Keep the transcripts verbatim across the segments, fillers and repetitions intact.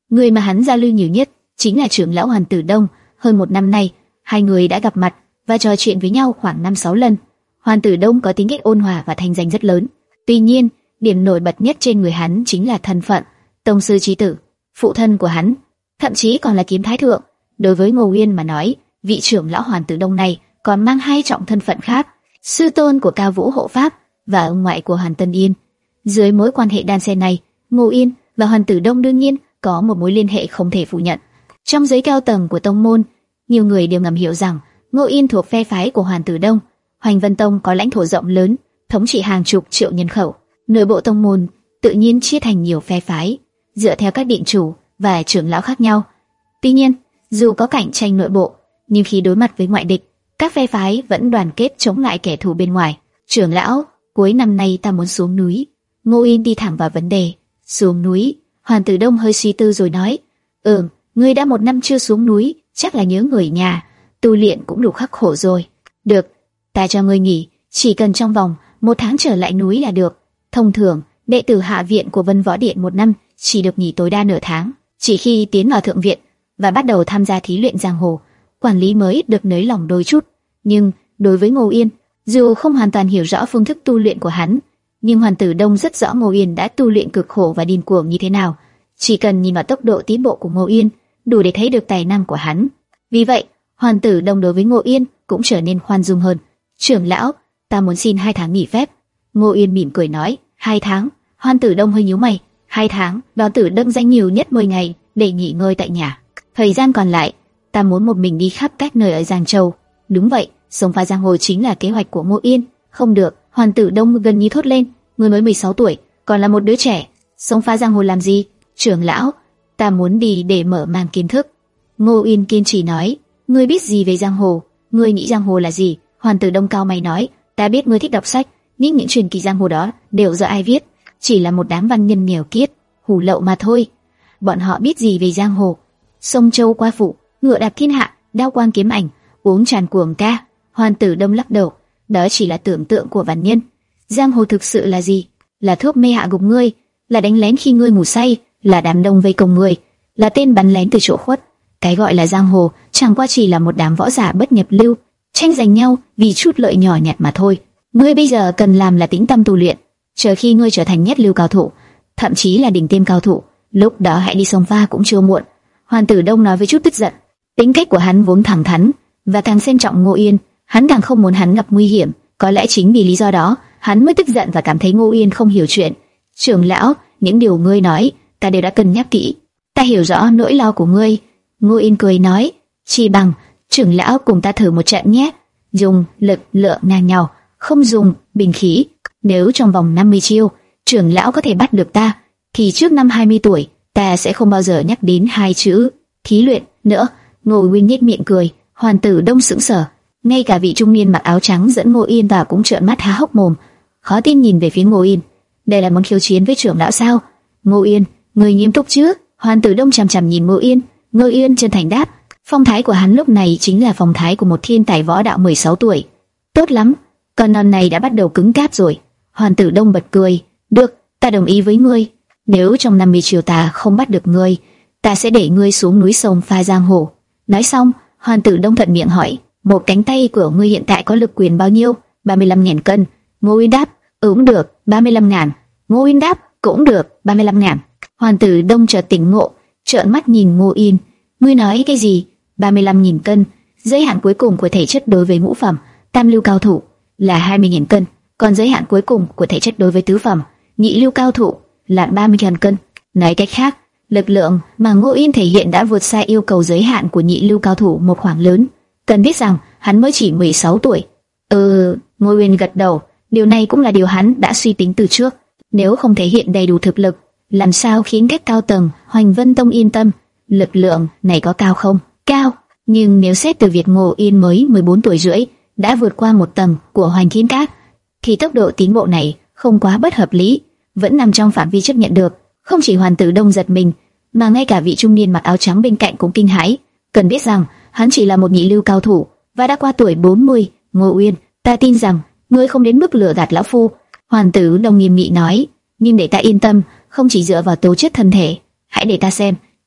Người mà hắn giao lưu nhiều nhất chính là trưởng lão Hoàn Tử Đông. Hơn một năm nay, hai người đã gặp mặt và trò chuyện với nhau khoảng năm sáu lần. Hoàn Tử Đông có tính cách ôn hòa và thanh danh rất lớn. Tuy nhiên, điểm nổi bật nhất trên người hắn chính là thân phận tông sư chí tử, phụ thân của hắn, thậm chí còn là kiếm thái thượng. Đối với Ngô Uyên mà nói, vị trưởng lão Hoàn Tử Đông này còn mang hai trọng thân phận khác: sư tôn của Cao Vũ hộ pháp và ông ngoại của Hoàn Tân Yên. Dưới mối quan hệ đan xen này, Ngô Uyên và Hoàn Tử Đông đương nhiên có một mối liên hệ không thể phủ nhận. Trong giới cao tầng của tông môn, nhiều người đều ngầm hiểu rằng Ngô Uyên thuộc phe phái của Hoàn Tử Đông. Hoành Vân Tông có lãnh thổ rộng lớn, thống trị hàng chục triệu nhân khẩu. Nội bộ tông môn tự nhiên chia thành nhiều phe phái, dựa theo các điện chủ và trưởng lão khác nhau. Tuy nhiên, dù có cạnh tranh nội bộ, nhưng khi đối mặt với ngoại địch, các phe phái vẫn đoàn kết chống lại kẻ thù bên ngoài. Trưởng lão, cuối năm nay ta muốn xuống núi. Ngô Uyên đi thẳng vào vấn đề. Xuống núi? Hoàn Tử Đông hơi suy tư rồi nói, ừm, ngươi đã một năm chưa xuống núi, chắc là nhớ người nhà, tu luyện cũng đủ khắc khổ rồi. Được, ta cho ngươi nghỉ, chỉ cần trong vòng một tháng trở lại núi là được. Thông thường, đệ tử hạ viện của Vân Võ Điện một năm chỉ được nghỉ tối đa nửa tháng. Chỉ khi tiến vào thượng viện và bắt đầu tham gia thí luyện giang hồ, quản lý mới được nới lỏng đôi chút. Nhưng đối với Ngô Uyên, dù không hoàn toàn hiểu rõ phương thức tu luyện của hắn, nhưng Hoàn Tử Đông rất rõ Ngô Uyên đã tu luyện cực khổ và điên cuồng như thế nào. Chỉ cần nhìn vào tốc độ tiến bộ của Ngô Uyên, đủ để thấy được tài năng của hắn. Vì vậy, Hoàn Tử Đông đối với Ngô Uyên cũng trở nên khoan dung hơn. Trưởng lão, ta muốn xin hai tháng nghỉ phép. Ngô Uyên mỉm cười nói. Hai tháng? Hoàn Tử Đông hơi nhíu mày. Hai tháng, đó tử đâm danh nhiều nhất mười ngày để nghỉ ngơi tại nhà. Thời gian còn lại, ta muốn một mình đi khắp các nơi ở Giang Châu. Đúng vậy, sông pha giang hồ chính là kế hoạch của Ngô Uyên. Không được, Hoàn Tử Đông gần như thốt lên. Người mới mười sáu tuổi, còn là một đứa trẻ, sông pha giang hồ làm gì? Trưởng lão, ta muốn đi để mở mang kiến thức. Ngô Uyên kiên trì nói. Ngươi biết gì về giang hồ? Ngươi nghĩ giang hồ là gì? Hoàn Tử Đông cao mày nói. Ta biết ngươi thích đọc sách, nhưng những truyền kỳ giang hồ đó đều do ai viết? Chỉ là một đám văn nhân nghèo kiết, hủ lậu mà thôi. Bọn họ biết gì về giang hồ? Sông châu qua phủ, ngựa đạp thiên hạ, đao quang kiếm ảnh, uống tràn cuồng ca. Hoàn Tử Đông lắc đầu. Đó chỉ là tưởng tượng của văn nhân. Giang hồ thực sự là gì? Là thuốc mê hạ gục ngươi, là đánh lén khi ngươi ngủ say, là đám đông vây công ngươi, là tên bắn lén từ chỗ khuất. Cái gọi là giang hồ chẳng qua chỉ là một đám võ giả bất nhập lưu, tranh giành nhau vì chút lợi nhỏ nhặt mà thôi. Ngươi bây giờ cần làm là tĩnh tâm tu luyện, chờ khi ngươi trở thành nhất lưu cao thủ, thậm chí là đỉnh tiêm cao thủ, lúc đó hãy đi sông pha cũng chưa muộn. Hoàn Tử Đông nói với chút tức giận. Tính cách của hắn vốn thẳng thắn và càng xem trọng Ngô Uyên, hắn càng không muốn hắn gặp nguy hiểm. Có lẽ chính vì lý do đó, hắn mới tức giận và cảm thấy Ngô Uyên không hiểu chuyện. Trưởng lão, những điều ngươi nói, ta đều đã cân nhắc kỹ. Ta hiểu rõ nỗi lo của ngươi. Ngô Uyên cười nói, chỉ bằng trưởng lão cùng ta thử một trận nhé. Dùng lực lượng ngang nhau, không dùng bình khí. Nếu trong vòng năm mươi chiêu, trưởng lão có thể bắt được ta, thì trước năm hai mươi tuổi, ta sẽ không bao giờ nhắc đến hai chữ thí luyện nữa. Ngô Uyên nhếch miệng cười. Hoàn Tử Đông sững sờ. Ngay cả vị trung niên mặc áo trắng dẫn Ngô Uyên vào cũng trợn mắt há hốc mồm, khó tin nhìn về phía Ngô Uyên. Đây là muốn khiêu chiến với trưởng lão sao? Ngô Uyên, người nghiêm túc chứ? Hoàn Tử Đông chằm chằm nhìn Ngô Uyên. Ngô Uyên chân thành đáp. Phong thái của hắn lúc này chính là phong thái của một thiên tài võ đạo mười sáu tuổi. Tốt lắm, con non này đã bắt đầu cứng cáp rồi. Hoàn Tử Đông bật cười. Được, ta đồng ý với ngươi. Nếu trong năm mươi chiều ta không bắt được ngươi, ta sẽ để ngươi xuống núi sông pha giang hồ. Nói xong, Hoàn Tử Đông thuận miệng hỏi. Một cánh tay của ngươi hiện tại có lực quyền bao nhiêu? ba mươi lăm nghìn cân. Ngô Uyên đáp. Ừ, cũng được, ba mươi lăm ngàn. Ngô Uyên đáp. Cũng được, ba mươi lăm ngàn. Hoàn Tử Đông chợt tỉnh ngộ, trợn mắt nhìn Ngô Uyên. Ngươi nói cái gì? ba mươi lăm nghìn cân. Giới hạn cuối cùng của thể chất đối với ngũ phẩm, tam lưu cao thủ là hai mươi nghìn cân. Còn giới hạn cuối cùng của thể chất đối với tứ phẩm, nhị lưu cao thủ là ba mươi nghìn cân. Nói cách khác, lực lượng mà Ngô Uyên thể hiện đã vượt xa yêu cầu giới hạn của nhị lưu cao thủ một khoảng lớn. Cần biết rằng hắn mới chỉ mười sáu tuổi. Ừ, Ngô Uyên gật đầu. Điều này cũng là điều hắn đã suy tính từ trước. Nếu không thể hiện đầy đủ thực lực, làm sao khiến các cao tầng Hoành Vân Tông yên tâm? Lực lượng này có cao không? Cao. Nhưng nếu xét từ việc Ngô Uyên mới mười bốn tuổi rưỡi đã vượt qua một tầng của Hoành Thiên Các, thì tốc độ tiến bộ này không quá bất hợp lý, vẫn nằm trong phạm vi chấp nhận được. Không chỉ Hoàn Tử Đông giật mình, mà ngay cả vị trung niên mặc áo trắng bên cạnh cũng kinh hãi. Cần biết rằng hắn chỉ là một nhị lưu cao thủ và đã qua tuổi bốn mươi. Ngô Uyên, ta tin rằng ngươi không đến mức lừa gạt lão phu. Hoàn Tử Đông nghiêm nghị nói. Nhưng để ta yên tâm, không chỉ dựa vào tố chất thân thể, hãy để ta xem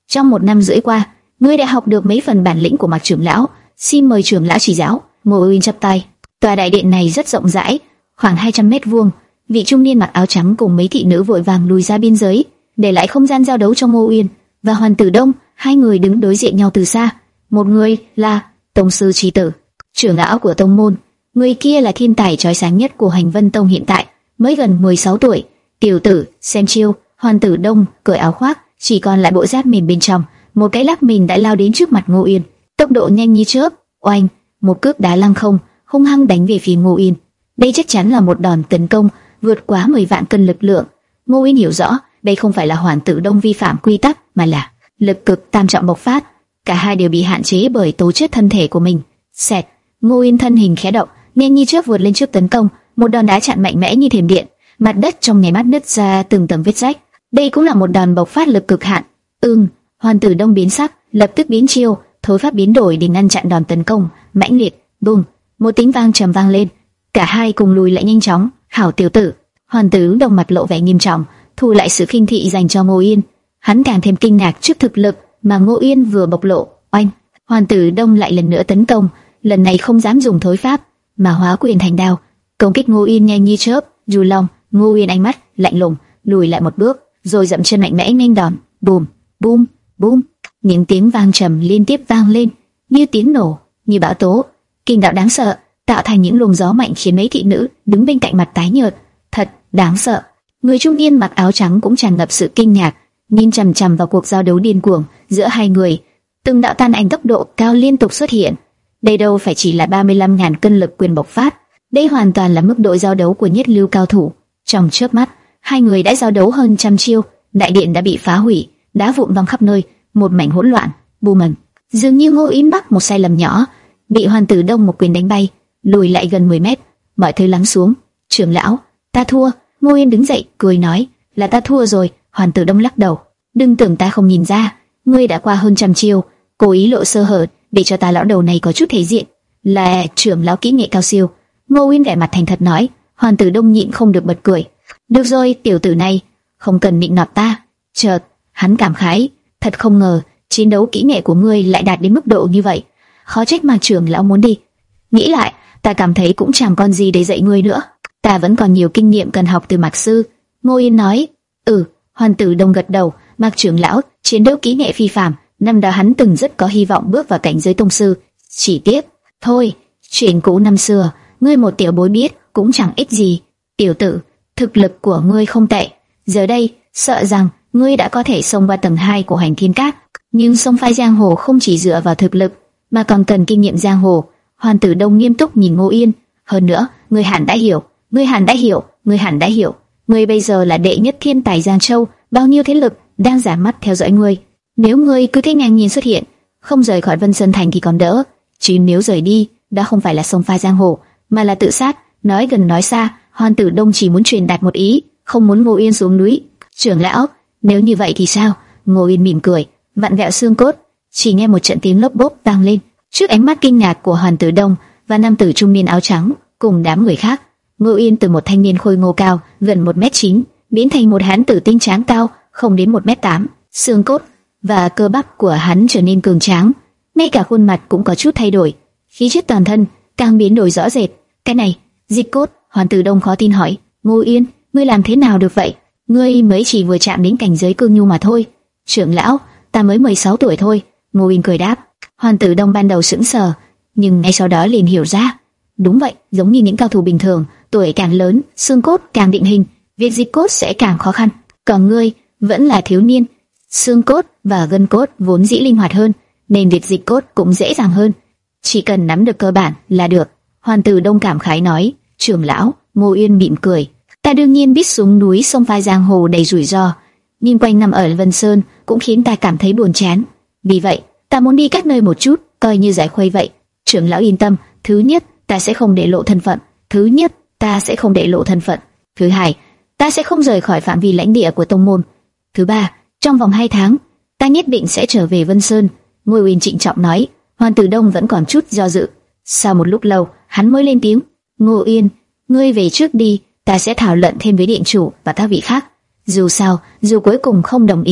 Trong một năm rưỡi qua, ngươi đã học được mấy phần bản lĩnh của Mạc trưởng lão, xin mời trưởng lão chỉ giáo. Ngô Uyên chắp tay. Tòa đại điện này rất rộng rãi, khoảng hai trăm mét vuông. Vị trung niên mặc áo trắng cùng mấy thị nữ vội vàng lùi ra biên giới, để lại không gian giao đấu cho Ngô Uyên và Hoàn Tử Đông. Hai người đứng đối diện nhau từ xa. Một người là tông sư Chi Tử, trưởng lão của tông môn, người kia là thiên tài chói sáng nhất của Hành Vân Tông hiện tại, mới gần mười sáu tuổi. Tiểu tử, xem chiêu. Hoàn Tử Đông cởi áo khoác, chỉ còn lại bộ giáp mềm bên trong, một cái lắc mình đã lao đến trước mặt Ngô Uyên, tốc độ nhanh như chớp. Oanh, một cước đá lăng không, hung hăng đánh về phía Ngô Uyên. Đây chắc chắn là một đòn tấn công vượt quá mười vạn cân lực lượng. Ngô Uyên hiểu rõ, đây không phải là Hoàn Tử Đông vi phạm quy tắc, mà là lực cực tam trọng bộc phát. Cả hai đều bị hạn chế bởi tố chất thân thể của mình. Xẹt, Ngô Uyên thân hình khẽ động, nhanh như chớp vượt lên trước tấn công, một đòn đá chặn mạnh mẽ như thiểm điện, mặt đất trong nháy mắt nứt ra từng tầng vết rách. Đây cũng là một đòn bộc phát lực cực hạn. Ưng, Hoàn Tử Đông biến sắc, lập tức biến chiêu, thối pháp biến đổi để ngăn chặn đòn tấn công mãnh liệt. Bùng, một tiếng vang trầm vang lên, cả hai cùng lùi lại nhanh chóng. Hảo tiểu tử. Hoàn Tử Đông mặt lộ vẻ nghiêm trọng, thu lại sự khinh thị dành cho Ngô Uyên. Hắn càng thêm kinh ngạc trước thực lực mà Ngô Uyên vừa bộc lộ. Oanh, Hoàn Tử Đông lại lần nữa tấn công, lần này không dám dùng thối pháp, mà hóa quyền thành đao, công kích Ngô Uyên nhanh như chớp. Dù lòng, Ngô Uyên ánh mắt lạnh lùng, lùi lại một bước, rồi dậm chân mạnh mẽ nghênh đòn. Bùm, bùm, bùm, những tiếng vang trầm liên tiếp vang lên, như tiếng nổ, như bão tố, kinh đạo đáng sợ, tạo thành những luồng gió mạnh khiến mấy thị nữ đứng bên cạnh mặt tái nhợt. Thật đáng sợ. Người trung niên mặc áo trắng cũng tràn ngập sự kinh ngạc, nhìn chằm chằm vào cuộc giao đấu điên cuồng giữa hai người. Từng đạo tan ảnh tốc độ cao liên tục xuất hiện. Đây đâu phải chỉ là ba mươi lăm nghìn cân lực quyền bộc phát, đây hoàn toàn là mức độ giao đấu của nhất lưu cao thủ. Trong chớp mắt, hai người đã giao đấu hơn trăm chiêu, đại điện đã bị phá hủy, đá vụn văng khắp nơi, một mảnh hỗn loạn. Bù mần, dường như Ngô Uyên mắc một sai lầm nhỏ, bị Hoàn Tử Đông một quyền đánh bay, lùi lại gần mười mét. Mọi thứ lắng xuống. Trưởng lão, ta thua. Ngô Uyên đứng dậy, cười nói, là ta thua rồi. Hoàn Tử Đông lắc đầu, đừng tưởng ta không nhìn ra, ngươi đã qua hơn trăm chiêu, cố ý lộ sơ hở để cho ta lão đầu này có chút thể diện. Là trưởng lão kỹ nghệ cao siêu. Ngô Uyên vẻ mặt thành thật nói. Hoàn Tử Đông nhịn không được bật cười. Được rồi, tiểu tử này, không cần nịnh nọt ta. Chợt, hắn cảm khái, thật không ngờ, chiến đấu kỹ nghệ của ngươi lại đạt đến mức độ như vậy. Khó trách mà trưởng lão muốn đi. Nghĩ lại, ta cảm thấy cũng chẳng còn gì để dạy ngươi nữa. Ta vẫn còn nhiều kinh nghiệm cần học từ Mạc sư. Ngô Yên nói. Ừ. Hoàn Tử Đông gật đầu. Mạc trưởng lão chiến đấu kỹ nghệ phi phàm, năm đó hắn từng rất có hy vọng bước vào cảnh giới tông sư. Chỉ tiếc, thôi, chuyện cũ năm xưa, ngươi một tiểu bối biết cũng chẳng ích gì. Tiểu tử, thực lực của ngươi không tệ. Giờ đây, sợ rằng ngươi đã có thể xông qua tầng hai của Hành Thiên Các. Nhưng xông phái giang hồ không chỉ dựa vào thực lực, mà còn cần kinh nghiệm giang hồ. Hoàn Tử Đông nghiêm túc nhìn Ngô Yên. Hơn nữa, ngươi hẳn đã hiểu, ngươi hẳn đã hiểu, ngươi hẳn đã hiểu. Ngươi bây giờ là đệ nhất thiên tài Giang Châu, bao nhiêu thế lực đang giả mắt theo dõi ngươi. Nếu ngươi cứ thế ngang nhiên xuất hiện, không rời khỏi Vân Sơn Thành thì còn đỡ, chứ nếu rời đi, đó không phải là xông pha giang hồ, mà là tự sát. Nói gần nói xa, Hoàn Tử Đông chỉ muốn truyền đạt một ý, không muốn Ngô Yên xuống núi. Trưởng lão, nếu như vậy thì sao? Ngô Yên mỉm cười, vặn vẹo xương cốt. Chỉ nghe một trận tiếng lốp bốp vang lên, trước ánh mắt kinh ngạc của Hoàn Tử Đông và nam tử trung niên áo trắng cùng đám người khác, Ngô Yên từ một thanh niên khôi ngô cao gần một mét chín biến thành một hán tử tinh tráng cao không đến một mét tám. Xương cốt và cơ bắp của hắn trở nên cường tráng, ngay cả khuôn mặt cũng có chút thay đổi, khí chất toàn thân càng biến đổi rõ rệt. Cái này, dịch cốt? Hoàn Tử Đông khó tin hỏi. Ngô Yên, ngươi làm thế nào được vậy? Ngươi mới chỉ vừa chạm đến cảnh giới cương nhu mà thôi. Trưởng lão, ta mới mười sáu tuổi thôi. Ngô Yên cười đáp. Hoàn Tử Đông ban đầu sững sờ, nhưng ngay sau đó liền hiểu ra. Đúng vậy, giống như những cao thủ bình thường, tuổi càng lớn, xương cốt càng định hình, việc dịch cốt sẽ càng khó khăn. Còn ngươi vẫn là thiếu niên, xương cốt và gân cốt vốn dĩ linh hoạt hơn, nên việc dịch cốt cũng dễ dàng hơn. Chỉ cần nắm được cơ bản là được. Hoàn Tử Đông cảm khái nói. Trưởng lão, Ngô Yên mỉm cười. Ta đương nhiên biết xuống núi sông pha giang hồ đầy rủi ro, nhưng quanh năm ở Vân Sơn cũng khiến ta cảm thấy buồn chán. Vì vậy, ta muốn đi các nơi một chút, coi như giải khuây vậy. Trưởng lão yên tâm, thứ nhất, ta sẽ không để lộ thân phận. Thứ nhất, ta sẽ không để lộ thân phận. Thứ hai, ta sẽ không rời khỏi phạm vi lãnh địa của tông môn. Thứ ba, trong vòng hai tháng, ta nhất định sẽ trở về Vân Sơn. Ngô Uyên trịnh trọng nói. Hoàn Tử Đông vẫn còn chút do dự. Sau một lúc lâu, hắn mới lên tiếng. Ngô Uyên, ngươi về trước đi, ta sẽ thảo luận thêm với điện chủ và các vị khác. Dù sao, dù cuối cùng không đồng ý,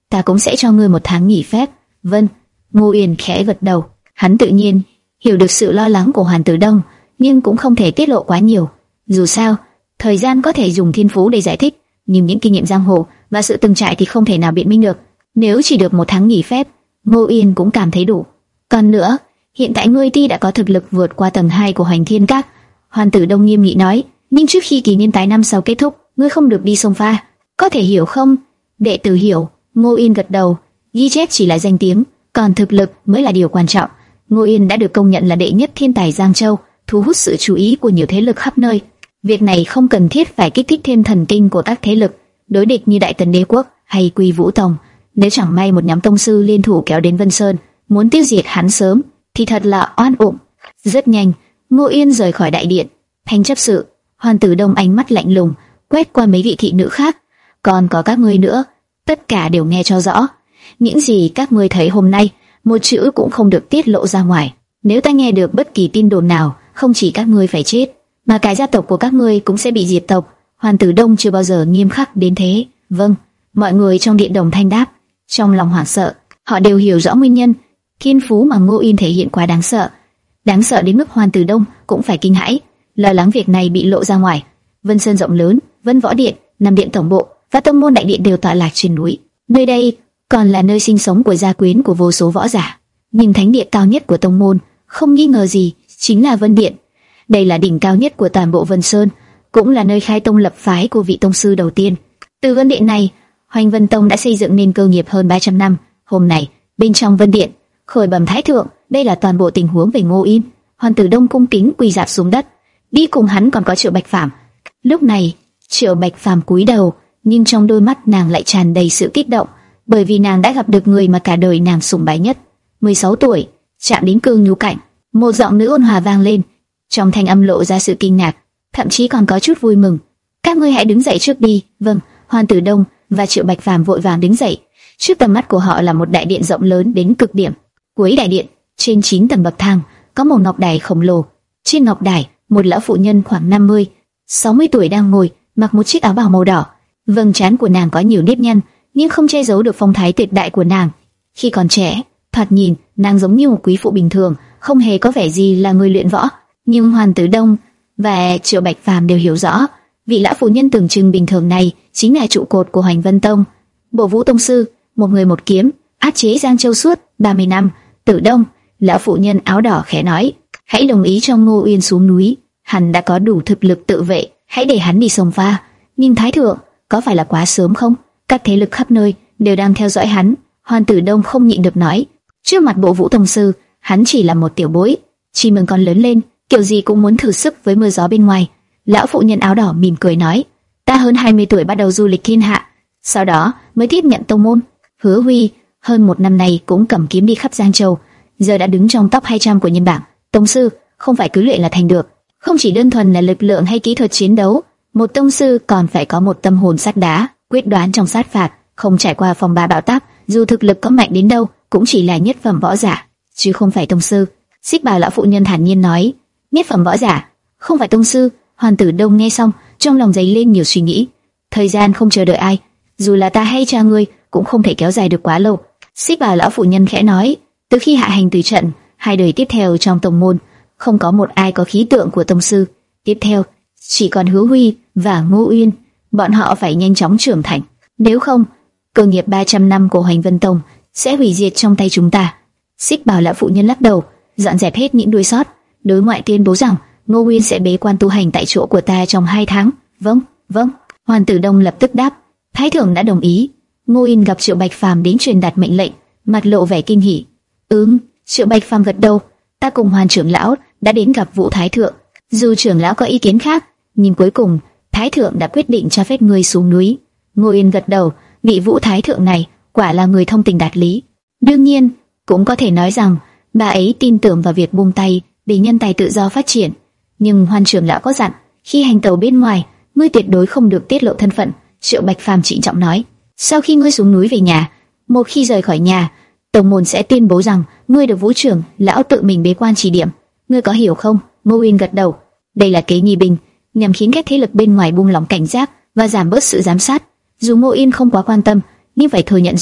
ta cũng sẽ cho ngươi một tháng nghỉ phép. Vâng. Ngô Uyên khẽ gật đầu. Hắn tự nhiên hiểu được sự lo lắng của Hoàn Tử Đông, nhưng cũng không thể tiết lộ quá nhiều. Dù sao, thời gian có thể dùng thiên phú để giải thích, nhưng những kinh nghiệm giang hồ và sự từng trải thì không thể nào biện minh được. Nếu chỉ được một tháng nghỉ phép, Ngô Uyên cũng cảm thấy đủ. Còn nữa, hiện tại ngươi tuy đã có thực lực vượt qua tầng hai của Hoành Thiên Các, Hoàn Tử Đông nghiêm nghị nói, nhưng trước khi kỳ niên tái năm sau kết thúc, ngươi không được đi sông pha. Có thể hiểu không? Đệ tử hiểu. Ngô Uyên gật đầu. Ghi chép chỉ là danh tiếng, còn thực lực mới là điều quan trọng. Ngô Uyên đã được công nhận là đệ nhất thiên tài Giang Châu, thu hút sự chú ý của nhiều thế lực khắp nơi. Việc này không cần thiết phải kích thích thêm thần kinh của các thế lực đối địch như Đại Tần Đế quốc hay Quy Vũ Tông. Nếu chẳng may một nhóm tông sư liên thủ kéo đến Vân Sơn, muốn tiêu diệt hắn sớm, thì thật là oan uổng. Rất nhanh, Ngô Uyên rời khỏi đại điện. Thanh chấp sự, Hoàn Tử Đông ánh mắt lạnh lùng quét qua mấy vị thị nữ khác. Còn có các ngươi nữa, tất cả đều nghe cho rõ. Những gì các ngươi thấy hôm nay, một chữ cũng không được tiết lộ ra ngoài. Nếu ta nghe được bất kỳ tin đồn nào, không chỉ các ngươi phải chết, mà cả gia tộc của các ngươi cũng sẽ bị diệt tộc. Hoàn Tử Đông chưa bao giờ nghiêm khắc đến thế. Vâng. Mọi người trong điện đồng thanh đáp. Trong lòng hoảng sợ, họ đều hiểu rõ nguyên nhân. Thiên phú mà Ngô Uyên thể hiện quá đáng sợ, đáng sợ đến mức Hoàn Tử Đông cũng phải kinh hãi, lo lắng việc này bị lộ ra ngoài. Vân Sơn rộng lớn, Vân Võ Điện, Nam Điện tổng bộ và tông môn đại điện đều tọa lạc trên núi. Nơi đây còn là nơi sinh sống của gia quyến của vô số võ giả. Nhưng thánh địa cao nhất của tông môn, không nghi ngờ gì, chính là Vân Điện. Đây là đỉnh cao nhất của toàn bộ Vân Sơn, cũng là nơi khai tông lập phái của vị tông sư đầu tiên. Từ Vân Điện này, Hoành Vân Tông đã xây dựng nên cơ nghiệp hơn ba trăm năm. Hôm nay, bên trong Vân Điện, khởi bẩm thái thượng, đây là toàn bộ tình huống về Ngô Uyên. Hoàn Tử Đông cung kính quỳ rạp xuống đất. Đi cùng hắn còn có Triệu Bạch Phàm. Lúc này, Triệu Bạch Phàm cúi đầu, nhưng trong đôi mắt nàng lại tràn đầy sự kích động, bởi vì nàng đã gặp được người mà cả đời nàng sùng bái nhất. mười sáu tuổi, chạm đến cương nhu cảnh. Một giọng nữ ôn hòa vang lên, trong thanh âm lộ ra sự kinh ngạc, thậm chí còn có chút vui mừng. Các ngươi hãy đứng dậy trước đi. Vâng. Hoàn Tử Đông và Triệu Bạch Phàm vội vàng đứng dậy. Trước tầm mắt của họ là một đại điện rộng lớn đến cực điểm. Cuối đại điện, trên chín tầng bậc thang, có một ngọc đài khổng lồ. Trên ngọc đài, một lão phụ nhân khoảng năm mươi, sáu mươi tuổi đang ngồi, mặc một chiếc áo bào màu đỏ. Vầng trán của nàng có nhiều nếp nhăn, nhưng không che giấu được phong thái tuyệt đại của nàng. Khi còn trẻ, thoạt nhìn nàng giống như một quý phụ bình thường, không hề có vẻ gì là người luyện võ. Nhưng Hoàn Tử Đông và Triệu Bạch Phàm đều hiểu rõ, vị lão phụ nhân tưởng chừng bình thường này chính là trụ cột của Hoành Vân Tông. Bộ Vũ tông sư, một người một kiếm, áp chế Giang Châu suốt ba mươi năm. Tử Đông, lão phụ nhân áo đỏ khẽ nói, hãy đồng ý cho Ngô Uyên xuống núi. Hắn đã có đủ thực lực tự vệ, hãy để hắn đi sông pha. Nhưng thái thượng, có phải là quá sớm không? Các thế lực khắp nơi đều đang theo dõi hắn. Hoàn Tử Đông không nhịn được nói, trước mặt Bộ Vũ tông sư, hắn chỉ là một tiểu bối. Chỉ mừng con lớn lên, kiểu gì cũng muốn thử sức với mưa gió bên ngoài. Lão phụ nhân áo đỏ mỉm cười nói, ta hơn hai mươi tuổi bắt đầu du lịch thiên hạ, sau đó mới tiếp nhận tông môn. Hứa Huy hơn một năm nay cũng cầm kiếm đi khắp Giang Châu, giờ đã đứng trong top hai trăm của nhân bảng. Tông sư không phải cứ luyện là thành được, không chỉ đơn thuần là lực lượng hay kỹ thuật chiến đấu, một tông sư còn phải có một tâm hồn sắt đá, quyết đoán trong sát phạt, không trải qua phong ba bão táp. Dù thực lực có mạnh đến đâu, cũng chỉ là nhất phẩm võ giả, chứ không phải tông sư. Xích Bào lão phụ nhân thản nhiên nói, nhất phẩm võ giả, không phải tông sư. Hoàn Tử Đông nghe xong, trong lòng dấy lên nhiều suy nghĩ. Thời gian không chờ đợi ai, dù là ta hay cha ngươi cũng không thể kéo dài được quá lâu. Xích Bào lão phụ nhân khẽ nói, từ khi hạ hành từ trận, hai đời tiếp theo trong tông môn không có một ai có khí tượng của tông sư. Tiếp theo chỉ còn Hứa Huy và Ngô Uyên, bọn họ phải nhanh chóng trưởng thành, nếu không, cơ nghiệp ba trăm năm của Hoành Vân Tông sẽ hủy diệt trong tay chúng ta. Xích Bào lão phụ nhân lắc đầu, dọn dẹp hết những đuôi sót, đối ngoại tuyên bố rằng Ngô Uyên sẽ bế quan tu hành tại chỗ của ta trong hai tháng. Vâng, vâng. Hoàn Tử Đông lập tức đáp. Thái thượng đã đồng ý. Ngô Uyên gặp Triệu Bạch Phàm đến truyền đạt mệnh lệnh, mặt lộ vẻ kinh hỉ. Ừm. Triệu Bạch Phàm gật đầu. Ta cùng Hoàn trưởng lão đã đến gặp Vũ Thái thượng. Dù trưởng lão có ý kiến khác, nhưng cuối cùng Thái thượng đã quyết định cho phép ngươi xuống núi. Ngô Uyên gật đầu. Vị Vũ Thái thượng này quả là người thông tình đạt lý. Đương nhiên, cũng có thể nói rằng bà ấy tin tưởng vào việc buông tay để nhân tài tự do phát triển. Nhưng Hoàn trưởng lão có dặn, khi hành tẩu bên ngoài, ngươi tuyệt đối không được tiết lộ thân phận. Triệu Bạch Phàm trịnh trọng nói, sau khi ngươi xuống núi về nhà, một khi rời khỏi nhà, tông môn sẽ tuyên bố rằng ngươi được Vũ trưởng lão tự mình bế quan chỉ điểm. Ngươi có hiểu không? Ngô Uyên gật đầu. Đây là kế nghi binh, nhằm khiến các thế lực bên ngoài buông lỏng cảnh giác và giảm bớt sự giám sát. Dù Ngô Uyên không quá quan tâm, nhưng phải thừa nhận rằng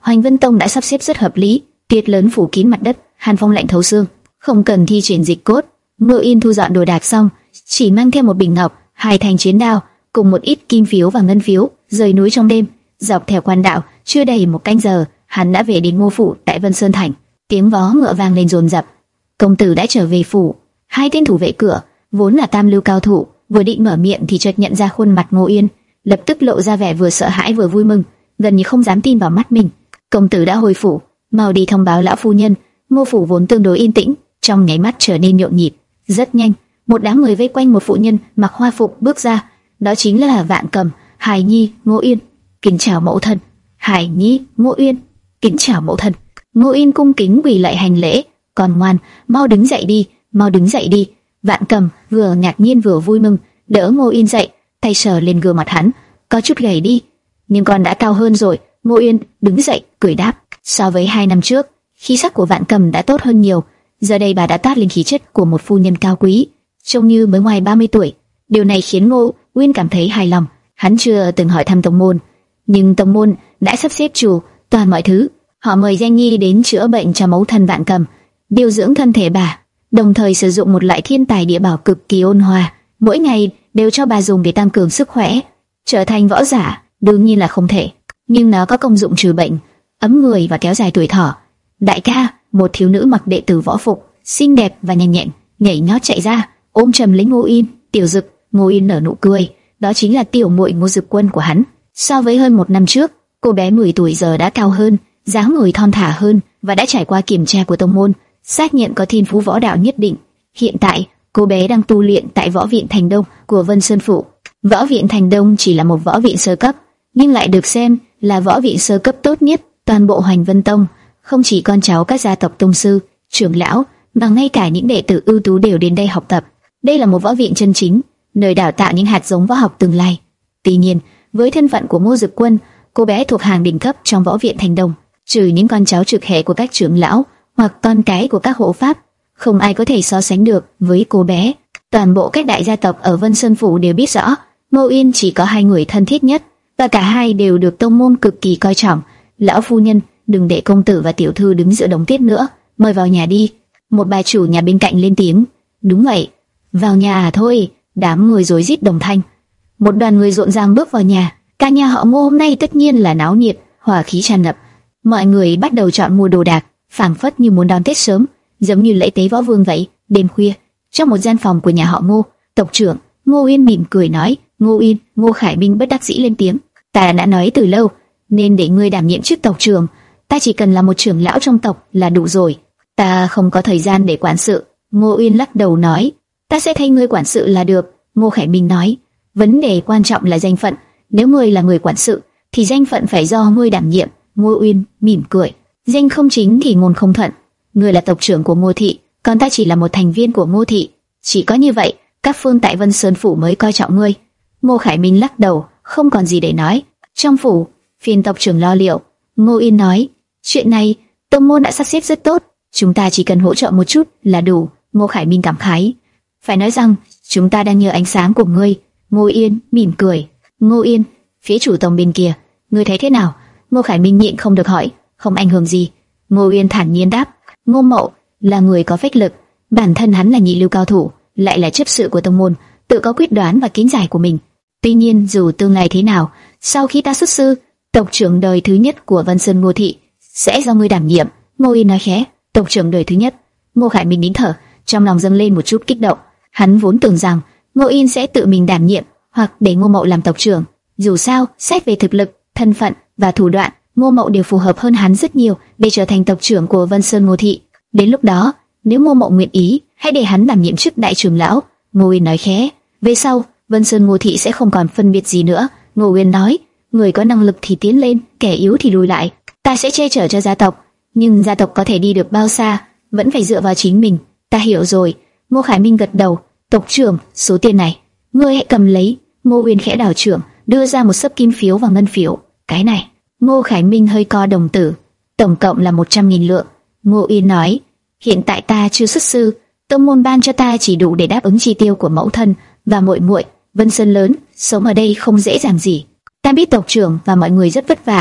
Hoành Vân Tông đã sắp xếp rất hợp lý, tiết lớn phủ kín mặt đất, hàn phong lạnh thấu xương, không cần thi triển dịch cốt. Ngô Yên thu dọn đồ đạc xong, chỉ mang theo một bình ngọc, hai thanh chiến đao, cùng một ít kim phiếu và ngân phiếu, rời núi trong đêm, dọc theo quan đạo, chưa đầy một canh giờ, hắn đã về đến Ngô phủ tại Vân Sơn thành. Tiếng vó ngựa vang lên dồn dập. Công tử đã trở về phủ. Hai tên thủ vệ cửa, vốn là tam lưu cao thủ, vừa định mở miệng thì chợt nhận ra khuôn mặt Ngô Yên, lập tức lộ ra vẻ vừa sợ hãi vừa vui mừng, gần như không dám tin vào mắt mình. Công tử đã hồi phủ, mau đi thông báo lão phu nhân. Ngô phủ vốn tương đối yên tĩnh, trong nháy mắt trở nên nhộn nhịp. Rất nhanh, một đám người vây quanh một phụ nhân mặc hoa phục bước ra, đó chính là Vạn Cầm, Hải Nhi, Ngô Yên. Kính chào mẫu thân. Hải Nhi, Ngô Yên, kính chào mẫu thân. Ngô Yên cung kính quỳ lạy hành lễ. Còn ngoan, mau đứng dậy đi, mau đứng dậy đi. Vạn Cầm vừa ngạc nhiên vừa vui mừng, đỡ Ngô Yên dậy, tay sờ lên gương mặt hắn, có chút gầy đi, nhưng con đã cao hơn rồi. Ngô Yên đứng dậy cười đáp. So với hai năm trước, khí sắc của Vạn Cầm đã tốt hơn nhiều. Giờ đây bà đã toát lên khí chất của một phu nhân cao quý, trông như mới ngoài ba mươi tuổi. Điều này khiến Ngô Uyên cảm thấy hài lòng. Hắn chưa từng hỏi thăm tông môn, nhưng tông môn đã sắp xếp chu toàn mọi thứ. Họ mời danh nhi đến chữa bệnh cho mẫu thân Vạn Cầm, điều dưỡng thân thể bà, đồng thời sử dụng một loại thiên tài địa bảo cực kỳ ôn hòa, mỗi ngày đều cho bà dùng để tăng cường sức khỏe. Trở thành võ giả đương nhiên là không thể, nhưng nó có công dụng trừ bệnh, ấm người và kéo dài tuổi thọ. Đại ca, một thiếu nữ mặc đệ tử võ phục, xinh đẹp và nhanh nhẹn, nhảy nhót chạy ra, ôm chầm lấy Ngô Yên. Tiểu Dực. Ngô Yên nở nụ cười, đó chính là tiểu muội Ngô Dực Quân của hắn. So với hơn một năm trước, cô bé mười tuổi giờ đã cao hơn, dáng người thon thả hơn và đã trải qua kiểm tra của tông môn, xác nhận có thiên phú võ đạo nhất định. Hiện tại, cô bé đang tu luyện tại Võ viện Thành Đông của Vân Sơn phủ. Võ viện Thành Đông chỉ là một võ viện sơ cấp, nhưng lại được xem là võ viện sơ cấp tốt nhất toàn bộ Hoành Vân Tông. Không chỉ con cháu các gia tộc tông sư, trưởng lão, mà ngay cả những đệ tử ưu tú đều đến đây học tập. Đây là một võ viện chân chính, nơi đào tạo những hạt giống võ học tương lai. Tuy nhiên, với thân phận của Ngô Dực Quân, cô bé thuộc hàng đỉnh cấp trong Võ viện Thành Đông, trừ những con cháu trực hệ của các trưởng lão hoặc con cái của các hộ pháp, không ai có thể so sánh được với cô bé. Toàn bộ các đại gia tộc ở Vân Sơn phủ đều biết rõ, Ngô Yên chỉ có hai người thân thiết nhất, và cả hai đều được tông môn cực kỳ coi trọng. Lão phu nhân, đừng để công tử và tiểu thư đứng giữa đống tuyết nữa, mời vào nhà đi. Một bà chủ nhà bên cạnh lên tiếng. Đúng vậy, vào nhà à thôi. Đám người rối rít đồng thanh. Một đoàn người rộn ràng bước vào nhà. Cả nhà họ Ngô hôm nay tất nhiên là náo nhiệt, hòa khí tràn ngập. Mọi người bắt đầu chọn mua đồ đạc, phảng phất như muốn đón Tết sớm, giống như lễ tế võ vương vậy. Đêm khuya, trong một gian phòng của nhà họ Ngô, tộc trưởng Ngô Yên mỉm cười nói. Ngô Yên. Ngô Khải Minh bất đắc dĩ lên tiếng. Ta đã nói từ lâu, nên để ngươi đảm nhiệm chức tộc trưởng. Ta chỉ cần là một trưởng lão trong tộc là đủ rồi. Ta không có thời gian để quản sự. Ngô Uyên lắc đầu nói. Ta sẽ thay ngươi quản sự là được. Ngô Khải Minh nói. Vấn đề quan trọng là danh phận. Nếu ngươi là người quản sự, thì danh phận phải do ngươi đảm nhiệm. Ngô Uyên mỉm cười. Danh không chính thì ngôn không thuận. Ngươi là tộc trưởng của Ngô thị, còn ta chỉ là một thành viên của Ngô thị. Chỉ có như vậy, các phương tại Vân Sơn phủ mới coi trọng ngươi. Ngô Khải Minh lắc đầu, không còn gì để nói. Trong phủ, phiền tộc trưởng lo liệu. Ngô Yên nói. Chuyện này, tông môn đã sắp xếp rất tốt, chúng ta chỉ cần hỗ trợ một chút là đủ. Ngô Khải Minh cảm khái. Phải nói rằng, chúng ta đang nhờ ánh sáng của ngươi. Ngô Yên mỉm cười. Ngô Yên, phía chủ tông bên kia, ngươi thấy thế nào? Ngô Khải Minh nhịn không được hỏi. Không ảnh hưởng gì. Ngô Yên thản nhiên đáp. Ngô Mậu là người có phách lực, bản thân hắn là nhị lưu cao thủ, lại là chấp sự của tông môn, tự có quyết đoán và kiến giải của mình. Tuy nhiên, dù tương lai thế nào, sau khi ta xuất sư, tộc trưởng đời thứ nhất của Vân Sơn Ngô thị sẽ do ngươi đảm nhiệm. Ngô Yên nói khẽ. Tộc trưởng đời thứ nhất. Ngô Khải Minh nín thở, trong lòng dâng lên một chút kích động. Hắn vốn tưởng rằng Ngô Yên sẽ tự mình đảm nhiệm, hoặc để Ngô Mậu làm tộc trưởng. Dù sao, xét về thực lực, thân phận và thủ đoạn, Ngô Mậu đều phù hợp hơn hắn rất nhiều để trở thành tộc trưởng của Vân Sơn Ngô thị. Đến lúc đó, nếu Ngô Mậu nguyện ý, hãy để hắn đảm nhiệm chức đại trưởng lão. Ngô Yên nói khẽ. Về sau, Vân Sơn Ngô thị sẽ không còn phân biệt gì nữa. Ngô Yên nói. Người có năng lực thì tiến lên, kẻ yếu thì lùi lại. Ta sẽ che chở cho gia tộc, nhưng gia tộc có thể đi được bao xa, vẫn phải dựa vào chính mình. Ta hiểu rồi. Ngô Khải Minh gật đầu. Tộc trưởng, số tiền này, ngươi hãy cầm lấy. Ngô Uyên khẽ đảo trưởng, đưa ra một xấp kim phiếu và ngân phiếu. Cái này. Ngô Khải Minh hơi co đồng tử. Tổng cộng là một trăm nghìn lượng. Ngô Uyên nói. Hiện tại ta chưa xuất sư, tông môn ban cho ta chỉ đủ để đáp ứng chi tiêu của mẫu thân và muội muội. Vân Sơn lớn, sống ở đây không dễ dàng gì. Ta biết tộc trưởng và mọi người rất vất vả,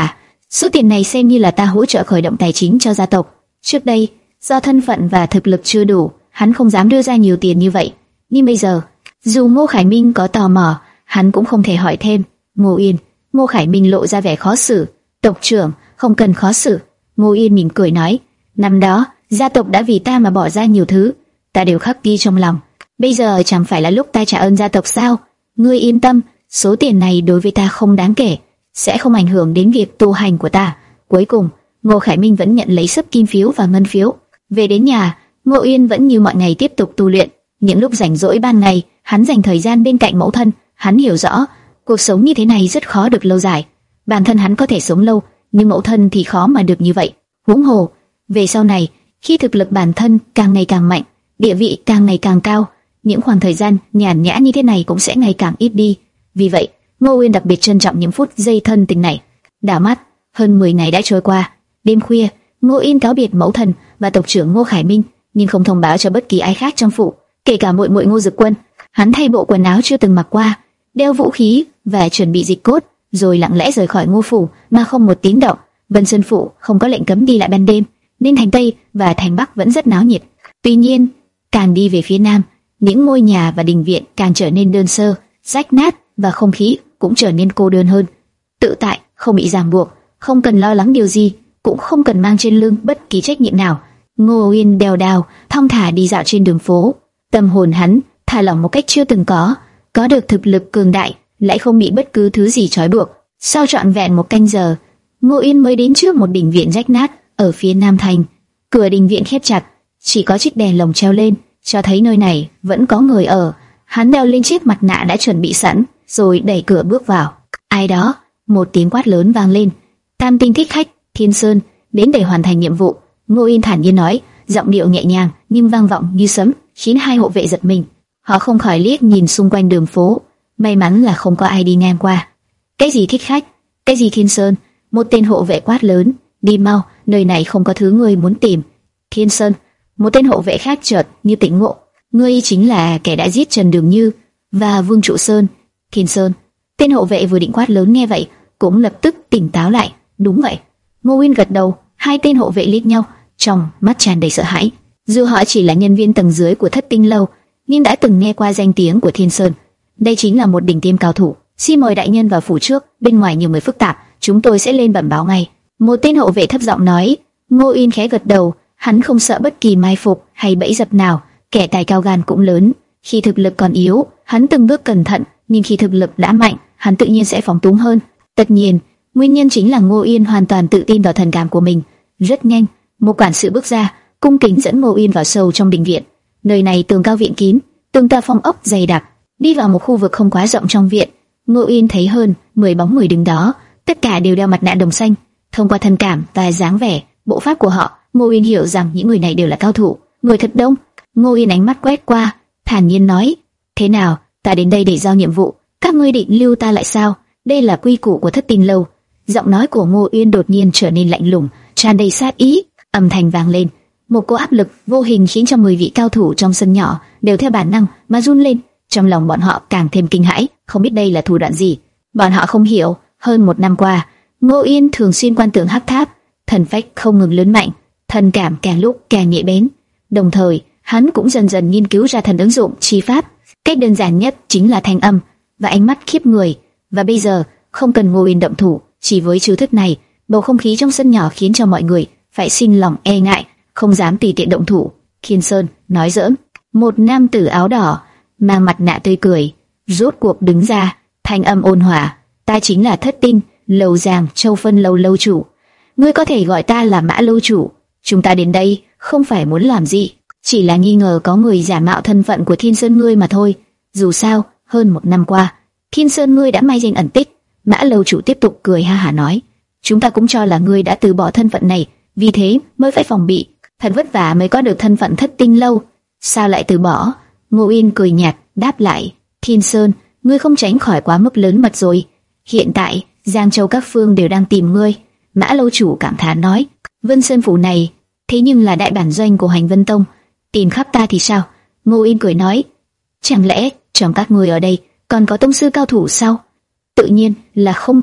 Số tiền này xem như là ta hỗ trợ khởi động tài chính cho gia tộc. Trước đây, do thân phận và thực lực chưa đủ, hắn không dám đưa ra nhiều tiền như vậy. Nhưng bây giờ, dù Ngô Khải Minh có tò mò, hắn cũng không thể hỏi thêm. Ngô Yên, Ngô Khải Minh lộ ra vẻ khó xử. Tộc trưởng, không cần khó xử. Ngô Yên mỉm cười nói, năm đó, gia tộc đã vì ta mà bỏ ra nhiều thứ, ta đều khắc ghi trong lòng. Bây giờ chẳng phải là lúc ta trả ơn gia tộc sao? Ngươi yên tâm, số tiền này đối với ta không đáng kể, sẽ không ảnh hưởng đến việc tu hành của ta. Cuối cùng, Ngô Khải Minh vẫn nhận lấy sấp kim phiếu và ngân phiếu. Về đến nhà, Ngô Yên vẫn như mọi ngày tiếp tục tu luyện. Những lúc rảnh rỗi ban ngày, hắn dành thời gian bên cạnh mẫu thân. Hắn hiểu rõ, cuộc sống như thế này rất khó được lâu dài. Bản thân hắn có thể sống lâu, nhưng mẫu thân thì khó mà được như vậy. Huống hồ, về sau này, khi thực lực bản thân càng ngày càng mạnh, địa vị càng ngày càng cao, những khoảng thời gian nhàn nhã như thế này cũng sẽ ngày càng ít đi. Vì vậy, Ngô Uyên đặc biệt trân trọng những phút giây thân tình này. Đảo mắt, hơn mười ngày đã trôi qua. Đêm khuya, Ngô Uyên cáo biệt mẫu thân và tộc trưởng Ngô Khải Minh, nhưng không thông báo cho bất kỳ ai khác trong phủ, kể cả muội muội Ngô Dực Quân. Hắn thay bộ quần áo chưa từng mặc qua, đeo vũ khí và chuẩn bị dịch cốt, rồi lặng lẽ rời khỏi Ngô phủ mà không một tiếng động. Vân Sơn phủ không có lệnh cấm đi lại ban đêm, nên thành Tây và thành Bắc vẫn rất náo nhiệt. Tuy nhiên, càng đi về phía Nam, những ngôi nhà và đình viện càng trở nên đơn sơ, rách nát và không khí cũng trở nên cô đơn hơn. Tự tại, không bị ràng buộc, không cần lo lắng điều gì, cũng không cần mang trên lưng bất kỳ trách nhiệm nào. Ngô Uyên đèo đào, thong thả đi dạo trên đường phố, tâm hồn hắn thả lỏng một cách chưa từng có, có được thực lực cường đại, lại không bị bất cứ thứ gì trói buộc. Sau trọn vẹn một canh giờ, Ngô Uyên mới đến trước một đình viện rách nát ở phía Nam thành. Cửa đình viện khép chặt, chỉ có chiếc đèn lồng treo lên, cho thấy nơi này vẫn có người ở. Hắn đeo lên chiếc mặt nạ đã chuẩn bị sẵn, rồi đẩy cửa bước vào. Ai đó? Một tiếng quát lớn vang lên. Tam tinh thích khách, Thiên Sơn, đến để hoàn thành nhiệm vụ. Ngô Uyên thản nhiên nói, giọng điệu nhẹ nhàng nhưng vang vọng như sấm, khiến hai hộ vệ giật mình. Họ không khỏi liếc nhìn xung quanh đường phố, may mắn là không có ai đi ngang qua. Cái gì thích khách? Cái gì Thiên Sơn? Một tên hộ vệ quát lớn, đi mau, nơi này không có thứ ngươi muốn tìm. Thiên Sơn. Một tên hộ vệ khác chợt như tỉnh ngộ, ngươi chính là kẻ đã giết Trần Đường Như và Vương Trụ Sơn. Thiên Sơn. Tên hộ vệ vừa định quát lớn nghe vậy, cũng lập tức tỉnh táo lại. Đúng vậy. Ngô Uyên gật đầu. Hai tên hộ vệ liếc nhau, trong mắt tràn đầy sợ hãi. Dù họ chỉ là nhân viên tầng dưới của Thất Tinh lâu, nhưng đã từng nghe qua danh tiếng của Thiên Sơn. Đây chính là một đỉnh tiêm cao thủ. Xin mời đại nhân vào phủ trước, bên ngoài nhiều người phức tạp, chúng tôi sẽ lên bẩm báo ngay. Một tên hộ vệ thấp giọng nói. Ngô Uyên khẽ gật đầu. Hắn không sợ bất kỳ mai phục hay bẫy dập nào. Kẻ tài cao gan cũng lớn. Khi thực lực còn yếu, hắn từng bước cẩn thận, nhưng khi thực lực đã mạnh, hắn tự nhiên sẽ phóng túng hơn. Tất nhiên, nguyên nhân chính là Ngô Uyên hoàn toàn tự tin vào thần cảm của mình. Rất nhanh, một quản sự bước ra, cung kính dẫn Ngô Uyên vào sâu trong đình viện. Nơi này tường cao viện kín, tường ta phong ốc dày đặc. Đi vào một khu vực không quá rộng trong viện, Ngô Uyên thấy hơn mười bóng người đứng đó, tất cả đều đeo mặt nạ đồng xanh. Thông qua thần cảm và dáng vẻ, bộ pháp của họ, Ngô Uyên hiểu rằng những người này đều là cao thủ. Người thật đông. Ngô Uyên ánh mắt quét qua, thản nhiên nói: thế nào, ta đến đây để giao nhiệm vụ, các ngươi định lưu ta lại sao? Đây là quy củ của Thất Tinh lâu. Giọng nói của Ngô Uyên đột nhiên trở nên lạnh lùng, tràn đầy sát ý. Âm thanh vang lên, một cỗ áp lực vô hình khiến cho mười vị cao thủ trong sân nhỏ đều theo bản năng mà run lên. Trong lòng bọn họ càng thêm kinh hãi, không biết đây là thủ đoạn gì. Bọn họ không hiểu, hơn một năm qua, Ngô Uyên thường xuyên quan tưởng hắc tháp, thần phách không ngừng lớn mạnh, thần cảm càng lúc càng nhạy bén. Đồng thời, hắn cũng dần dần nghiên cứu ra thần ứng dụng chi pháp. Cách đơn giản nhất chính là thanh âm và ánh mắt khiếp người. Và bây giờ, không cần Ngô Uyên động thủ, chỉ với chiêu thức này, bầu không khí trong sân nhỏ khiến cho mọi người phải sinh lòng e ngại, không dám tùy tiện động thủ. Thiên Sơn nói giỡn. Một nam tử áo đỏ mang mặt nạ tươi cười rốt cuộc đứng ra, thanh âm ôn hòa: ta chính là Thất Tinh lâu Giang Châu Phân lâu lâu chủ, ngươi có thể gọi ta là Mã lâu chủ. Chúng ta đến đây không phải muốn làm gì, chỉ là nghi ngờ có người giả mạo thân phận của Thiên Sơn ngươi mà thôi. Dù sao, hơn một năm qua, Thiên Sơn ngươi đã mai danh ẩn tích. Mã lâu chủ tiếp tục cười ha hả nói: chúng ta cũng cho là ngươi đã từ bỏ thân phận này, vì thế mới phải phòng bị. Thật vất vả mới có được thân phận Thất Tinh lâu, sao lại từ bỏ? Ngô Uyên cười nhạt đáp lại: Thiên Sơn, ngươi không tránh khỏi quá mức lớn mật rồi. Hiện tại Giang Châu các phương đều đang tìm ngươi. Mã lâu chủ cảm thán nói: Vân Sơn phủ này thế nhưng là đại bản doanh của Hành Vân Tông, tìm khắp ta thì sao? Ngô Uyên cười nói: chẳng lẽ trong các ngươi ở đây còn có tông sư cao thủ sao? Tự nhiên là không có.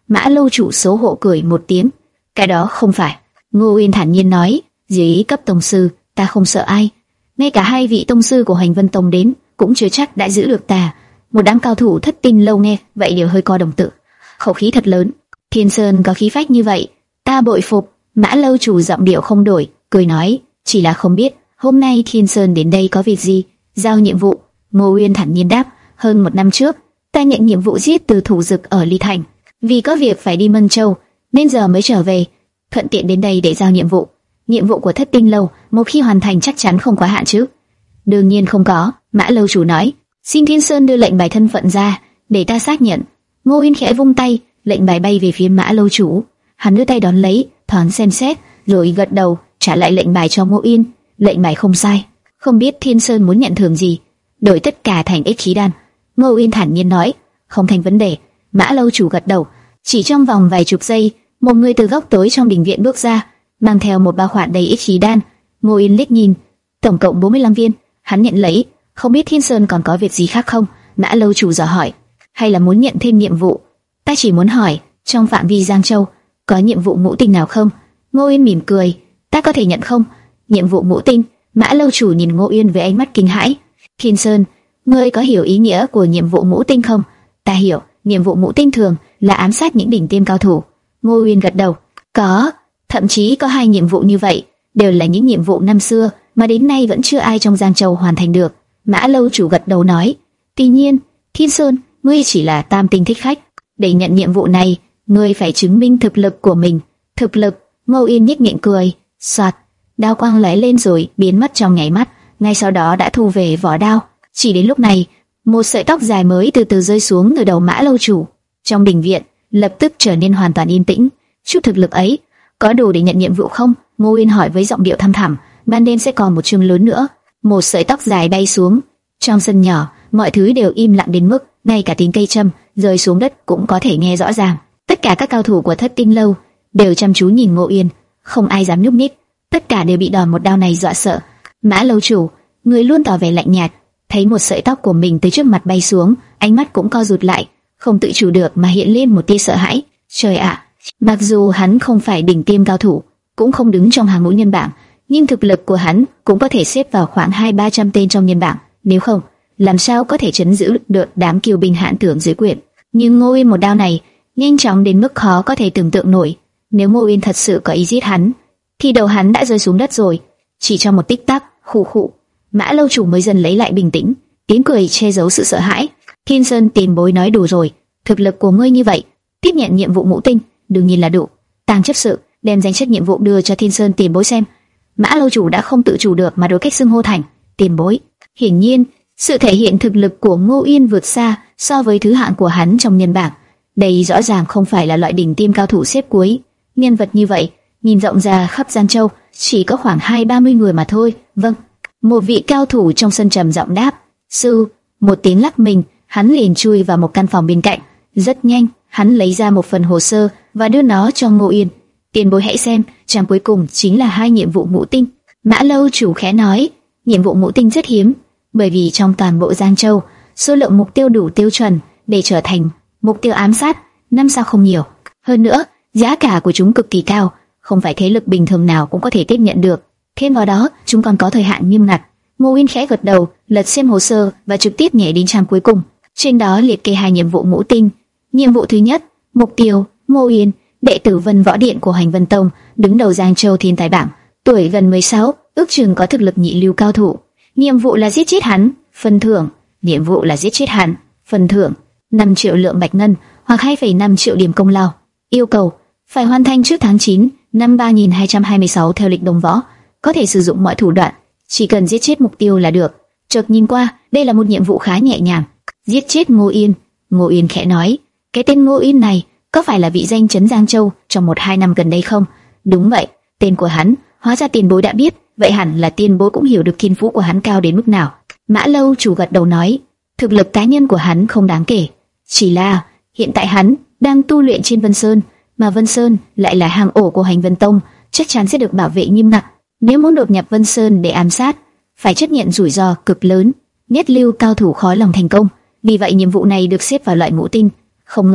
Mã lâu chủ xấu hổ cười một tiếng. Cái đó không phải. Ngô Uyên thản nhiên nói, dưới cấp tông sư, ta không sợ ai. Ngay cả hai vị tông sư của Hành Vân Tông đến, cũng chưa chắc đã giữ được ta. Một đám cao thủ thất tinh lâu nghe, vậy đều hơi co đồng tử. Khẩu khí thật lớn. Thiên Sơn có khí phách như vậy, ta bội phục. Mã lâu chủ giọng điệu không đổi, cười nói, chỉ là không biết hôm nay Thiên Sơn đến đây có việc gì. Giao nhiệm vụ. Ngô Uyên thản nhiên đáp, hơn một năm trước, ta nhận nhiệm vụ giết từ thủ dực ở Ly Thành. Vì có việc phải đi Mân Châu, nên giờ mới trở về, thuận tiện đến đây để giao nhiệm vụ. Nhiệm vụ của thất tinh lâu, một khi hoàn thành chắc chắn không quá hạn chứ? Đương nhiên không có. Mã lâu chủ nói, xin Thiên Sơn đưa lệnh bài thân phận ra, để ta xác nhận. Ngô Uyên khẽ vung tay, lệnh bài bay về phía Mã lâu chủ. Hắn đưa tay đón lấy, thoáng xem xét, rồi gật đầu, trả lại lệnh bài cho Ngô Uyên. Lệnh bài không sai. Không biết Thiên Sơn muốn nhận thưởng gì? Đổi tất cả thành ích khí đan. Ngô Uyên thản nhiên nói, không thành vấn đề. Mã lâu chủ gật đầu. Chỉ trong vòng vài chục giây, một người từ góc tối trong đình viện bước ra, mang theo một bao khoản đầy ích khí đan. Ngô Uyên liếc nhìn, tổng cộng bốn mươi lăm viên. Hắn nhận lấy. Không biết Thiên Sơn còn có việc gì khác không? Mã lâu chủ dò hỏi, hay là muốn nhận thêm nhiệm vụ? Ta chỉ muốn hỏi, trong phạm vi Giang Châu có nhiệm vụ ngũ tinh nào không? Ngô Uyên mỉm cười, ta có thể nhận không? Nhiệm vụ ngũ tinh? Mã lâu chủ nhìn Ngô Uyên với ánh mắt kinh hãi. Thiên Sơn, ngươi có hiểu ý nghĩa của nhiệm vụ ngũ tinh không? Ta hiểu, nhiệm vụ ngũ tinh thường là ám sát những đỉnh tiêm cao thủ. Ngô Uyên gật đầu, có, thậm chí có hai nhiệm vụ như vậy, đều là những nhiệm vụ năm xưa mà đến nay vẫn chưa ai trong Giang Châu hoàn thành được. Mã lâu chủ gật đầu nói, tuy nhiên, Thiên Sơn, ngươi chỉ là tam tinh thích khách, để nhận nhiệm vụ này, ngươi phải chứng minh thực lực của mình. Thực lực? Ngô Uyên nhếch miệng cười, soạt, đao quang lóe lên rồi biến mất trong nháy mắt, ngay sau đó đã thu về vỏ đao. Chỉ đến lúc này, một sợi tóc dài mới từ từ rơi xuống từ đầu Mã lâu chủ. Trong đình viện lập tức trở nên hoàn toàn yên tĩnh. Chút thực lực ấy có đủ để nhận nhiệm vụ không? Ngô Uyên hỏi với giọng điệu thăm thẳm. Ban đêm sẽ còn một chương lớn nữa. Một sợi tóc dài bay xuống. Trong sân nhỏ, mọi thứ đều im lặng đến mức ngay cả tiếng cây châm rơi xuống đất cũng có thể nghe rõ ràng. Tất cả các cao thủ của Thất Tinh lâu đều chăm chú nhìn Ngô Uyên, không ai dám nhúc nhích. Tất cả đều bị đòn một đao này dọa sợ. Mã lâu chủ, người luôn tỏ vẻ lạnh nhạt, thấy một sợi tóc của mình từ trước mặt bay xuống, ánh mắt cũng co rụt lại, không tự chủ được mà hiện lên một tia sợ hãi. Trời ạ, mặc dù hắn không phải đỉnh tiêm cao thủ, cũng không đứng trong hàng ngũ nhân bảng, nhưng thực lực của hắn cũng có thể xếp vào khoảng hai ba trăm tên trong nhân bảng. Nếu không, làm sao có thể trấn giữ được đám kiêu binh hãn tưởng dưới quyền? Nhưng Ngô Uyên một đao này nhanh chóng đến mức khó có thể tưởng tượng nổi. Nếu Ngô Uyên thật sự có ý giết hắn, thì đầu hắn đã rơi xuống đất rồi. Chỉ trong một tích tắc, khụ khụ, Mã lâu chủ mới dần lấy lại bình tĩnh, tiếng cười che giấu sự sợ hãi. Thiên Sơn tiền bối nói đủ rồi, thực lực của ngươi như vậy, tiếp nhận nhiệm vụ ngũ tinh đương nhiên là đủ. Tàng chấp sự đem danh sách nhiệm vụ đưa cho Thiên Sơn tiền bối xem. Mã lâu chủ đã không tự chủ được mà đổi cách xưng hô thành tiền bối. Hiển nhiên, sự thể hiện thực lực của Ngô Uyên vượt xa so với thứ hạng của hắn trong nhân bảng. Đây rõ ràng không phải là loại đỉnh tiêm cao thủ xếp cuối. Nhân vật như vậy, nhìn rộng ra khắp Giang Châu, chỉ có khoảng hai ba mươi người mà thôi. Vâng. Một vị cao thủ trong sân trầm giọng đáp. Sư, một tiếng lắc mình, hắn liền chui vào một căn phòng bên cạnh. Rất nhanh, hắn lấy ra một phần hồ sơ và đưa nó cho Ngô Uyên. Tiền bối hãy xem, trang cuối cùng chính là hai nhiệm vụ ngũ tinh. Mã lâu chủ khẽ nói, nhiệm vụ ngũ tinh rất hiếm, bởi vì trong toàn bộ Giang Châu, số lượng mục tiêu đủ tiêu chuẩn để trở thành mục tiêu ám sát năm sao không nhiều. Hơn nữa, giá cả của chúng cực kỳ cao, không phải thế lực bình thường nào cũng có thể tiếp nhận được. Thêm vào đó, chúng còn có thời hạn nghiêm ngặt. Ngô Uyên khẽ gật đầu, lật xem hồ sơ và trực tiếp nhảy đến trang cuối cùng. Trên đó liệt kê hai nhiệm vụ ngũ tinh. Nhiệm vụ thứ nhất, mục tiêu Ngô Uyên, đệ tử Vân Võ Điện của Hành Vân Tông, đứng đầu Giang Châu thiên tài bảng, tuổi gần mười sáu, ước chừng có thực lực nhị lưu cao thủ. Nhiệm vụ là giết chết hắn, phần thưởng. Nhiệm vụ là giết chết hắn, phần thưởng năm triệu lượng bạch ngân hoặc hai phẩy năm triệu điểm công lao. Yêu cầu phải hoàn thành trước tháng chín năm ba nghìn hai trăm hai mươi sáu theo lịch đồng võ, có thể sử dụng mọi thủ đoạn, chỉ cần giết chết mục tiêu là được. Chợt nhìn qua, đây là một nhiệm vụ khá nhẹ nhàng. Giết chết Ngô Uyên. Ngô Uyên khẽ nói, cái tên Ngô Uyên này có phải là vị danh chấn Giang Châu trong một hai năm gần đây không? Đúng vậy, tên của hắn, hóa ra tiền bối đã biết, vậy hẳn là tiền bối cũng hiểu được thiên phú của hắn cao đến mức nào. Mã lâu chủ gật đầu nói, thực lực cá nhân của hắn không đáng kể, chỉ là hiện tại hắn đang tu luyện trên Vân Sơn, mà Vân Sơn lại là hang ổ của Hành Vân Tông, chắc chắn sẽ được bảo vệ nghiêm ngặt. Nếu muốn đột nhập Vân Sơn để ám sát, phải chấp nhận rủi ro cực lớn, nhất lưu cao thủ khó lòng thành công. Vì vậy nhiệm vụ này được xếp vào loại ngũ tinh. Không ngờ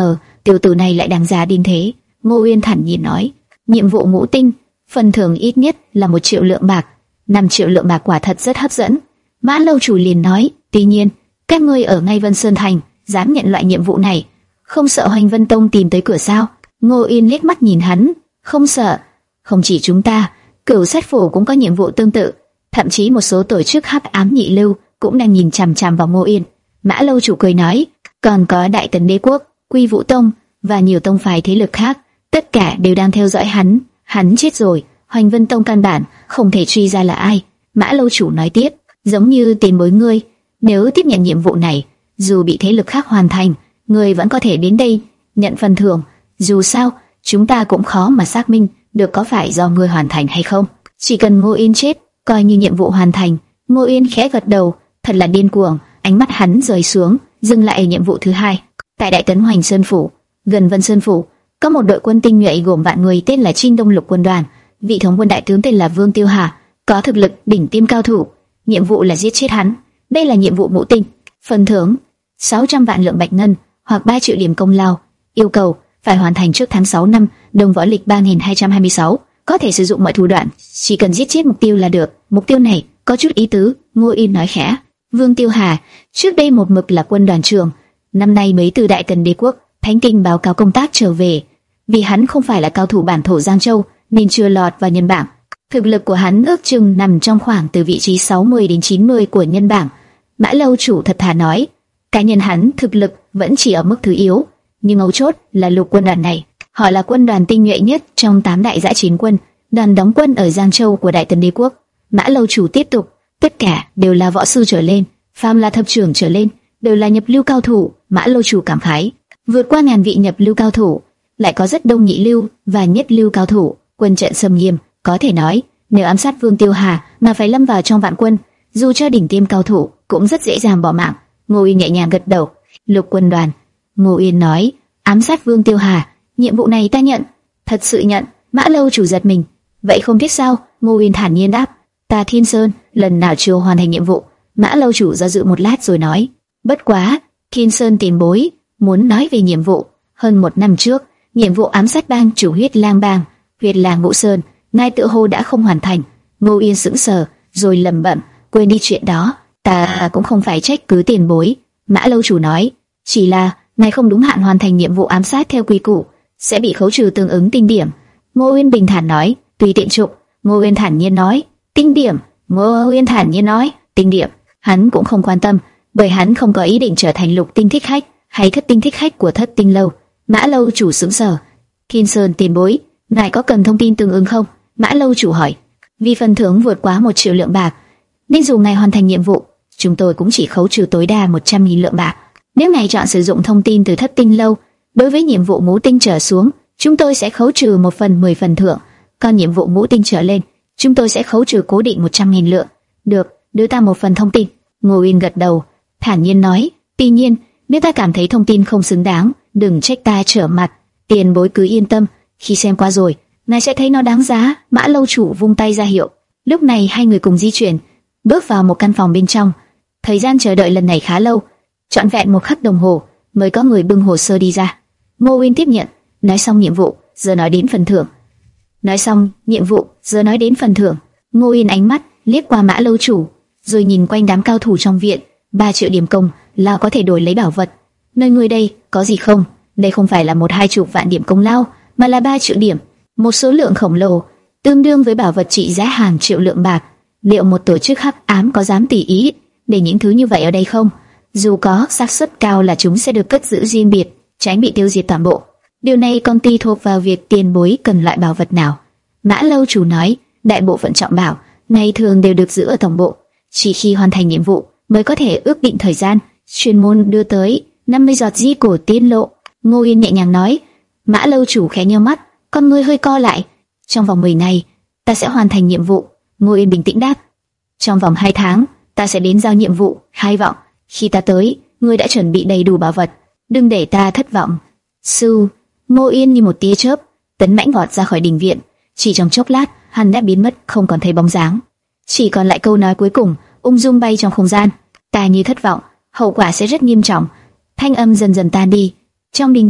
tiểu tử này lại đáng giá đến thế. Ngô Uyên thản nhiên nói, nhiệm vụ ngũ tinh, phần thưởng ít nhất là một triệu lượng bạc. Năm triệu lượng bạc quả thật rất hấp dẫn. Mã lâu chủ liền nói, tuy nhiên, các ngươi ở ngay Vân Sơn Thành, dám nhận loại nhiệm vụ này, không sợ Hoành Vân Tông tìm tới cửa sao? Ngô Uyên liếc mắt nhìn hắn, không sợ. Không chỉ chúng ta, Cửu Sát Phủ cũng có nhiệm vụ tương tự, thậm chí một số tổ chức hắc ám nhị lưu cũng đang nhìn chằm chằm vào Ngô Uyên. Mã lâu chủ cười nói, còn có Đại Tần Đế Quốc, Quy Vũ Tông và nhiều tông phái thế lực khác, tất cả đều đang theo dõi hắn. Hắn chết rồi, Hoành Vân Tông căn bản không thể truy ra là ai. Mã lâu chủ nói tiếp, giống như tiền bối ngươi, nếu tiếp nhận nhiệm vụ này, dù bị thế lực khác hoàn thành, ngươi vẫn có thể đến đây nhận phần thưởng. Dù sao, chúng ta cũng khó mà xác minh được có phải do ngươi hoàn thành hay không. Chỉ cần Ngô Uyên chết, coi như nhiệm vụ hoàn thành. Ngô Uyên khẽ gật đầu, thật là điên cuồng. Ánh mắt hắn rời xuống, dừng lại ở nhiệm vụ thứ hai. Tại Đại Tấn Hoành Sơn Phủ, gần Vân Sơn Phủ, có một đội quân tinh nhuệ gồm vạn người tên là Trinh Đông Lục Quân Đoàn. Vị thống quân đại tướng tên là Vương Tiêu Hà, có thực lực đỉnh tiêm cao thủ. Nhiệm vụ là giết chết hắn. Đây là nhiệm vụ ngũ tinh. Phần thưởng sáu trăm vạn lượng bạch ngân hoặc ba triệu điểm công lao. Yêu cầu phải hoàn thành trước tháng sáu năm Đông Võ Lịch ba nghìn hai trăm hai mươi sáu. Có thể sử dụng mọi thủ đoạn, chỉ cần giết chết mục tiêu là được. Mục tiêu này có chút ý tứ. Ngô Yên nói khẽ. Vương Tiêu Hà trước đây một mực là quân đoàn trưởng, năm nay mới từ Đại Tần Đế Quốc Thánh Kinh báo cáo công tác trở về. Vì hắn không phải là cao thủ bản thổ Giang Châu nên chưa lọt vào nhân bảng. Thực lực của hắn ước chừng nằm trong khoảng từ vị trí sáu mươi đến chín mươi của nhân bảng. Mã lâu chủ thật thà nói, cá nhân hắn thực lực vẫn chỉ ở mức thứ yếu, nhưng mấu chốt là lục quân đoàn này, họ là quân đoàn tinh nhuệ nhất trong tám đại dã chiến quân, đoàn đóng quân ở Giang Châu của Đại Tần Đế Quốc. Mã lâu chủ tiếp tục, tất cả đều là võ sư trở lên, phàm là thập trưởng trở lên đều là nhập lưu cao thủ. Mã lâu chủ cảm khái, vượt qua ngàn vị nhập lưu cao thủ, lại có rất đông nhị lưu và nhất lưu cao thủ, quân trận sầm nghiêm. Có thể nói, nếu ám sát Vương Tiêu Hà mà phải lâm vào trong vạn quân, dù cho đỉnh tiêm cao thủ cũng rất dễ dàng bỏ mạng. Ngô Yên nhẹ nhàng gật đầu. Lục quân đoàn. Ngô Yên nói, ám sát Vương Tiêu Hà, nhiệm vụ này ta nhận. Thật sự nhận. Mã lâu chủ giật mình. Vậy không biết sao? Ngô Yên thản nhiên đáp, ta Thiên Sơn lần nào chưa hoàn thành nhiệm vụ. Mã lâu chủ do dự một lát rồi nói, bất quá Thiên Sơn tiền bối muốn nói về nhiệm vụ. Hơn một năm trước, nhiệm vụ ám sát bang chủ Huyết Lang bang, Huyết Lang Ngũ Sơn, nay tự hồ đã không hoàn thành. Ngô Yên sững sờ, rồi lẩm bẩm, quên đi chuyện đó, ta cũng không phải trách cứ tiền bối. Mã lâu chủ nói, chỉ là ngài không đúng hạn hoàn thành nhiệm vụ ám sát theo quy củ, sẽ bị khấu trừ tương ứng tinh điểm. Ngô Yên bình thản nói, tùy tiện chụp. Ngô Yên thản nhiên nói, tinh điểm. Ngô Yên thản nhiên nói, tinh điểm. Hắn cũng không quan tâm, bởi hắn không có ý định trở thành lục tinh thích khách hay thất tinh thích khách của Thất Tinh lâu. Mã lâu chủ sững sờ. Thiên Sơn tiền bối, ngài có cần thông tin tương ứng không? Mã lâu chủ hỏi. Vì phần thưởng vượt quá một triệu lượng bạc, nên dù ngài hoàn thành nhiệm vụ, chúng tôi cũng chỉ khấu trừ tối đa một trăm nghìn lượng bạc. Nếu ngài chọn sử dụng thông tin từ Thất Tinh lâu, đối với nhiệm vụ ngũ tinh trở xuống, chúng tôi sẽ khấu trừ một phần mười phần thưởng. Còn nhiệm vụ ngũ tinh trở lên, chúng tôi sẽ khấu trừ cố định một trăm nghìn lượng. Được, đưa ta một phần thông tin. Ngô Uyên gật đầu, thản nhiên nói, tuy nhiên, nếu ta cảm thấy thông tin không xứng đáng, đừng trách ta trở mặt. Tiền bối cứ yên tâm, khi xem qua rồi, ngài sẽ thấy nó đáng giá. Mã lâu chủ vung tay ra hiệu. Lúc này hai người cùng di chuyển, bước vào một căn phòng bên trong. Thời gian chờ đợi lần này khá lâu, trọn vẹn một khắc đồng hồ mới có người bưng hồ sơ đi ra. Ngô Uyên tiếp nhận, nói xong nhiệm vụ, giờ nói đến phần thưởng. Nói xong nhiệm vụ, giờ nói đến phần thưởng. Ngô Uyên ánh mắt liếc qua Mã lâu chủ, rồi nhìn quanh đám cao thủ trong viện. Ba triệu điểm công là có thể đổi lấy bảo vật. Nơi người đây có gì không? Đây không phải là một hai chục vạn điểm công lao, mà là ba triệu điểm, một số lượng khổng lồ, tương đương với bảo vật trị giá hàng triệu lượng bạc. Liệu một tổ chức hắc ám có dám tùy ý để những thứ như vậy ở đây không? Dù có, xác suất cao là chúng sẽ được cất giữ riêng biệt, tránh bị tiêu diệt toàn bộ. Điều này còn tùy thuộc vào việc tiền bối cần loại bảo vật nào. Mã lâu chủ nói, đại bộ phận trọng bảo ngày thường đều được giữ ở tổng bộ, chỉ khi hoàn thành nhiệm vụ mới có thể ước định thời gian chuyên môn đưa tới. Năm mươi giọt di cổ tiên lộ. Ngô Yên nhẹ nhàng nói. Mã lâu chủ khẽ nheo mắt, con ngươi hơi co lại. Trong vòng mười ngày, ta sẽ hoàn thành nhiệm vụ. Ngô Yên bình tĩnh đáp. Trong vòng hai tháng, ta sẽ đến giao nhiệm vụ. Hy vọng khi ta tới, ngươi đã chuẩn bị đầy đủ bảo vật, đừng để ta thất vọng. Sư. Ngô Yên như một tia chớp tấn mãnh vọt ra khỏi đình viện. Chỉ trong chốc lát, hắn đã biến mất không còn thấy bóng dáng. Chỉ còn lại câu nói cuối cùng, ung dung bay trong không gian. Ta như thất vọng, hậu quả sẽ rất nghiêm trọng. Thanh âm dần dần tan đi. Trong đình viện,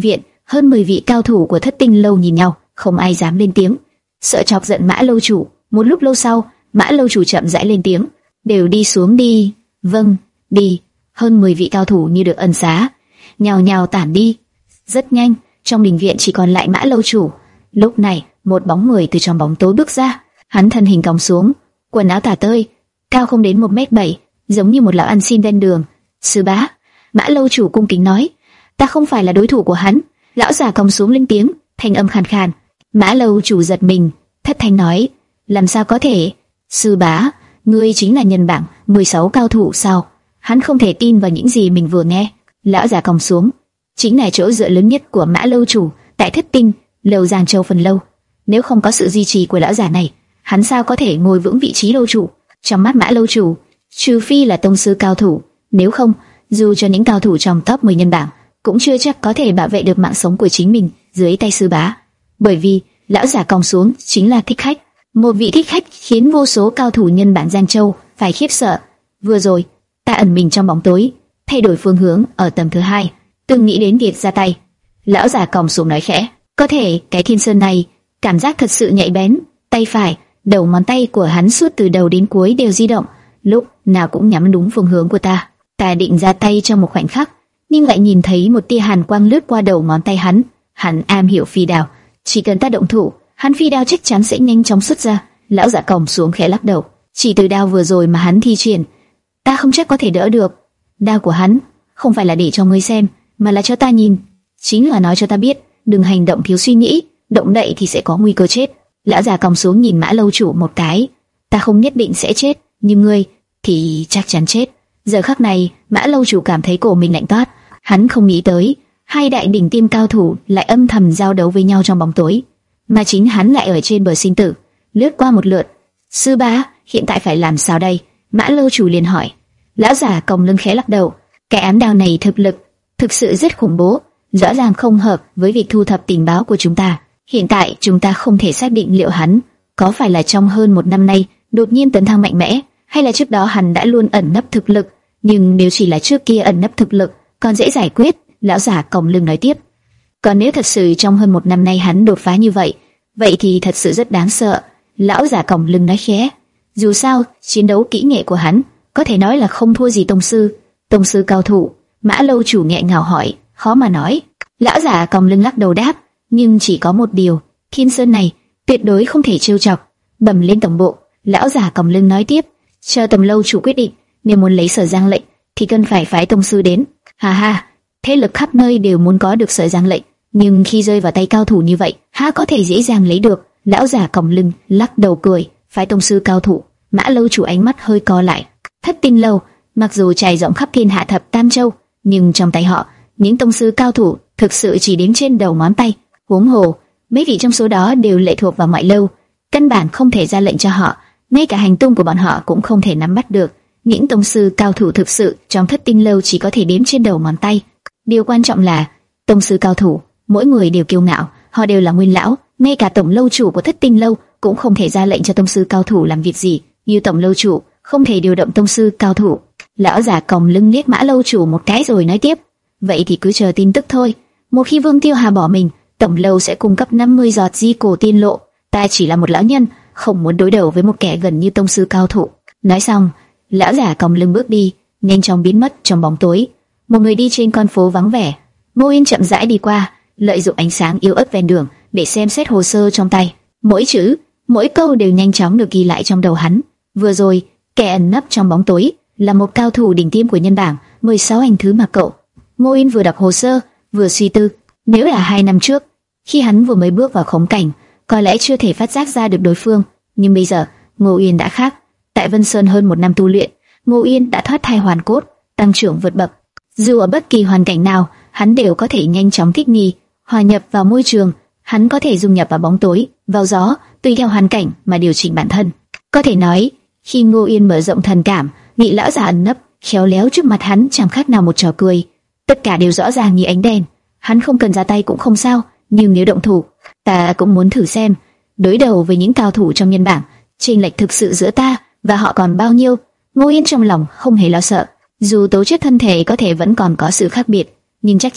Hơn mười vị cao thủ của Thất Tinh lâu nhìn nhau, không ai dám lên tiếng, sợ chọc giận Mã lâu chủ. Một lúc lâu sau, Mã lâu chủ chậm rãi lên tiếng, đều đi xuống đi. Vâng, đi. Hơn mười vị cao thủ như được ân xá, nhào nhào tản đi. Rất nhanh, trong đình viện chỉ còn lại Mã lâu chủ. Lúc này, một bóng người từ trong bóng tối bước ra. Hắn thân hình còng xuống, quần áo tả tơi, cao không đến một mét bảy, giống như một lão ăn xin ven đường. Sư bá. Mã lâu chủ cung kính nói, ta không phải là đối thủ của hắn. Lão già còng xuống lên tiếng, thanh âm khàn khàn. Mã lâu chủ giật mình, thất thanh nói, làm sao có thể? Sư bá, ngươi chính là nhân bảng mười sáu cao thủ sao? Hắn không thể tin vào những gì mình vừa nghe. Lão già còng xuống, chính là chỗ dựa lớn nhất của Mã lâu chủ tại Thất Tinh lâu Giang Châu Phần lâu. Nếu không có sự duy trì của lão già này, hắn sao có thể ngồi vững vị trí lâu chủ? Trong mắt Mã lâu chủ, trừ phi là tông sư cao thủ, nếu không, dù cho những cao thủ trong top mười nhân bảng cũng chưa chắc có thể bảo vệ được mạng sống của chính mình dưới tay sư bá. Bởi vì lão già còng xuống chính là thích khách, một vị thích khách khiến vô số cao thủ nhân bản Giang Châu phải khiếp sợ. Vừa rồi, ta ẩn mình trong bóng tối, thay đổi phương hướng ở tầng thứ hai, từng nghĩ đến việc ra tay. Lão già còng xuống nói khẽ, có thể cái thiên sơn này cảm giác thật sự nhạy bén. Tay phải, đầu ngón tay của hắn suốt từ đầu đến cuối đều di động, lúc nào cũng nhắm đúng phương hướng của ta. Ta định ra tay trong một khoảnh khắc, nhưng lại nhìn thấy một tia hàn quang lướt qua đầu ngón tay hắn. Hắn am hiểu phi đao, chỉ cần ta động thủ, hắn phi đao chắc chắn sẽ nhanh chóng xuất ra. Lão giả còng xuống khẽ lắc đầu, chỉ từ đao vừa rồi mà hắn thi triển, ta không chắc có thể đỡ được. Đao của hắn không phải là để cho ngươi xem, mà là cho ta nhìn, chính là nói cho ta biết, đừng hành động thiếu suy nghĩ, động đậy thì sẽ có nguy cơ chết. Lão già còng xuống nhìn Mã lâu chủ một cái, ta không nhất định sẽ chết, nhưng ngươi thì chắc chắn chết. Giờ khắc này, Mã lâu chủ cảm thấy cổ mình lạnh toát. Hắn không nghĩ tới hai đại đỉnh tiêm cao thủ lại âm thầm giao đấu với nhau trong bóng tối, mà chính hắn lại ở trên bờ sinh tử. Lướt qua một lượt, sư bá, hiện tại phải làm sao đây? Mã lâu chủ liền hỏi. Lão già còng lưng khẽ lắc đầu, cái ám đao này thực lực thực sự rất khủng bố, rõ ràng không hợp với việc thu thập tình báo của chúng ta. Hiện tại chúng ta không thể xác định liệu hắn có phải là trong hơn một năm nay đột nhiên tấn thăng mạnh mẽ, hay là trước đó hắn đã luôn ẩn nấp thực lực. Nhưng nếu chỉ là trước kia ẩn nấp thực lực, còn dễ giải quyết. Lão giả còng lưng nói tiếp. Còn nếu thật sự trong hơn một năm nay hắn đột phá như vậy, vậy thì thật sự rất đáng sợ. Lão giả còng lưng nói khẽ. Dù sao, chiến đấu kỹ nghệ của hắn có thể nói là không thua gì tông sư. Tông sư cao thủ? Mã lâu chủ nghẹn ngào hỏi. Khó mà nói. Lão giả còng lưng lắc đầu đáp. Nhưng chỉ có một điều, thiên sơn này tuyệt đối không thể trêu chọc. Bẩm lên tổng bộ. Lão giả còng lưng nói tiếp. Chờ tầm lâu chủ quyết định, nếu muốn lấy Sở Giang lệnh thì cần phải phái tông sư đến. Hà ha, thế lực khắp nơi đều muốn có được Sở Giang lệnh, nhưng khi rơi vào tay cao thủ như vậy, há có thể dễ dàng lấy được. Lão giả còng lưng lắc đầu cười. Phái tông sư cao thủ? Mã lâu chủ ánh mắt hơi co lại. Thất Tinh lâu mặc dù trải rộng khắp thiên hạ thập tam châu, nhưng trong tay họ, những tông sư cao thủ thực sự chỉ đếm trên đầu ngón tay. Huống hồ, mấy vị trong số đó đều lệ thuộc vào ngoại lâu, căn bản không thể ra lệnh cho họ, ngay cả hành tung của bọn họ cũng không thể nắm bắt được. Những tông sư cao thủ thực sự trong Thất Tinh lâu chỉ có thể đếm trên đầu ngón tay. Điều quan trọng là, tông sư cao thủ, mỗi người đều kiêu ngạo, họ đều là nguyên lão, ngay cả tổng lâu chủ của Thất Tinh lâu cũng không thể ra lệnh cho tông sư cao thủ làm việc gì, như tổng lâu chủ không thể điều động tông sư cao thủ. Lão giả còng lưng liếc Mã lâu chủ một cái rồi nói tiếp. Vậy thì cứ chờ tin tức thôi. Một khi Vương Tiêu Hà bỏ mình, tổng lâu sẽ cung cấp năm mươi giọt di cổ tiên lộ. Ta chỉ là một lão nhân, không muốn đối đầu với một kẻ gần như tông sư cao thủ. Nói xong, lão giả còng lưng bước đi, nhanh chóng biến mất trong bóng tối. Một người đi trên con phố vắng vẻ. Ngô Yên chậm rãi đi qua, lợi dụng ánh sáng yếu ớt ven đường để xem xét hồ sơ trong tay. Mỗi chữ, mỗi câu đều nhanh chóng được ghi lại trong đầu hắn. Vừa rồi, kẻ ẩn nấp trong bóng tối là một cao thủ đỉnh tiêm của nhân bảng mười sáu hành thứ mà cậu. Ngô Yên vừa đọc hồ sơ, vừa suy tư. Nếu là hai năm trước, khi hắn vừa mới bước vào khống cảnh, có lẽ chưa thể phát giác ra được đối phương. Nhưng bây giờ, Ngô Yên đã khác. Tại Vân Sơn hơn một năm tu luyện, Ngô Yên đã thoát thai hoàn cốt, tăng trưởng vượt bậc. Dù ở bất kỳ hoàn cảnh nào, hắn đều có thể nhanh chóng thích nghi, hòa nhập vào môi trường. Hắn có thể dung nhập vào bóng tối, vào gió, tùy theo hoàn cảnh mà điều chỉnh bản thân. Có thể nói, khi Ngô Yên mở rộng thần cảm, vị lão già ẩn nấp khéo léo trước mặt hắn chẳng khác nào một trò cười. Tất cả đều rõ ràng như ánh đèn. Hắn không cần ra tay cũng không sao, nhưng nếu động thủ, ta cũng muốn thử xem, đối đầu với những cao thủ trong nhân bảng, chênh lệch thực sự giữa ta và họ còn bao nhiêu. Ngô Yên trong lòng không hề lo sợ, dù tố chất thân thể có thể vẫn còn có sự khác biệt, nhưng chắc chắn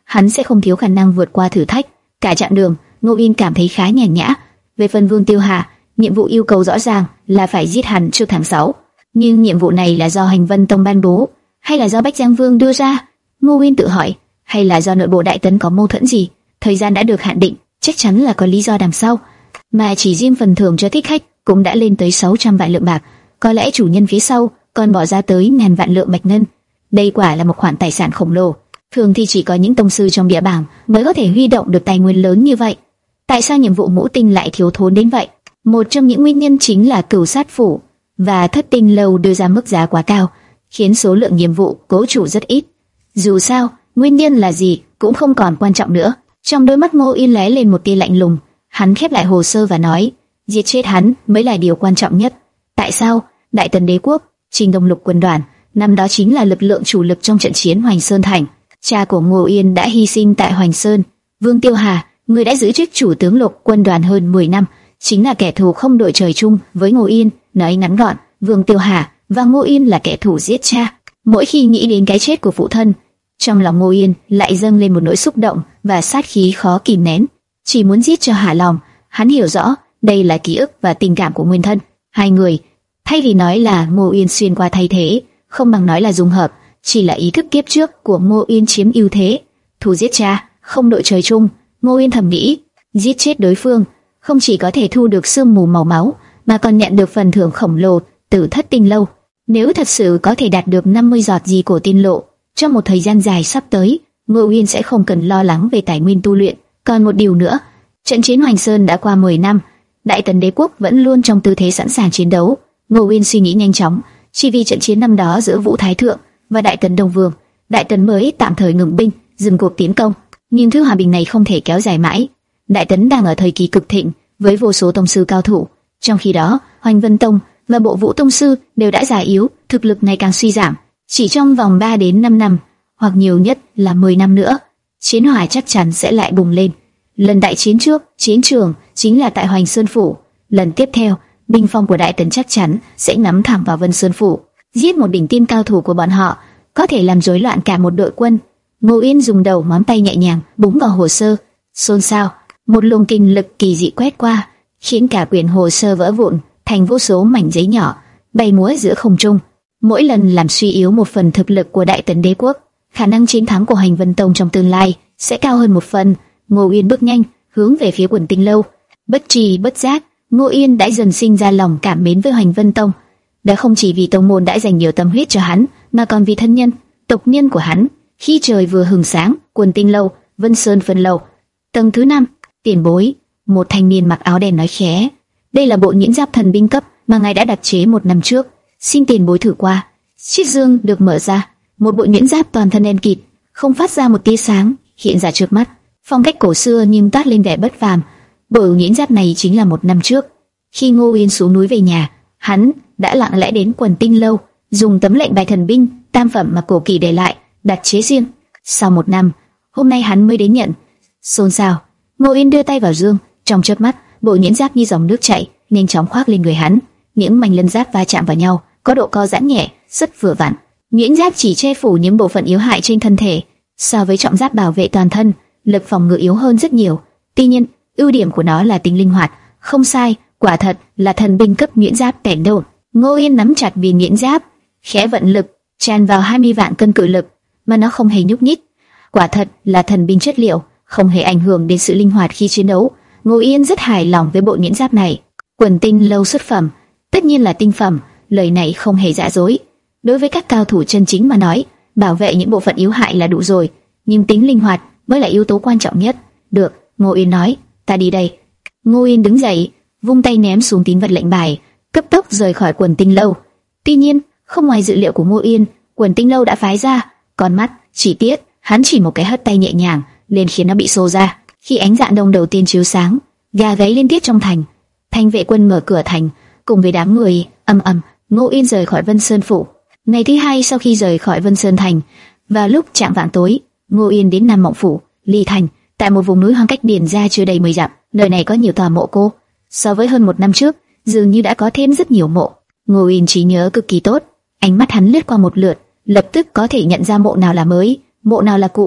hắn sẽ không thiếu khả năng vượt qua thử thách. Cả chặng đường, Ngô Yên cảm thấy khá nhàn nhã. Về phần Vương Tiêu Hà, nhiệm vụ yêu cầu rõ ràng là phải giết hắn trước tháng sáu. Nhưng nhiệm vụ này là do Hành Vân Tông ban bố, hay là do Bách Giang Vương đưa ra? Ngô Yên tự hỏi, hay là do nội bộ Đại Tấn có mâu thuẫn gì? Thời gian đã được hạn định, chắc chắn là có lý do đằng sau. Mà chỉ riêng phần thưởng cho thích khách cũng đã lên tới sáu trăm vạn lượng bạc, có lẽ chủ nhân phía sau còn bỏ ra tới ngàn vạn lượng bạch ngân. Đây quả là một khoản tài sản khổng lồ. Thường thì chỉ có những tông sư trong địa bảng mới có thể huy động được tài nguyên lớn như vậy. Tại sao nhiệm vụ ngũ tinh lại thiếu thốn đến vậy? Một trong những nguyên nhân chính là Cửu Sát Phủ và Thất Tinh Lâu đưa ra mức giá quá cao, khiến số lượng nhiệm vụ cố chủ rất ít. Dù sao, nguyên nhân là gì cũng không còn quan trọng nữa. Trong đôi mắt Ngô Yên lóe lên một tia lạnh lùng, hắn khép lại hồ sơ và nói, giết chết hắn mới là điều quan trọng nhất. Tại sao? Đại Tần Đế quốc, Trình Đông Lục quân đoàn, năm đó chính là lực lượng chủ lực trong trận chiến Hoành Sơn thành. Cha của Ngô Yên đã hy sinh tại Hoành Sơn. Vương Tiêu Hà, người đã giữ chức chủ tướng Lục quân đoàn hơn mười năm, chính là kẻ thù không đội trời chung với Ngô Yên. Nói ngắn gọn, Vương Tiêu Hà và Ngô Yên là kẻ thù giết cha. Mỗi khi nghĩ đến cái chết của phụ thân, trong lòng Ngô Yên lại dâng lên một nỗi xúc động và sát khí khó kìm nén, chỉ muốn giết cho hả lòng. Hắn hiểu rõ đây là ký ức và tình cảm của nguyên thân hai người. Thay vì nói là Ngô Yên xuyên qua thay thế, không bằng nói là dung hợp, chỉ là ý thức kiếp trước của Ngô Yên chiếm ưu thế. Thù giết cha, không đội trời chung. Ngô Yên thầm nghĩ, giết chết đối phương không chỉ có thể thu được sương mù màu máu, mà còn nhận được phần thưởng khổng lồ từ Thất Tinh Lâu. Nếu thật sự có thể đạt được năm mươi giọt di cổ tiên lộ, trong một thời gian dài sắp tới, Ngô Yên sẽ không cần lo lắng về tài nguyên tu luyện. Còn một điều nữa, trận chiến Hoành Sơn đã qua mười năm, Đại Tần Đế quốc vẫn luôn trong tư thế sẵn sàng chiến đấu. Ngô Yên suy nghĩ nhanh chóng, chỉ vì trận chiến năm đó giữa Vũ Thái Thượng và Đại Tần Đông Vương, Đại Tần mới tạm thời ngừng binh, dừng cuộc tiến công. Nhưng thứ hòa bình này không thể kéo dài mãi. Đại Tấn đang ở thời kỳ cực thịnh với vô số tông sư cao thủ, trong khi đó Hoành Vân Tông và Bộ Vũ tông sư đều đã già yếu, thực lực ngày càng suy giảm. Chỉ trong vòng ba đến năm năm, hoặc nhiều nhất là mười năm nữa, chiến hỏa chắc chắn sẽ lại bùng lên. Lần đại chiến trước, chiến trường chính là tại Hoành Sơn phủ. Lần tiếp theo, binh phong của Đại Tấn chắc chắn sẽ nắm thẳng vào Vân Sơn phủ. Giết một đỉnh tiên cao thủ của bọn họ có thể làm rối loạn cả một đội quân. Ngô Yên dùng đầu ngón tay nhẹ nhàng búng vào hồ sơ, xôn xao, một luồng kinh lực kỳ dị quét qua, khiến cả quyển hồ sơ vỡ vụn thành vô số mảnh giấy nhỏ bay múa giữa không trung. Mỗi lần làm suy yếu một phần thực lực của Đại Tần Đế quốc, khả năng chiến thắng của Hành Vân Tông trong tương lai sẽ cao hơn một phần. Ngô Yên bước nhanh hướng về phía Quần Tinh Lâu. Bất tri bất giác, Ngô Yên đã dần sinh ra lòng cảm mến với Hành Vân Tông. Đã không chỉ vì tông môn đã dành nhiều tâm huyết cho hắn, mà còn vì thân nhân, tộc nhân của hắn. Khi trời vừa hừng sáng, Quần Tinh Lâu, Vân Sơn phân lầu, tầng thứ năm. Tiền bối, một thanh niên mặc áo đen nói khẽ, đây là bộ nhuyễn giáp thần binh cấp mà ngài đã đặt chế một năm trước, xin tiền bối thử qua. Chiếc dương được mở ra, một bộ nhuyễn giáp toàn thân đen kịt, không phát ra một tia sáng, hiện ra trước mắt. Phong cách cổ xưa nhưng toát lên vẻ bất phàm. Bộ nhuyễn giáp này chính là một năm trước, khi Ngô Yên xuống núi về nhà, hắn đã lặng lẽ đến Quần Tinh Lâu, dùng tấm lệnh bài thần binh tam phẩm mà cổ kỳ để lại, đặt chế riêng. Sau một năm, hôm nay hắn mới đến nhận. Xôn xao, Ngô Yên đưa tay vào dương, trong chớp mắt, bộ nhuyễn giáp như dòng nước chảy, nhanh chóng khoác lên người hắn. Những mảnh lân giáp va chạm vào nhau, có độ co giãn nhẹ, rất vừa vặn. Nhuyễn giáp chỉ che phủ những bộ phận yếu hại trên thân thể, so với trọng giáp bảo vệ toàn thân, lực phòng ngự yếu hơn rất nhiều. Tuy nhiên, ưu điểm của nó là tính linh hoạt. Không sai, quả thật là thần binh cấp nhuyễn giáp tẻn đột. Ngô Yên nắm chặt viên nhuyễn giáp, khẽ vận lực, tràn vào hai mươi vạn cân cự lực, mà nó không hề nhúc nhích. Quả thật là thần binh chất liệu, không hề ảnh hưởng đến sự linh hoạt khi chiến đấu. Ngô Yên rất hài lòng với bộ nhuyễn giáp này. Quần Tinh Lâu xuất phẩm, tất nhiên là tinh phẩm, lời này không hề giả dối. Đối với các cao thủ chân chính mà nói, bảo vệ những bộ phận yếu hại là đủ rồi, nhưng tính linh hoạt mới là yếu tố quan trọng nhất. Được, Ngô Yên nói, ta đi đây. Ngô Yên đứng dậy, vung tay ném xuống tín vật lệnh bài, cấp tốc rời khỏi Quần Tinh Lâu. Tuy nhiên, không ngoài dự liệu của Ngô Yên, Quần Tinh Lâu đã phái ra con mắt chỉ tiết, hắn chỉ một cái hất tay nhẹ nhàng liền khiến nó bị xô ra. Khi ánh dạng đông đầu tiên chiếu sáng, gà gáy liên tiếp trong thành. Thanh vệ quân mở cửa thành, cùng với đám người ầm ầm. Ngô Yên rời khỏi Vân Sơn phủ. Ngày thứ hai sau khi rời khỏi Vân Sơn thành, vào lúc chạng vạng tối, Ngô Yên đến Nam Mộng phủ, Ly thành, tại một vùng núi hoang cách biển ra chưa đầy mười dặm. Nơi này có nhiều tòa mộ cô, so với hơn một năm trước, dường như đã có thêm rất nhiều mộ. Ngô Yên trí nhớ cực kỳ tốt, ánh mắt hắn lướt qua một lượt, lập tức có thể nhận ra mộ nào là mới, mộ nào là cũ.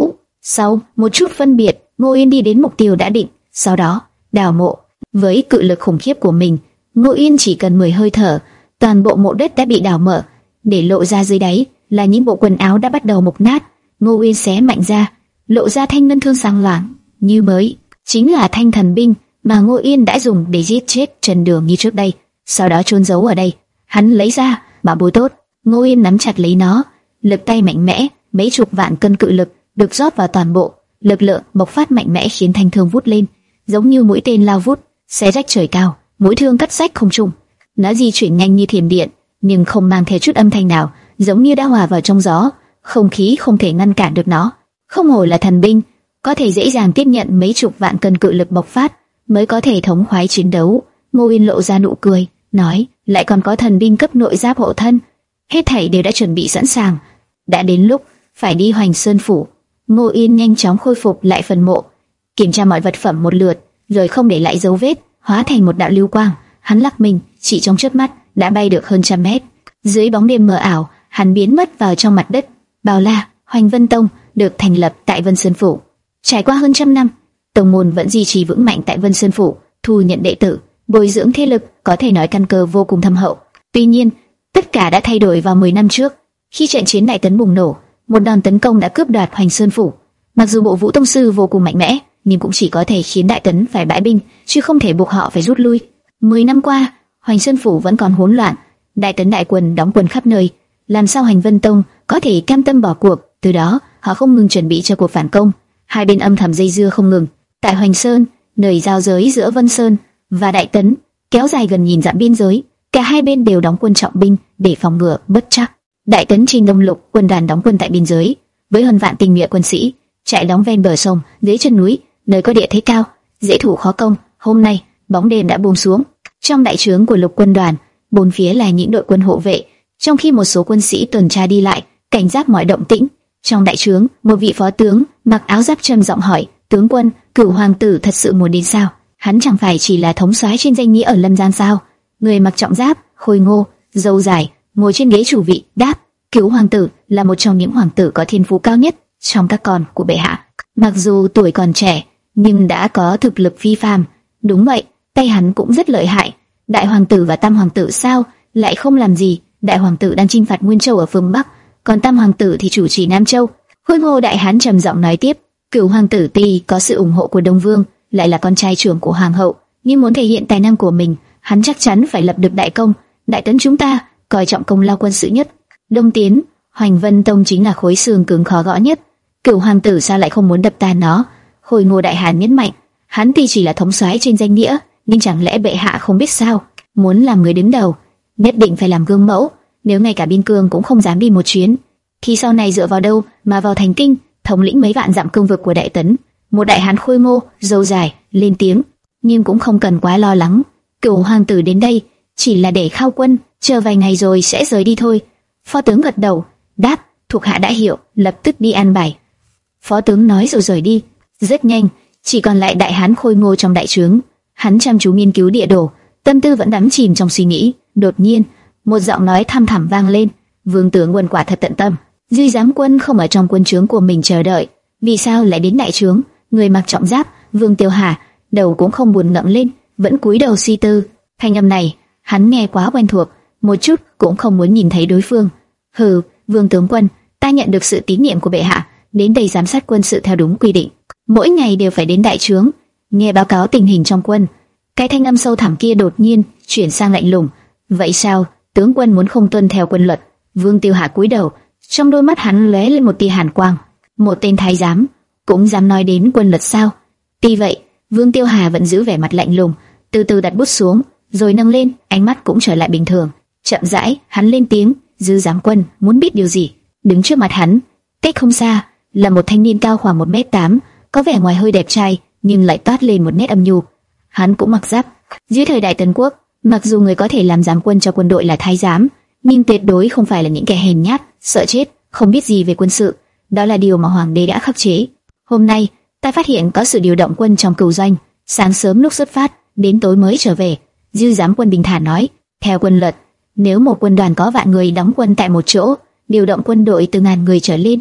Sau một chút phân biệt, Ngô Yên đi đến mục tiêu đã định, sau đó đào mộ. Với cự lực khủng khiếp của mình, Ngô Yên chỉ cần mười hơi thở, toàn bộ mộ đất đã bị đào mở, để lộ ra dưới đáy là những bộ quần áo đã bắt đầu mục nát. Ngô Yên xé mạnh ra, lộ ra thanh ngân thương sáng loáng như mới, chính là thanh thần binh mà Ngô Yên đã dùng để giết chết Trần Đường như trước đây, sau đó chôn giấu ở đây. Hắn lấy ra, bảo bối tốt. Ngô Yên nắm chặt lấy nó, lực tay mạnh mẽ, mấy chục vạn cân cự lực được rót vào toàn bộ, lực lượng bộc phát mạnh mẽ khiến thanh thương vút lên, giống như mũi tên lao vút, xé rách trời cao. Mũi thương cắt rách không trung, nó di chuyển nhanh như thiểm điện, nhưng không mang theo chút âm thanh nào, giống như đã hòa vào trong gió, không khí không thể ngăn cản được nó. Không hổ là thần binh, có thể dễ dàng tiếp nhận mấy chục vạn cân cự lực bộc phát, mới có thể thống khoái chiến đấu. Ngô Yên lộ ra nụ cười, nói, lại còn có thần binh cấp nội giáp hộ thân, hết thảy đều đã chuẩn bị sẵn sàng. Đã đến lúc phải đi Hoành Sơn phủ. Ngô Yên nhanh chóng khôi phục lại phần mộ, kiểm tra mọi vật phẩm một lượt, rồi không để lại dấu vết, hóa thành một đạo lưu quang. Hắn lắc mình, chỉ trong chớp mắt đã bay được hơn trăm mét. Dưới bóng đêm mờ ảo, hắn biến mất vào trong mặt đất. Bao la, Hoành Vân Tông được thành lập tại Vân Sơn phủ. Trải qua hơn trăm năm, tông môn vẫn duy trì vững mạnh tại Vân Sơn phủ, thu nhận đệ tử, bồi dưỡng thế lực, có thể nói căn cơ vô cùng thâm hậu. Tuy nhiên, tất cả đã thay đổi vào mười năm trước, khi trận chiến Đại Tấn bùng nổ, một đòn tấn công đã cướp đoạt Hoành Sơn phủ. Mặc dù Bộ Vũ tông sư vô cùng mạnh mẽ, nhưng cũng chỉ có thể khiến Đại Tấn phải bãi binh, chứ không thể buộc họ phải rút lui. Mười năm qua, Hoành Sơn phủ vẫn còn hỗn loạn, Đại Tấn đại quân đóng quân khắp nơi, làm sao Hoành Vân Tông có thể cam tâm bỏ cuộc? Từ đó, họ không ngừng chuẩn bị cho cuộc phản công. Hai bên âm thầm dây dưa không ngừng. Tại Hoành Sơn, nơi giao giới giữa Vân Sơn và Đại Tấn, kéo dài gần nghìn dặm biên giới, cả hai bên đều đóng quân trọng binh để phòng ngừa bất trắc. Đại Tấn Trình Đông Lục quân đoàn đóng quân tại biên giới, với hơn vạn tinh nhuệ quân sĩ, trại đóng ven bờ sông, dưới chân núi, nơi có địa thế cao, dễ thủ khó công. Hôm nay, bóng đêm đã buông xuống. Trong đại trướng của Lục quân đoàn, bốn phía là những đội quân hộ vệ, trong khi một số quân sĩ tuần tra đi lại, cảnh giác mọi động tĩnh. Trong đại trướng, một vị phó tướng mặc áo giáp trầm giọng hỏi: "Tướng quân, Cửu hoàng tử thật sự muốn đến sao? Hắn chẳng phải chỉ là thống soái trên danh nghĩa ở Lâm Giang sao?" Người mặc trọng giáp, khôi ngô, râu dài, ngồi trên ghế chủ vị, đáp: "Cửu hoàng tử là một trong những hoàng tử có thiên phú cao nhất trong các con của bệ hạ. Mặc dù tuổi còn trẻ, nhưng đã có thực lực phi phàm." "Đúng vậy, tay hắn cũng rất lợi hại. Đại hoàng tử và tam hoàng tử sao lại không làm gì? Đại hoàng tử đang chinh phạt Nguyên Châu ở phương Bắc, còn tam hoàng tử thì chủ trì Nam Châu." Khôi ngô đại hán trầm giọng nói tiếp: "Cửu hoàng tử tuy có sự ủng hộ của Đông Vương, lại là con trai trưởng của hoàng hậu, nhưng muốn thể hiện tài năng của mình, hắn chắc chắn phải lập được đại công. Đại Tấn chúng ta coi trọng công lao quân sự nhất. Đông tiến, Hoành Vân Tông chính là khối xương cứng khó gõ nhất. Cửu hoàng tử sao lại không muốn đập tan nó?" Khôi ngô đại hán nhấn mạnh: "Hắn tuy chỉ là thống soái trên danh nghĩa, nhưng chẳng lẽ bệ hạ không biết sao? Muốn làm người đứng đầu, nhất định phải làm gương mẫu. Nếu ngay cả biên cương cũng không dám đi một chuyến, thì sau này dựa vào đâu mà vào thành kinh, thống lĩnh mấy vạn dặm cương vực của Đại Tấn?" Một đại hán khôi ngô, râu dài lên tiếng: "Nhưng cũng không cần quá lo lắng. Cửu hoàng tử đến đây chỉ là để khao quân, chờ vài ngày rồi sẽ rời đi thôi." Phó tướng gật đầu, đáp: "Thuộc hạ đã hiểu, lập tức đi an bài." Phó tướng nói rồi rời đi. Rất nhanh, chỉ còn lại đại hán khôi ngô trong đại trướng. Hắn chăm chú nghiên cứu địa đồ, tâm tư vẫn đắm chìm trong suy nghĩ. Đột nhiên, một giọng nói thăm thẳm vang lên: "Vương tướng quân quả thật tận tâm. Duy giám quân không ở trong quân trướng của mình chờ đợi, vì sao lại đến đại trướng?" Người mặc trọng giáp, Vương Tiêu Hà, đầu cũng không buồn ngẩng lên, vẫn cúi đầu suy tư. Thanh âm này, hắn nghe quá quen thuộc, một chút cũng không muốn nhìn thấy đối phương. "Hừ, Vương tướng quân, ta nhận được sự tín nhiệm của bệ hạ, đến đây giám sát quân sự theo đúng quy định, mỗi ngày đều phải đến đại trướng, nghe báo cáo tình hình trong quân." Cái thanh âm sâu thẳm kia đột nhiên chuyển sang lạnh lùng: "Vậy sao, tướng quân muốn không tuân theo quân luật?" Vương Tiêu Hà cúi đầu, trong đôi mắt hắn lóe lên một tia hàn quang. Một tên thái giám cũng dám nói đến quân luật sao? Tuy vậy, Vương Tiêu Hà vẫn giữ vẻ mặt lạnh lùng, từ từ đặt bút xuống, rồi nâng lên, ánh mắt cũng trở lại bình thường. Chậm rãi, hắn lên tiếng: "Dư giám quân muốn biết điều gì?" Đứng trước mặt hắn, cách không xa, là một thanh niên cao khoảng một mét tám, có vẻ ngoài hơi đẹp trai, nhưng lại toát lên một nét âm nhu. Hắn cũng mặc giáp. Dưới thời Đại Tấn quốc, mặc dù người có thể làm giám quân cho quân đội là thái giám, nhưng tuyệt đối không phải là những kẻ hèn nhát, sợ chết, không biết gì về quân sự. Đó là điều mà hoàng đế đã khắc chế. "Hôm nay, ta phát hiện có sự điều động quân trong cửu doanh, sáng sớm lúc xuất phát, đến tối mới trở về." Dư giám quân bình thản nói: "Theo quân luật, nếu một quân đoàn có vạn người đóng quân tại một chỗ, điều động quân đội từ ngàn người trở lên,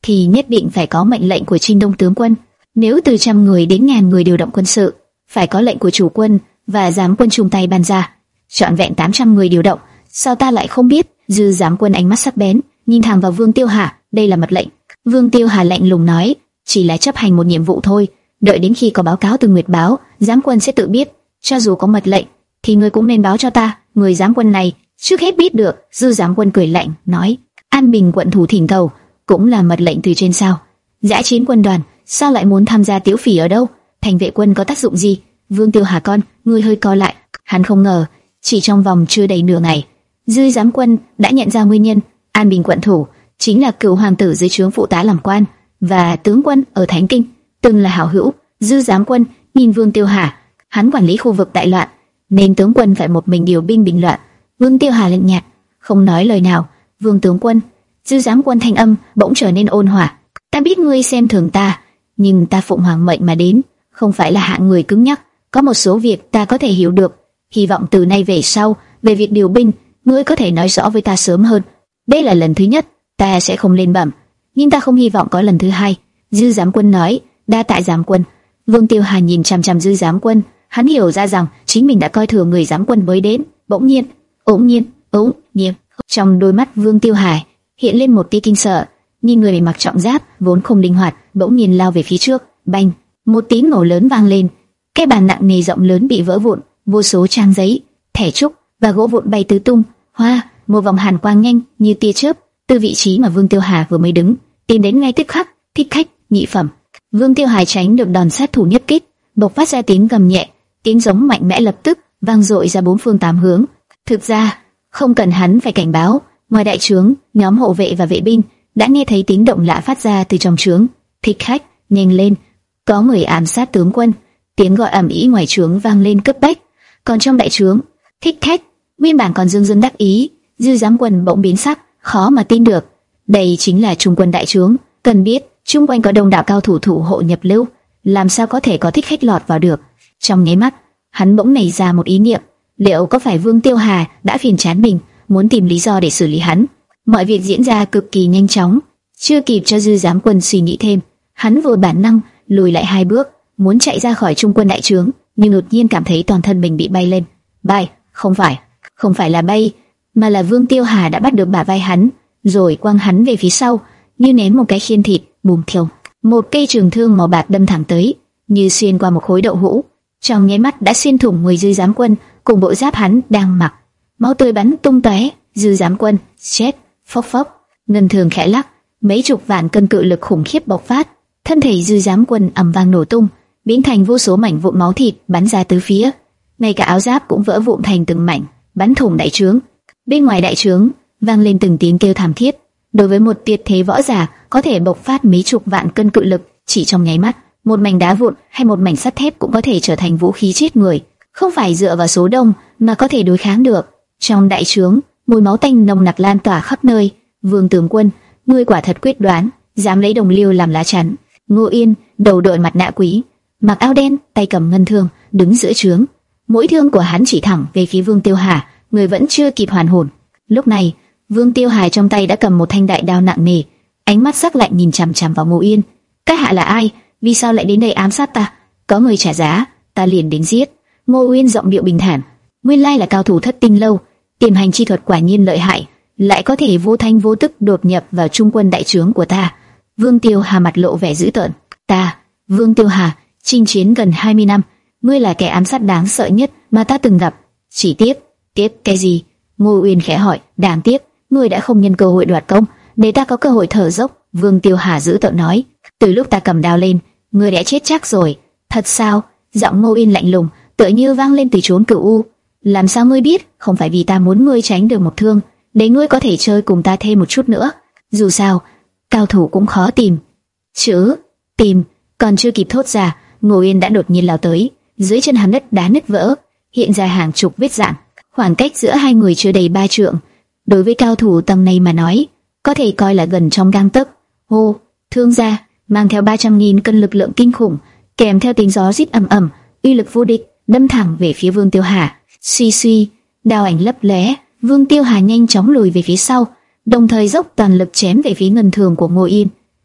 thì nhất định phải có mệnh lệnh của Trinh Đông tướng quân. Nếu từ trăm người đến ngàn người điều động quân sự, phải có lệnh của chủ quân và giám quân chung tay ban ra. Trọn vẹn tám trăm người điều động, sao ta lại không biết? Dư giám quân ánh mắt sắc bén, nhìn thẳng vào Vương Tiêu Hà. Đây là mật lệnh. Vương Tiêu Hà lạnh lùng nói, chỉ là chấp hành một nhiệm vụ thôi. Đợi đến khi có báo cáo từ Nguyệt Báo, giám quân sẽ tự biết. Cho dù có mật lệnh, thì ngươi cũng nên báo cho ta. Người giám quân này trước hết biết được. Dư giám quân cười lạnh, nói, An Bình quận thủ thỉnh cầu, cũng là mật lệnh từ trên sao? Dã chiến quân đoàn, sao lại muốn tham gia tiếu phỉ ở đâu? Thành vệ quân có tác dụng gì? Vương Tiêu Hà con, ngươi hơi co lại. Hắn không ngờ, chỉ trong vòng chưa đầy nửa ngày, Dư giám quân đã nhận ra nguyên nhân. An Bình quận thủ chính là cựu hoàng tử dưới trướng phụ tá làm quan và tướng quân ở Thánh Kinh, từng là hảo hữu. Dư giám quân nhìn Vương Tiêu Hà, hắn quản lý khu vực đại loạn, nên tướng quân phải một mình điều binh bình loạn. Vương Tiêu Hà lạnh nhạt, không nói lời nào. Vương tướng quân, Dư giám quân thanh âm bỗng trở nên ôn hòa. Ta biết ngươi xem thường ta, nhưng ta phụng hoàng mệnh mà đến, không phải là hạng người cứng nhắc. Có một số việc ta có thể hiểu được. Hy vọng từ nay về sau, về việc điều binh, ngươi có thể nói rõ với ta sớm hơn. Đây là lần thứ nhất, ta sẽ không lên bẩm, nhưng ta không hy vọng có lần thứ hai. Dư giám quân nói, đa tạ giám quân. Vương Tiêu Hà nhìn chằm chằm Dư giám quân, hắn hiểu ra rằng chính mình đã coi thường người giám quân mới đến. Bỗng nhiên, bỗng nhiên, bỗng nhiên, trong đôi mắt Vương Tiêu Hà hiện lên một tia kinh sợ, nhưng người mặc trọng giáp vốn không linh hoạt, bỗng nhiên lao về phía trước. Bành, một tiếng nổ lớn vang lên, cái bàn nặng nề rộng lớn bị vỡ vụn, vô số trang giấy, thẻ trúc và gỗ vụn bay tứ tung. Hoa, một vòng hàn quang nhanh như tia chớp từ vị trí mà Vương Tiêu Hà vừa mới đứng tiến đến ngay tức khắc. Thích khách, nhị phẩm. Vương Tiêu Hà tránh được đòn sát thủ nhất kích, bộc phát ra tiếng gầm nhẹ, tiếng giống mạnh mẽ lập tức vang dội ra bốn phương tám hướng. Thực ra, không cần hắn phải cảnh báo, ngoài đại trướng, nhóm hộ vệ và vệ binh đã nghe thấy tiếng động lạ phát ra từ trong trướng. Thích khách, nhanh lên, có người ám sát tướng quân. Tiếng gọi ầm ĩ ngoài trướng vang lên cấp bách. Còn trong đại trướng, thích khách nguyên bản còn dương dương đắc ý, Dư giám quân bỗng biến sắc, khó mà tin được. Đây chính là trung quân đại trướng, cần biết chung quanh có đông đảo cao thủ thủ hộ nhập lưu, làm sao có thể có thích khách lọt vào được. Trong nháy mắt, hắn bỗng nảy ra một ý niệm, liệu có phải Vương Tiêu Hà đã phiền chán mình, muốn tìm lý do để xử lý hắn. Mọi việc diễn ra cực kỳ nhanh chóng, chưa kịp cho Dư giám quân suy nghĩ thêm, hắn vừa bản năng lùi lại hai bước, muốn chạy ra khỏi trung quân đại trướng, nhưng đột nhiên cảm thấy toàn thân mình bị bay lên. Bay, không phải, không phải là bay, mà là Vương Tiêu Hà đã bắt được bả vai hắn, rồi quăng hắn về phía sau, như ném một cái khiên thịt. Bùm thiêu, một cây trường thương màu bạc đâm thẳng tới, như xuyên qua một khối đậu hũ, trong nháy mắt đã xuyên thủng người Dư giám quân cùng bộ giáp hắn đang mặc. Máu tươi bắn tung tóe. Dư giám quân chết. Phốc phốc, ngân thường khẽ lắc, mấy chục vạn cân cự lực khủng khiếp bộc phát, thân thể Dư giám quân ầm vang nổ tung, biến thành vô số mảnh vụn máu thịt bắn ra tứ phía. Ngay cả áo giáp cũng vỡ vụn thành từng mảnh, bắn thủng đại trướng. Bên ngoài đại trướng vang lên từng tiếng kêu thảm thiết. Đối với một tuyệt thế võ giả có thể bộc phát mấy chục vạn cân cự lực chỉ trong nháy mắt, một mảnh đá vụn hay một mảnh sắt thép cũng có thể trở thành vũ khí chết người, không phải dựa vào số đông mà có thể đối kháng được. Trong đại trướng, mùi máu tanh nồng nặc lan tỏa khắp nơi. Vương tướng quân, ngươi quả thật quyết đoán, dám lấy đồng liêu làm lá chắn. Ngô Yên, đầu đội mặt nạ quý, mặc áo đen, tay cầm ngân thương, đứng giữa trướng. Mũi thương của hắn chỉ thẳng về phía Vương Tiêu Hà, người vẫn chưa kịp hoàn hồn. Lúc này, Vương Tiêu Hà trong tay đã cầm một thanh đại đao nặng nề, ánh mắt sắc lạnh nhìn chằm chằm vào Ngô Yên. Các hạ là ai? Vì sao lại đến đây ám sát ta? Có người trả giá, ta liền đến giết. Ngô Yên giọng điệu bình thản. Nguyên lai là cao thủ Thất Tinh lâu, tiềm hành chi thuật quả nhiên lợi hại, lại có thể vô thanh vô tức đột nhập vào trung quân đại trướng của ta. Vương Tiêu Hà mặt lộ vẻ dữ tợn. Ta, Vương Tiêu Hà, chinh chiến gần hai mươi năm, ngươi là kẻ ám sát đáng sợ nhất mà ta từng gặp. Chỉ tiếc, tiếc cái gì? Ngô Uyên khẽ hỏi. Đáng tiếc, ngươi đã không nhân cơ hội đoạt công, để ta có cơ hội thở dốc. Vương Tiêu Hà dữ tợn nói. Từ lúc ta cầm đao lên, ngươi đã chết chắc rồi. Thật sao? Giọng Ngô Uyên lạnh lùng, tựa như vang lên từ chốn cửu u. Làm sao ngươi biết? Không phải vì ta muốn ngươi tránh được một thương, để ngươi có thể chơi cùng ta thêm một chút nữa. Dù sao, cao thủ cũng khó tìm. Chứ, tìm, còn chưa kịp thốt ra, Ngô Uyên đã đột nhiên lao tới. Dưới chân hắn đất đá nứt vỡ, hiện ra hàng chục vết rạn. Khoảng cách giữa hai người chưa đầy ba trượng, đối với cao thủ tầng này mà nói, có thể coi là gần trong gang tấc. Hô, thương gia, mang theo ba trăm nghìn cân lực lượng kinh khủng, kèm theo tiếng gió rít ầm ầm, uy lực vô địch, đâm thẳng về phía Vương Tiêu Hà. Suy suy, đao ảnh lấp lóe, Vương Tiêu Hà nhanh chóng lùi về phía sau, đồng thời dốc toàn lực chém về phía ngân thường của Ngô Yên.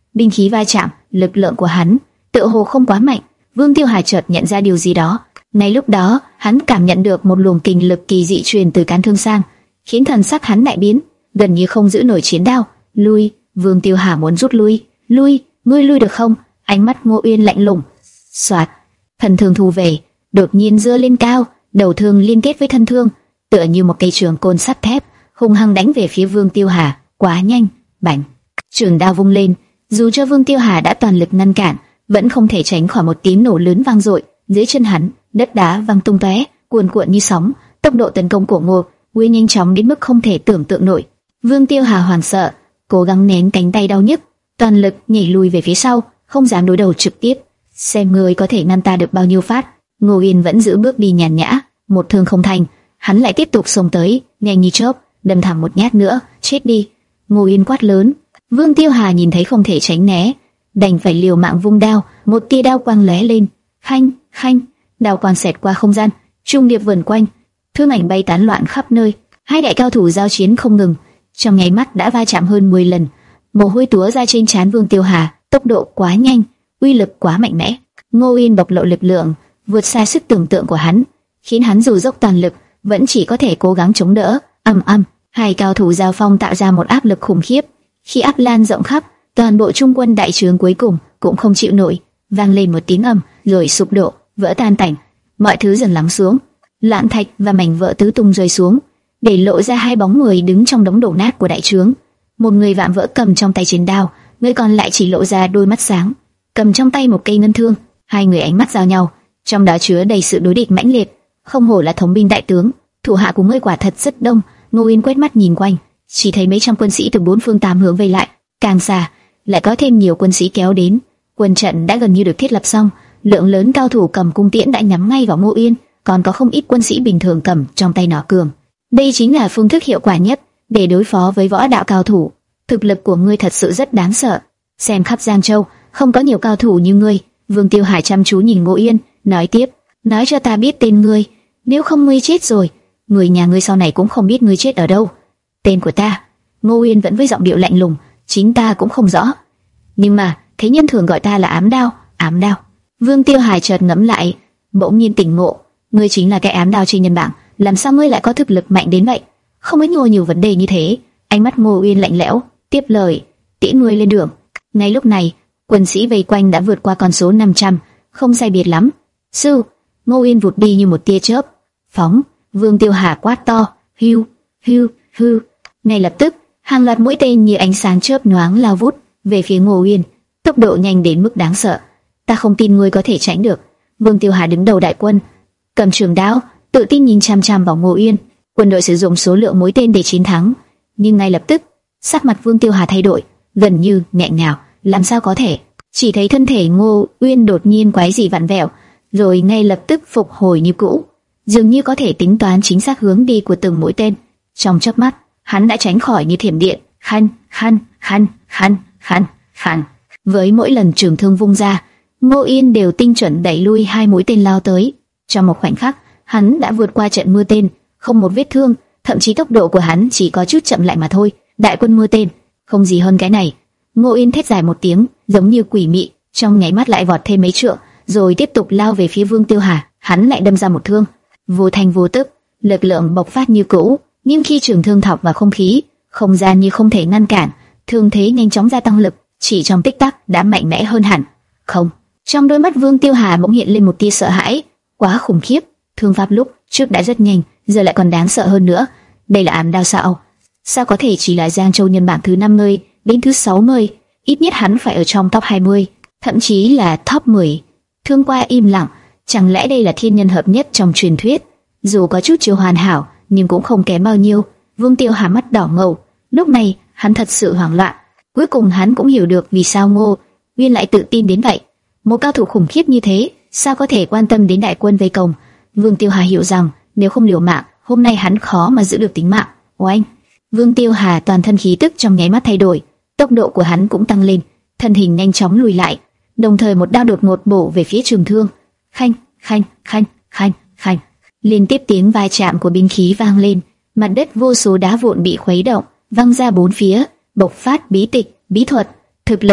binh khí va chạm, lực lượng của hắn tựa hồ không quá mạnh. Vương Tiêu Hà chợt nhận ra điều gì đó. Ngay lúc đó, hắn cảm nhận được một luồng kình lực kỳ dị truyền từ cán thương sang, khiến thần sắc hắn đại biến, gần như không giữ nổi chiến đao. Lui, Vương Tiêu Hà muốn rút lui. Lui, ngươi lui được không? Ánh mắt Ngô Uyên lạnh lùng. Soạt, thần thương thu về, đột nhiên giơ lên cao, đầu thương liên kết với thân thương, tựa như một cây trường côn sắt thép, hung hăng đánh về phía Vương Tiêu Hà. Quá nhanh, bành, trường đao vung lên, dù cho Vương Tiêu Hà đã toàn lực ngăn cản, vẫn không thể tránh khỏi một tiếng nổ lớn vang dội. Dưới chân hắn, đất đá văng tung tóe, cuồn cuộn như sóng. Tốc độ tấn công của Ngô Uyên nhanh chóng đến mức không thể tưởng tượng nổi. Vương Tiêu Hà hoảng sợ, cố gắng nén cánh tay đau nhức, toàn lực nhảy lùi về phía sau, không dám đối đầu trực tiếp. Xem ngươi có thể ngăn ta được bao nhiêu phát. Ngô Uyên vẫn giữ bước đi nhàn nhã, một thương không thành, hắn lại tiếp tục xông tới, nhanh như chớp, đâm thẳng một nhát nữa. Chết đi! Ngô Uyên quát lớn. Vương Tiêu Hà nhìn thấy không thể tránh né, đành phải liều mạng vung đao. Một tia đao quang lóe lên, khanh khanh, đao quang xẹt qua không gian, trung điệp vần quanh, thương ảnh bay tán loạn khắp nơi. Hai đại cao thủ giao chiến không ngừng, trong nháy mắt đã va chạm hơn mười lần. Mồ hôi túa ra trên trán Vương Tiêu Hà. Tốc độ quá nhanh, uy lực quá mạnh mẽ. Ngô Uyên bộc lộ lực lượng vượt xa sức tưởng tượng của hắn, khiến hắn dù dốc toàn lực vẫn chỉ có thể cố gắng chống đỡ. Ầm ầm, hai cao thủ giao phong tạo ra một áp lực khủng khiếp, khi áp lan rộng khắp, toàn bộ trung quân đại trướng cuối cùng cũng không chịu nổi, vang lên một tiếng ầm, rồi sụp đổ, vỡ tan tành. Mọi thứ dần lắng xuống, lạn thạch và mảnh vỡ tứ tung rơi xuống, để lộ ra hai bóng người đứng trong đống đổ nát của đại trướng. Một người vạm vỡ cầm trong tay chiến đao, người còn lại chỉ lộ ra đôi mắt sáng, cầm trong tay một cây ngân thương. Hai người ánh mắt giao nhau, trong đó chứa đầy sự đối địch mãnh liệt. Không hổ là thống binh đại tướng, thủ hạ của ngươi quả thật rất đông. Ngô Uyên quét mắt nhìn quanh, chỉ thấy mấy trăm quân sĩ từ bốn phương tám hướng vây lại, càng xa lại có thêm nhiều quân sĩ kéo đến. Quân trận đã gần như được thiết lập xong, lượng lớn cao thủ cầm cung tiễn đã nhắm ngay vào Ngô Uyên, còn có không ít quân sĩ bình thường cầm trong tay nỏ cường. Đây chính là phương thức hiệu quả nhất để đối phó với võ đạo cao thủ. Thực lực của ngươi thật sự rất đáng sợ, xem khắp Giang Châu không có nhiều cao thủ như ngươi. Vương Tiêu Hải chăm chú nhìn Ngô Uyên, nói tiếp: nói cho ta biết tên ngươi, nếu không ngươi chết rồi, người nhà ngươi sau này cũng không biết ngươi chết ở đâu. Tên của ta? Ngô Uyên vẫn với giọng điệu lạnh lùng: chính ta cũng không rõ, nhưng mà thế nhân thường gọi ta là Ám Đao. Ám Đao? Vương Tiêu Hải chợt ngẫm lại, bỗng nhiên tỉnh ngộ: ngươi chính là cái ám đao trên nhân bảng, làm sao ngươi lại có thực lực mạnh đến vậy? Không ấy ngô nhiều vấn đề như thế. Ánh mắt Ngô Uyên lạnh lẽo, tiếp lời: tiễn ngươi lên đường. Ngay lúc này, quân sĩ vây quanh đã vượt qua con số năm trăm, không sai biệt lắm. Sư! Ngô Uyên vụt đi như một tia chớp. Phóng! Vương Tiêu Hà quát to: hưu, hưu, hưu! Ngay lập tức, hàng loạt mũi tên như ánh sáng chớp nhoáng lao vút về phía Ngô Uyên, tốc độ nhanh đến mức đáng sợ. Ta không tin ngươi có thể tránh được. Vương Tiêu Hà đứng đầu đại quân, cầm trường đao, tự tin nhìn chăm chăm vào Ngô Uyên. Quân đội sử dụng số lượng mũi tên để chiến thắng, nhưng ngay lập tức, sắc mặt Vương Tiêu Hà thay đổi, gần như nghẹn ngào. Làm sao có thể? Chỉ thấy thân thể Ngô Uyên đột nhiên quái dị vặn vẹo, rồi ngay lập tức phục hồi như cũ, dường như có thể tính toán chính xác hướng đi của từng mũi tên. Trong chớp mắt, hắn đã tránh khỏi như thiểm điện. Khăn, khăn, khăn, khăn, khăn, khăn. Với mỗi lần trường thương vung ra, Ngô Uyên đều tinh chuẩn đẩy lui hai mũi tên lao tới. Trong một khoảnh khắc, hắn đã vượt qua trận mưa tên, không một vết thương, thậm chí tốc độ của hắn chỉ có chút chậm lại mà thôi. Đại quân mưa tên, không gì hơn cái này. Ngô Uyên thét dài một tiếng, giống như quỷ mị, trong nháy mắt lại vọt thêm mấy trượng, rồi tiếp tục lao về phía Vương Tiêu Hà. Hắn lại đâm ra một thương, vô thanh vô tức, lực lượng bộc phát như cũ, nhưng khi trường thương thọc vào không khí, không gian như không thể ngăn cản, thương thế nhanh chóng gia tăng lực, chỉ trong tích tắc đã mạnh mẽ hơn hẳn. Không, trong đôi mắt Vương Tiêu Hà bỗng hiện lên một tia sợ hãi, quá khủng khiếp, thương pháp lúc trước đã rất nhanh, giờ lại còn đáng sợ hơn nữa. Đây là ám đao sao? Sao có thể chỉ là Giang Châu nhân bảng thứ năm mươi đến thứ sáu mươi, ít nhất hắn phải ở trong top hai mươi, thậm chí là top mười. Thương qua im lặng, chẳng lẽ đây là thiên nhân hợp nhất trong truyền thuyết? Dù có chút chưa hoàn hảo, nhưng cũng không kém bao nhiêu. Vương Tiêu Hà mắt đỏ ngầu, lúc này hắn thật sự hoảng loạn. Cuối cùng hắn cũng hiểu được vì sao Ngô Uyên lại tự tin đến vậy. Một cao thủ khủng khiếp như thế, sao có thể quan tâm đến đại quân vây công? Vương Tiêu Hà hiểu rằng nếu không liều mạng, hôm nay hắn khó mà giữ được tính mạng. Oanh! Vương Tiêu Hà toàn thân khí tức trong nháy mắt thay đổi, tốc độ của hắn cũng tăng lên, thân hình nhanh chóng lùi lại, đồng thời một đao đột ngột bổ về phía trường thương. Khanh, khanh, khanh, khanh, khanh. Liên tiếp tiếng va chạm của binh khí vang lên, mặt đất vô số đá vụn bị khuấy động, văng ra bốn phía, bộc phát bí tịch, bí thuật, thực lực,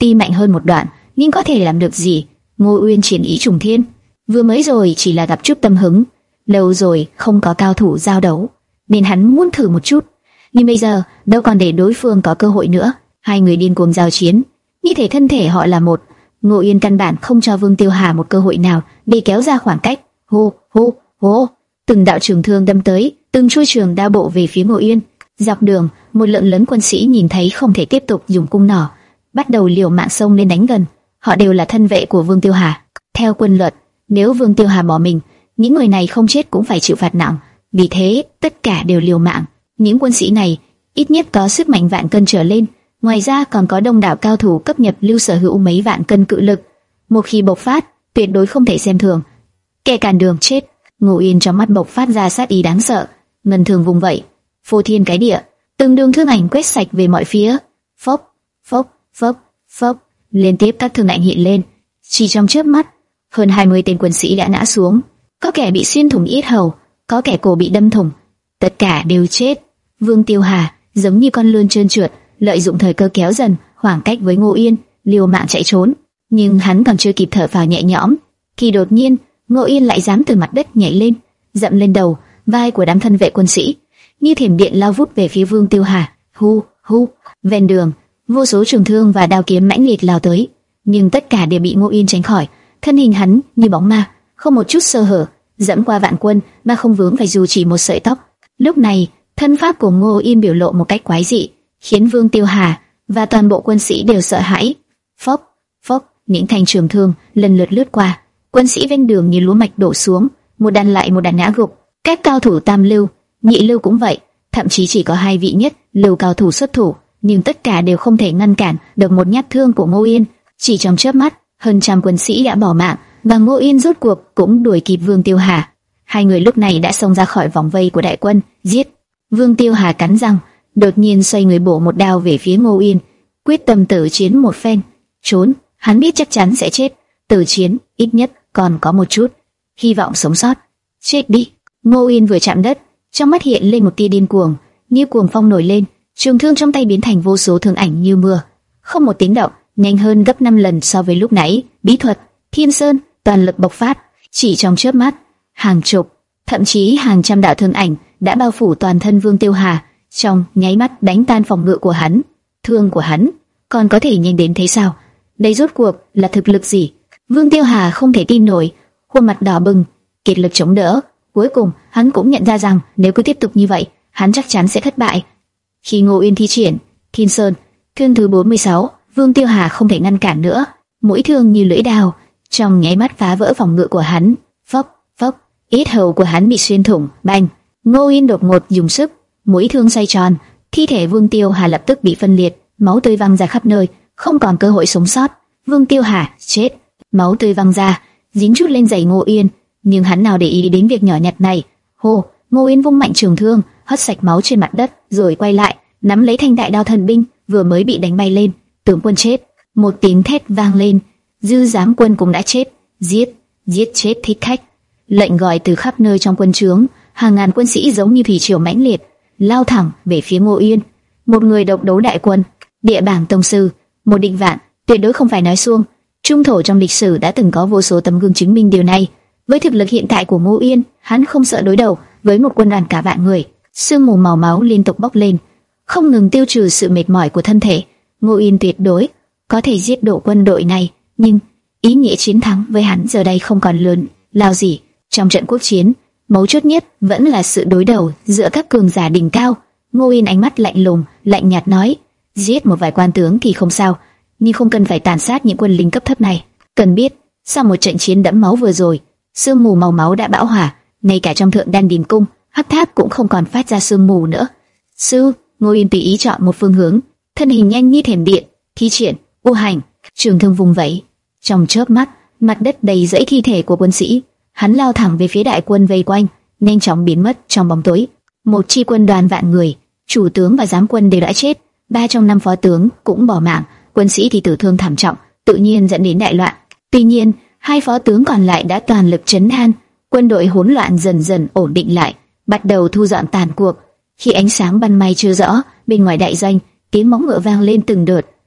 tuy mạnh hơn một đoạn, nhưng có thể làm được gì? Ngô Uyên chiến ý trùng thiên, vừa mới rồi chỉ là gặp chút tâm hứng, lâu rồi không có cao thủ giao đấu, nên hắn muốn thử một chút. Nhưng bây giờ đâu còn để đối phương có cơ hội nữa. Hai người điên cuồng giao chiến, như thể thân thể họ là một. Ngô Uyên căn bản không cho Vương Tiêu Hà một cơ hội nào để kéo ra khoảng cách. Hô hô hô, từng đạo trường thương đâm tới, từng chuôi trường đao bộ về phía Ngô Uyên. Dọc đường, một lượng lớn quân sĩ nhìn thấy không thể tiếp tục dùng cung nỏ, bắt đầu liều mạng xông lên đánh gần. Họ đều là thân vệ của Vương Tiêu Hà. Theo quân luật, nếu Vương Tiêu Hà bỏ mình, những người này không chết cũng phải chịu phạt nặng. Vì thế, tất cả đều liều mạng. Những quân sĩ này ít nhất có sức mạnh vạn cân trở lên, ngoài ra còn có đông đảo cao thủ cấp nhập lưu sở hữu mấy vạn cân cự lực. Một khi bộc phát, tuyệt đối không thể xem thường. Kẻ cản đường chết. Ngô Uyên trong mắt bộc phát ra sát ý đáng sợ, ngân thường vùng vẫy, phô thiên cái địa, từng đường thương ảnh quét sạch về mọi phía. Phốc, phốc, phốc, phốc, liên tiếp các thương ảnh hiện lên. Chỉ trong chớp mắt, hơn hai mươi tên quân sĩ đã ngã xuống, có kẻ bị xuyên thủng yết hầu, có kẻ cổ bị đâm thủng, tất cả đều chết. Vương Tiêu Hà giống như con lươn trơn trượt, lợi dụng thời cơ kéo dần khoảng cách với Ngô Uyên, liều mạng chạy trốn. Nhưng hắn còn chưa kịp thở phào nhẹ nhõm, thì đột nhiên Ngô Uyên lại dám từ mặt đất nhảy lên, dậm lên đầu vai của đám thân vệ quân sĩ, như thiểm điện lao vút về phía Vương Tiêu Hà. Hu hu, ven đường, vô số trường thương và đao kiếm mãnh liệt lao tới, nhưng tất cả đều bị Ngô Uyên tránh khỏi. Thân hình hắn như bóng ma, không một chút sơ hở, dẫm qua vạn quân mà không vướng phải dù chỉ một sợi tóc. Lúc này, thân pháp của Ngô Uyên biểu lộ một cách quái dị, khiến Vương Tiêu Hà và toàn bộ quân sĩ đều sợ hãi. Phốc, phốc, những thanh trường thương lần lượt lướt qua, quân sĩ ven đường như lúa mạch đổ xuống, một đàn lại một đàn ngã gục. Các cao thủ tam lưu, nhị lưu cũng vậy, thậm chí chỉ có hai vị nhất lưu cao thủ xuất thủ, nhưng tất cả đều không thể ngăn cản được một nhát thương của Ngô Uyên. Chỉ trong chớp mắt, hơn trăm quân sĩ đã bỏ mạng, và Ngô Uyên rốt cuộc cũng đuổi kịp Vương Tiêu Hà. Hai người lúc này đã xông ra khỏi vòng vây của đại quân. Giết! Vương Tiêu Hà cắn răng, đột nhiên xoay người bổ một đao về phía Ngô Uyên, quyết tâm tử chiến một phen. Trốn, hắn biết chắc chắn sẽ chết. Tử chiến, ít nhất còn có một chút hy vọng sống sót. Chết đi! Ngô Uyên vừa chạm đất, trong mắt hiện lên một tia điên cuồng, như cuồng phong nổi lên, trường thương trong tay biến thành vô số thương ảnh như mưa, không một tiếng động, nhanh hơn gấp năm lần so với lúc nãy. Bí thuật Thiên Sơn toàn lực bộc phát, chỉ trong chớp mắt, hàng chục, thậm chí hàng trăm đạo thương ảnh đã bao phủ toàn thân Vương Tiêu Hà, trong nháy mắt đánh tan phòng ngự của hắn. Thương của hắn còn có thể nhanh đến thế sao? Đây rốt cuộc là thực lực gì? Vương Tiêu Hà không thể tin nổi, khuôn mặt đỏ bừng, kiệt lực chống đỡ. Cuối cùng, hắn cũng nhận ra rằng nếu cứ tiếp tục như vậy, hắn chắc chắn sẽ thất bại. Khi Ngô Uyên thi triển Thiên Sơn, thương thứ bốn mươi sáu, Vương Tiêu Hà không thể ngăn cản nữa, mũi thương như lưỡi dao, trong nháy mắt phá vỡ phòng ngự của hắn. Phốc, phốc, yết hầu của hắn bị xuyên thủng. Bành! Ngô Uyên đột ngột dùng sức, mũi thương xoay tròn, thi thể Vương Tiêu Hà lập tức bị phân liệt, máu tươi văng ra khắp nơi, không còn cơ hội sống sót. Vương Tiêu Hà chết, máu tươi văng ra, dính chút lên giày Ngô Uyên, nhưng hắn nào để ý đến việc nhỏ nhặt này. Hô! Ngô Uyên vung mạnh trường thương, hất sạch máu trên mặt đất, rồi quay lại, nắm lấy thanh đại đao thần binh vừa mới bị đánh bay lên. Tướng quân chết! Một tiếng thét vang lên, dư giám quân cũng đã chết. Giết! Giết chết thích khách! Lệnh gọi từ khắp nơi trong quân trướng, hàng ngàn quân sĩ giống như thủy triều mãnh liệt, lao thẳng về phía Ngô Uyên. Một người độc đấu đại quân, địa bảng tông sư, một địch vạn, tuyệt đối không phải nói suông. Trung thổ trong lịch sử đã từng có vô số tấm gương chứng minh điều này. Với thực lực hiện tại của Ngô Uyên, hắn không sợ đối đầu với một quân đoàn cả vạn người. Sương mù màu máu liên tục bốc lên, không ngừng tiêu trừ sự mệt mỏi của thân thể. Ngô Uyên tuyệt đối có thể giết đổ quân đội này, nhưng ý nghĩa chiến thắng với hắn giờ đây không còn lớn lao gì. Trong trận quốc chiến, mấu chốt nhất vẫn là sự đối đầu giữa các cường giả đỉnh cao. Ngô Uyên ánh mắt lạnh lùng, lạnh nhạt nói: giết một vài quan tướng thì không sao, nhưng không cần phải tàn sát những quân lính cấp thấp này. Cần biết, sau một trận chiến đẫm máu vừa rồi, sương mù màu máu đã bão hỏa, ngay cả trong Thượng Đan Điền Cung, hắc tháp cũng không còn phát ra sương mù nữa. Sư, Ngô Uyên tùy ý chọn một phương hướng, thân hình nhanh như thiểm điện, thi triển U Hành, trường thương vùng vẫy. Trong chớp mắt, mặt đất đầy rẫy thi thể của quân sĩ, hắn lao thẳng về phía đại quân vây quanh, nhanh chóng biến mất trong bóng tối. Một chi quân đoàn vạn người, chủ tướng và giám quân đều đã chết, ba trong năm phó tướng cũng bỏ mạng, quân sĩ thì tử thương thảm trọng, tự nhiên dẫn đến đại loạn. Tuy nhiên, hai phó tướng còn lại đã toàn lực trấn an, quân đội hỗn loạn dần dần ổn định lại, bắt đầu thu dọn tàn cuộc. Khi ánh sáng ban mai chưa rõ, bên ngoài đại doanh, tiếng móng ngựa vang lên từng đợt,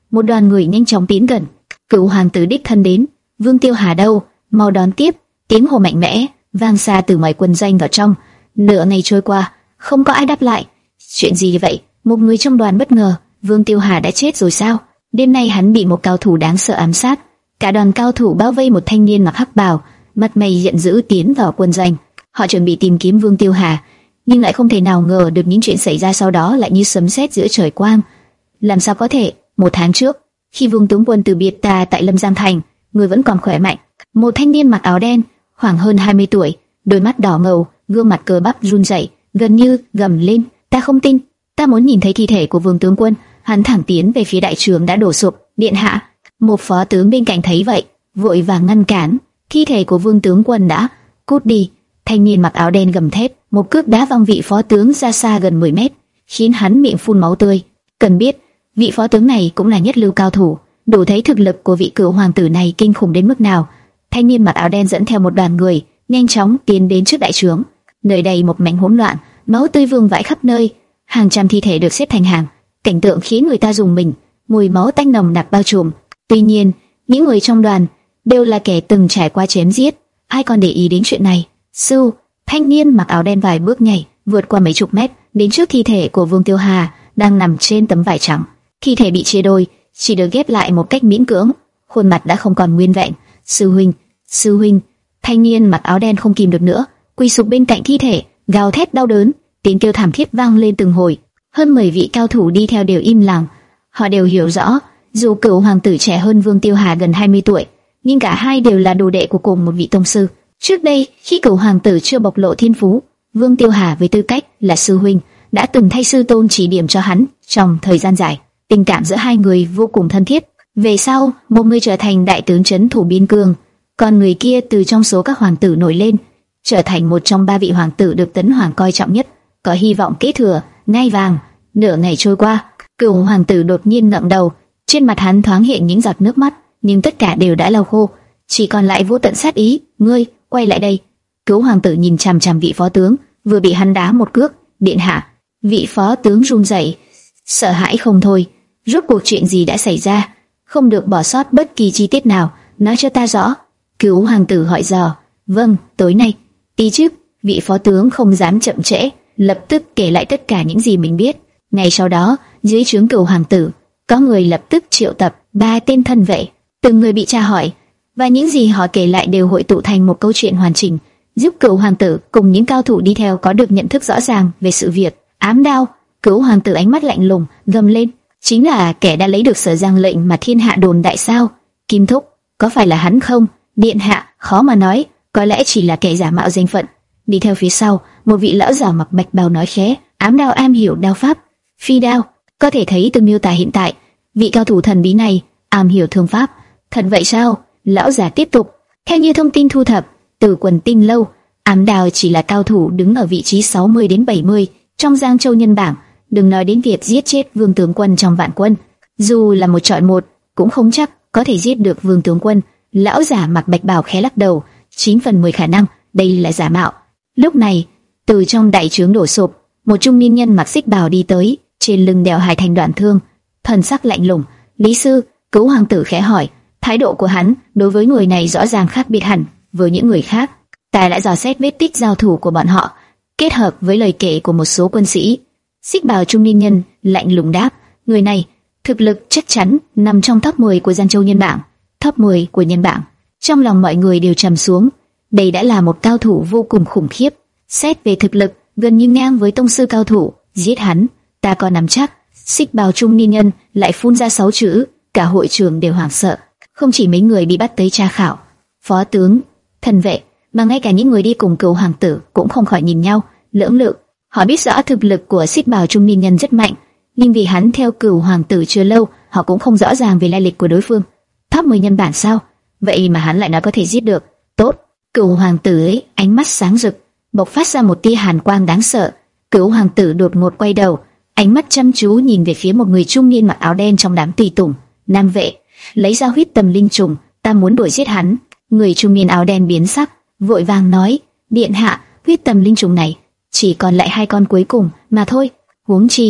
một đoàn người nhanh chóng tiến gần. Cửu hoàng tử đích thân đến. Vương Tiêu Hà đâu? Mau đón tiếp! Tiếng hô mạnh mẽ vang xa từ ngoài quân doanh vào trong. Nửa ngày trôi qua, không có ai đáp lại. Chuyện gì vậy? Một người trong đoàn bất ngờ. Vương Tiêu Hà đã chết rồi sao? Đêm nay hắn bị một cao thủ đáng sợ ám sát. Cả đoàn cao thủ bao vây một thanh niên mặc hắc bào, mặt mày giận dữ tiến vào quân doanh. Họ chuẩn bị tìm kiếm Vương Tiêu Hà, nhưng lại không thể nào ngờ được những chuyện xảy ra sau đó lại như sấm sét giữa trời quang. Làm sao có thể? Một tháng trước, khi Vương tướng quân từ biệt ta tại Lâm Giang Thành, người vẫn còn khỏe mạnh. Một thanh niên mặc áo đen, khoảng hơn hai mươi tuổi, đôi mắt đỏ ngầu, gương mặt cơ bắp run rẩy, gần như gầm lên: "Ta không tin, ta muốn nhìn thấy thi thể của Vương tướng quân." Hắn thẳng tiến về phía đại trướng đã đổ sụp. "Điện hạ!" Một phó tướng bên cạnh thấy vậy, vội vàng ngăn cản. "Thi thể của Vương tướng quân đã..." "Cút đi!" Thanh niên mặc áo đen gầm thét, một cước đá văng vị phó tướng ra xa gần mười mét, khiến hắn miệng phun máu tươi. Cần biết, vị phó tướng này cũng là nhất lưu cao thủ, đủ thấy thực lực của vị cửu hoàng tử này kinh khủng đến mức nào. Thanh niên mặc áo đen dẫn theo một đoàn người, nhanh chóng tiến đến trước đại trướng. Nơi đây một mảnh hỗn loạn, máu tươi vương vãi khắp nơi, hàng trăm thi thể được xếp thành hàng, cảnh tượng khiến người ta rùng mình, mùi máu tanh nồng nặc bao trùm. Tuy nhiên, những người trong đoàn đều là kẻ từng trải qua chém giết, ai còn để ý đến chuyện này. Sư, thanh niên mặc áo đen vài bước nhảy, vượt qua mấy chục mét, đến trước thi thể của Vương Tiêu Hà đang nằm trên tấm vải trắng. Thi thể bị chia đôi, chỉ được ghép lại một cách miễn cưỡng, khuôn mặt đã không còn nguyên vẹn. "Sư huynh, sư huynh!" Thanh niên mặc áo đen không kìm được nữa, quỳ sụp bên cạnh thi thể, gào thét đau đớn, tiếng kêu thảm thiết vang lên từng hồi. Hơn mười vị cao thủ đi theo đều im lặng. Họ đều hiểu rõ, dù cửu hoàng tử trẻ hơn Vương Tiêu Hà gần hai mươi tuổi, nhưng cả hai đều là đồ đệ của cùng một vị tông sư. Trước đây, khi cửu hoàng tử chưa bộc lộ thiên phú, Vương Tiêu Hà với tư cách là sư huynh đã từng thay sư tôn chỉ điểm cho hắn trong thời gian dài. Tình cảm giữa hai người vô cùng thân thiết. Về sau, một người trở thành đại tướng trấn thủ biên cương, còn người kia từ trong số các hoàng tử nổi lên, trở thành một trong ba vị hoàng tử được Tấn Hoàng coi trọng nhất, có hy vọng kế thừa ngai vàng. Nửa ngày trôi qua, cửu hoàng tử đột nhiên ngẩng đầu, trên mặt hắn thoáng hiện những giọt nước mắt, nhưng tất cả đều đã lau khô, chỉ còn lại vô tận sát ý. "Ngươi quay lại đây!" Cửu hoàng tử nhìn chằm chằm vị phó tướng vừa bị hắn đá một cước. "Điện hạ!" Vị phó tướng run rẩy, sợ hãi không thôi. Rốt cuộc chuyện gì đã xảy ra? Không được bỏ sót bất kỳ chi tiết nào, nói cho ta rõ. Cửu hoàng tử hỏi dò. "Vâng, tối nay." "Đi trước." Vị phó tướng không dám chậm trễ, lập tức kể lại tất cả những gì mình biết. Ngay sau đó, dưới trướng cửu hoàng tử, có người lập tức triệu tập ba tên thân vệ, từng người bị tra hỏi, và những gì họ kể lại đều hội tụ thành một câu chuyện hoàn chỉnh, giúp cửu hoàng tử cùng những cao thủ đi theo có được nhận thức rõ ràng về sự việc. "Ám Đao!" Cửu hoàng tử ánh mắt lạnh lùng gầm lên. "Chính là kẻ đã lấy được Sở Giang lệnh mà thiên hạ đồn đại sao? Kim Thúc, có phải là hắn không?" "Điện hạ, khó mà nói, có lẽ chỉ là kẻ giả mạo danh phận." Đi theo phía sau, một vị lão già mặc bạch bào nói khẽ. "Ám Đao am hiểu đao pháp, phi đao." Có thể thấy từ miêu tả hiện tại, vị cao thủ thần bí này am hiểu thương pháp. "Thật vậy sao?" Lão già tiếp tục. "Theo như thông tin thu thập từ quần tinh lâu, Ám Đao chỉ là cao thủ đứng ở vị trí sáu mươi đến bảy mươi trong Giang Châu nhân bảng, đừng nói đến việc giết chết Vương tướng quân trong vạn quân, dù là một chọi một cũng không chắc có thể giết được Vương tướng quân." Lão già mặc bạch bào khẽ lắc đầu. Chín phần mười khả năng đây là giả mạo. Lúc này, từ trong đại trướng đổ sụp, một trung niên nhân mặc xích bào đi tới, trên lưng đeo hai thanh đoạn thương, thần sắc lạnh lùng. "Lý sư?" Cửu hoàng tử khẽ hỏi. Thái độ của hắn đối với người này rõ ràng khác biệt hẳn với những người khác. "Ta đã dò xét vết tích giao thủ của bọn họ, kết hợp với lời kể của một số quân sĩ." Xích bào trung niên nhân lạnh lùng đáp. "Người này thực lực chắc chắn nằm trong top mười của Giang Châu nhân bảng." Top mười của nhân bảng. Trong lòng mọi người đều trầm xuống. Đây đã là một cao thủ vô cùng khủng khiếp. Xét về thực lực, gần như ngang với tông sư cao thủ. Giết hắn, ta có nắm chắc. Xích bào trung niên nhân lại phun ra sáu chữ, cả hội trường đều hoảng sợ. Không chỉ mấy người bị bắt tới tra khảo, phó tướng, thần vệ, mà ngay cả những người đi cùng cửu hoàng tử cũng không khỏi nhìn nhau, lưỡng lự. Họ biết rõ thực lực của xích bào trung niên nhân rất mạnh, nhưng vì hắn theo cửu hoàng tử chưa lâu, họ cũng không rõ ràng về lai lịch của đối phương. Top mười nhân bản sao? Vậy mà hắn lại nói có thể giết được. Tốt. Cửu hoàng tử ấy ánh mắt sáng rực, bộc phát ra một tia hàn quang đáng sợ. Cửu hoàng tử đột ngột quay đầu, ánh mắt chăm chú nhìn về phía một người trung niên mặc áo đen trong đám tùy tùng. "Nam vệ, lấy ra huyết tầm linh trùng, ta muốn đuổi giết hắn." Người trung niên áo đen biến sắc, vội vàng nói. "Điện hạ, huyết tầm linh trùng này chỉ còn lại hai con cuối cùng mà thôi. Huống chi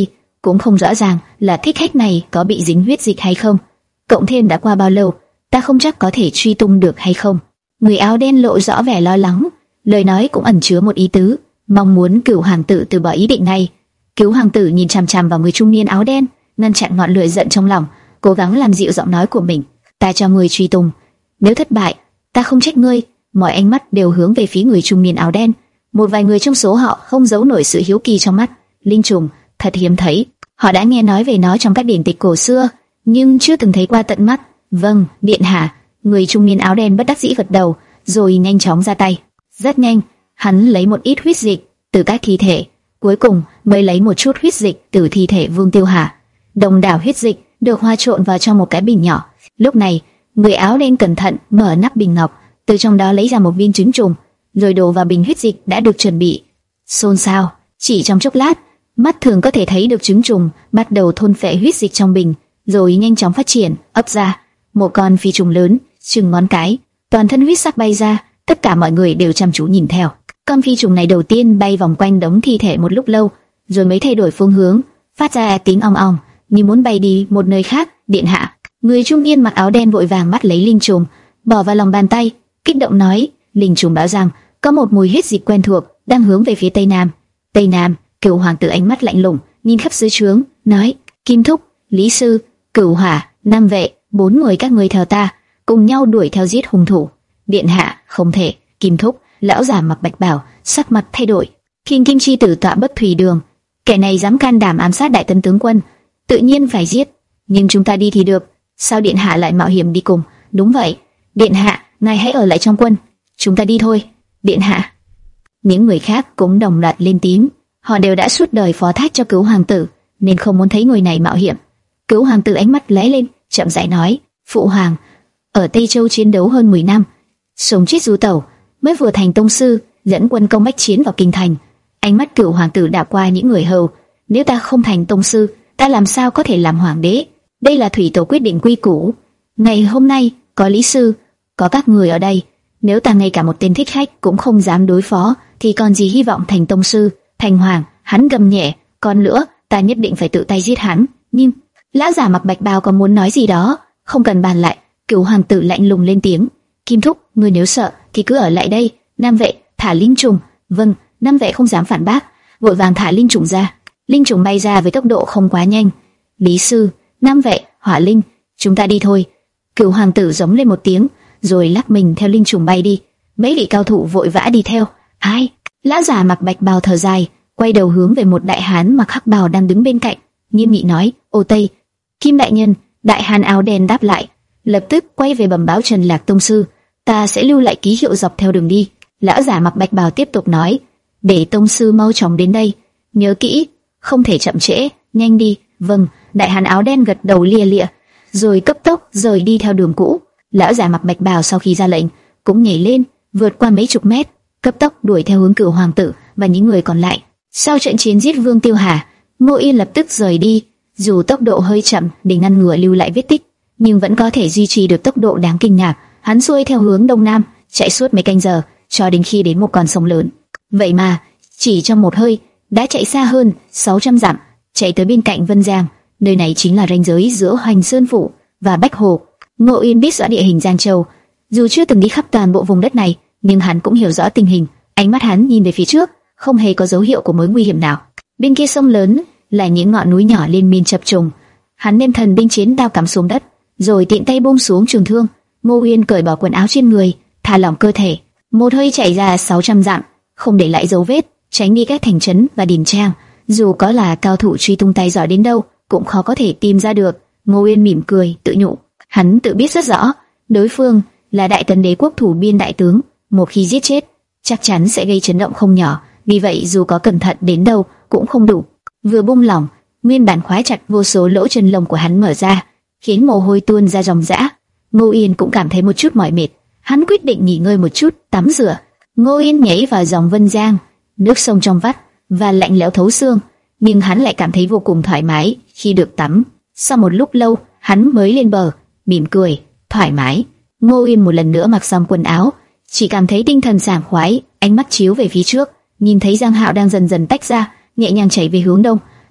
cũng không rõ ràng là thích khách này có bị dính huyết dịch hay không. Cộng thêm đã qua bao lâu, ta không chắc có thể truy tung được hay không. Người áo đen lộ rõ vẻ lo lắng, lời nói cũng ẩn chứa một ý tứ, mong muốn Cửu hoàng tử từ bỏ ý định này. Cửu hoàng tử nhìn chằm chằm vào người trung niên áo đen, ngăn chặn ngọn lửa giận trong lòng, cố gắng làm dịu giọng nói của mình. Ta cho ngươi truy tung, nếu thất bại, ta không trách ngươi. Mọi ánh mắt đều hướng về phía người trung niên áo đen. Một vài người trong số họ không giấu nổi sự hiếu kỳ trong mắt. Linh trùng thật hiếm thấy, họ đã nghe nói về nó trong các điển tịch cổ xưa, nhưng chưa từng thấy qua tận mắt. Vâng, điện hạ. Người trung niên áo đen bất đắc dĩ gật đầu, rồi nhanh chóng ra tay. Rất nhanh, hắn lấy một ít huyết dịch từ các thi thể, cuối cùng mới lấy một chút huyết dịch từ thi thể Vương Tiêu Hà. Đồng đảo huyết dịch được hòa trộn vào trong một cái bình nhỏ. Lúc này, người áo đen cẩn thận mở nắp bình ngọc, từ trong đó lấy ra một viên trứng trùng, rồi đổ vào bình huyết dịch đã được chuẩn bị. Xôn xao, chỉ trong chốc lát, mắt thường có thể thấy được trứng trùng bắt đầu thôn phệ huyết dịch trong bình, rồi nhanh chóng phát triển, ấp ra một con phi trùng lớn, chừng ngón cái, toàn thân huyết sắc bay ra. Tất cả mọi người đều chăm chú nhìn theo. Con phi trùng này đầu tiên bay vòng quanh đống thi thể một lúc lâu, rồi mới thay đổi phương hướng, phát ra tiếng ong ong, như muốn bay đi một nơi khác. Điện hạ. Người trung niên mặc áo đen vội vàng bắt lấy linh trùng, bỏ vào lòng bàn tay, kích động nói. Linh trùng báo rằng có một mùi huyết dịch quen thuộc đang hướng về phía tây nam. Tây nam. Cửu hoàng tử ánh mắt lạnh lùng, nhìn khắp dưới trướng, nói: Kim thúc, Lý sư, Cửu hỏa, Nam vệ, bốn người các ngươi theo ta, cùng nhau đuổi theo giết hung thủ. Điện hạ, không thể. Kim thúc, lão già mặc bạch bào, sắc mặt thay đổi. Kim Kim chi tử tọa bất thủy đường, kẻ này dám can đảm ám sát đại tấn tướng quân, tự nhiên phải giết. Nhưng chúng ta đi thì được, sao điện hạ lại mạo hiểm đi cùng? Đúng vậy, điện hạ, ngài hãy ở lại trong quân. Chúng ta đi thôi, điện hạ. Những người khác cũng đồng loạt lên tiếng. Họ đều đã suốt đời phó thác cho Cửu hoàng tử, nên không muốn thấy người này mạo hiểm. Cửu hoàng tử ánh mắt lóe lên, chậm rãi nói: Phụ hoàng, ở Tây Châu chiến đấu hơn mười năm, sống chết du tẩu, mới vừa thành tông sư, dẫn quân công bách chiến vào kinh thành. Ánh mắt Cửu hoàng tử đảo qua những người hầu. Nếu ta không thành tông sư, ta làm sao có thể làm hoàng đế? Đây là thủy tổ quyết định quy củ. Ngày hôm nay có Lý sư, có các người ở đây, nếu ta ngay cả một tên thích khách cũng không dám đối phó, thì còn gì hy vọng thành tông sư, thành hoàng? Hắn gầm nhẹ. Còn nữa, ta nhất định phải tự tay giết hắn. Nhưng lão già mặc bạch bào còn muốn nói gì đó, không cần bàn lại. Cửu hoàng tử lạnh lùng lên tiếng: Kim thúc, ngươi nếu sợ thì cứ ở lại đây. Nam vệ, thả linh trùng. Vâng. Nam vệ không dám phản bác, vội vàng thả linh trùng ra. Linh trùng bay ra với tốc độ không quá nhanh. Lý sư, Nam vệ, hỏa linh, chúng ta đi thôi. Cửu hoàng tử giống lên một tiếng, rồi lắc mình theo linh trùng bay đi. Mấy vị cao thủ vội vã đi theo. Ai? Lão già mặc bạch bào thở dài, quay đầu hướng về một đại hán mặc hắc bào đang đứng bên cạnh, nghiêm nghị nói: Ô Tây, Kim đại nhân. Đại hán áo đen đáp lại, lập tức quay về bẩm báo Trần Lạc tông sư: Ta sẽ lưu lại ký hiệu dọc theo đường đi. Lão giả mặc bạch bào tiếp tục nói: Để tông sư mau chóng đến đây, nhớ kỹ, không thể chậm trễ, nhanh đi. Vâng. Đại hán áo đen gật đầu lia lịa, rồi cấp tốc rời đi theo đường cũ. Lão giả mặc bạch bào sau khi ra lệnh, cũng nhảy lên, vượt qua mấy chục mét, cấp tốc đuổi theo hướng Cửu hoàng tử và những người còn lại. Sau trận chiến giết Vương Tiêu Hà, Ngô Yên lập tức rời đi, dù tốc độ hơi chậm để ngăn ngừa lưu lại vết tích, nhưng vẫn có thể duy trì được tốc độ đáng kinh ngạc. Hắn xuôi theo hướng đông nam, chạy suốt mấy canh giờ, cho đến khi đến một con sông lớn. Vậy mà, chỉ trong một hơi, đã chạy xa hơn sáu trăm dặm, chạy tới bên cạnh Vân Giang. Nơi này chính là ranh giới giữa Hoành Sơn phủ và Bách Hồ. Ngô Yên biết rõ địa hình Giang Châu, dù chưa từng đi khắp toàn bộ vùng đất này, nhưng hắn cũng hiểu rõ tình hình. Ánh mắt hắn nhìn về phía trước, không hề có dấu hiệu của mối nguy hiểm nào. Bên kia sông lớn là những ngọn núi nhỏ liên miên chập trùng. Hắn đem thần binh chiến đao cắm xuống đất, rồi tiện tay buông xuống trường thương. Ngô Yên cởi bỏ quần áo trên người, thả lỏng cơ thể, một hơi chạy ra sáu trăm dặm, không để lại dấu vết, tránh đi các thành trấn và điền trang. Dù có là cao thủ truy tung tay giỏi đến đâu, cũng khó có thể tìm ra được. Ngô Yên mỉm cười, tự nhủ, hắn tự biết rất rõ, đối phương là Đại Tấn Đế quốc thủ biên đại tướng, một khi giết chết, chắc chắn sẽ gây chấn động không nhỏ. Vì vậy dù có cẩn thận đến đâu cũng không đủ. Vừa buông lỏng, nguyên bản khóa chặt vô số lỗ chân lông của hắn mở ra, khiến mồ hôi tuôn ra ròng rã. Ngô Yên cũng cảm thấy một chút mỏi mệt, hắn quyết định nghỉ ngơi một chút, tắm rửa. Ngô Yên nhảy vào dòng Vân Giang, nước sông trong vắt và lạnh lẽo thấu xương, nhưng hắn lại cảm thấy vô cùng thoải mái khi được tắm. Sau một lúc lâu, hắn mới lên bờ, mỉm cười, thoải mái. Ngô Yên một lần nữa mặc xong quần áo, chỉ cảm thấy tinh thần sảng khoái, ánh mắt chiếu về phía trước, nhìn thấy Giang Hạo đang dần dần tách ra, nhẹ nhàng chảy về hướng đông.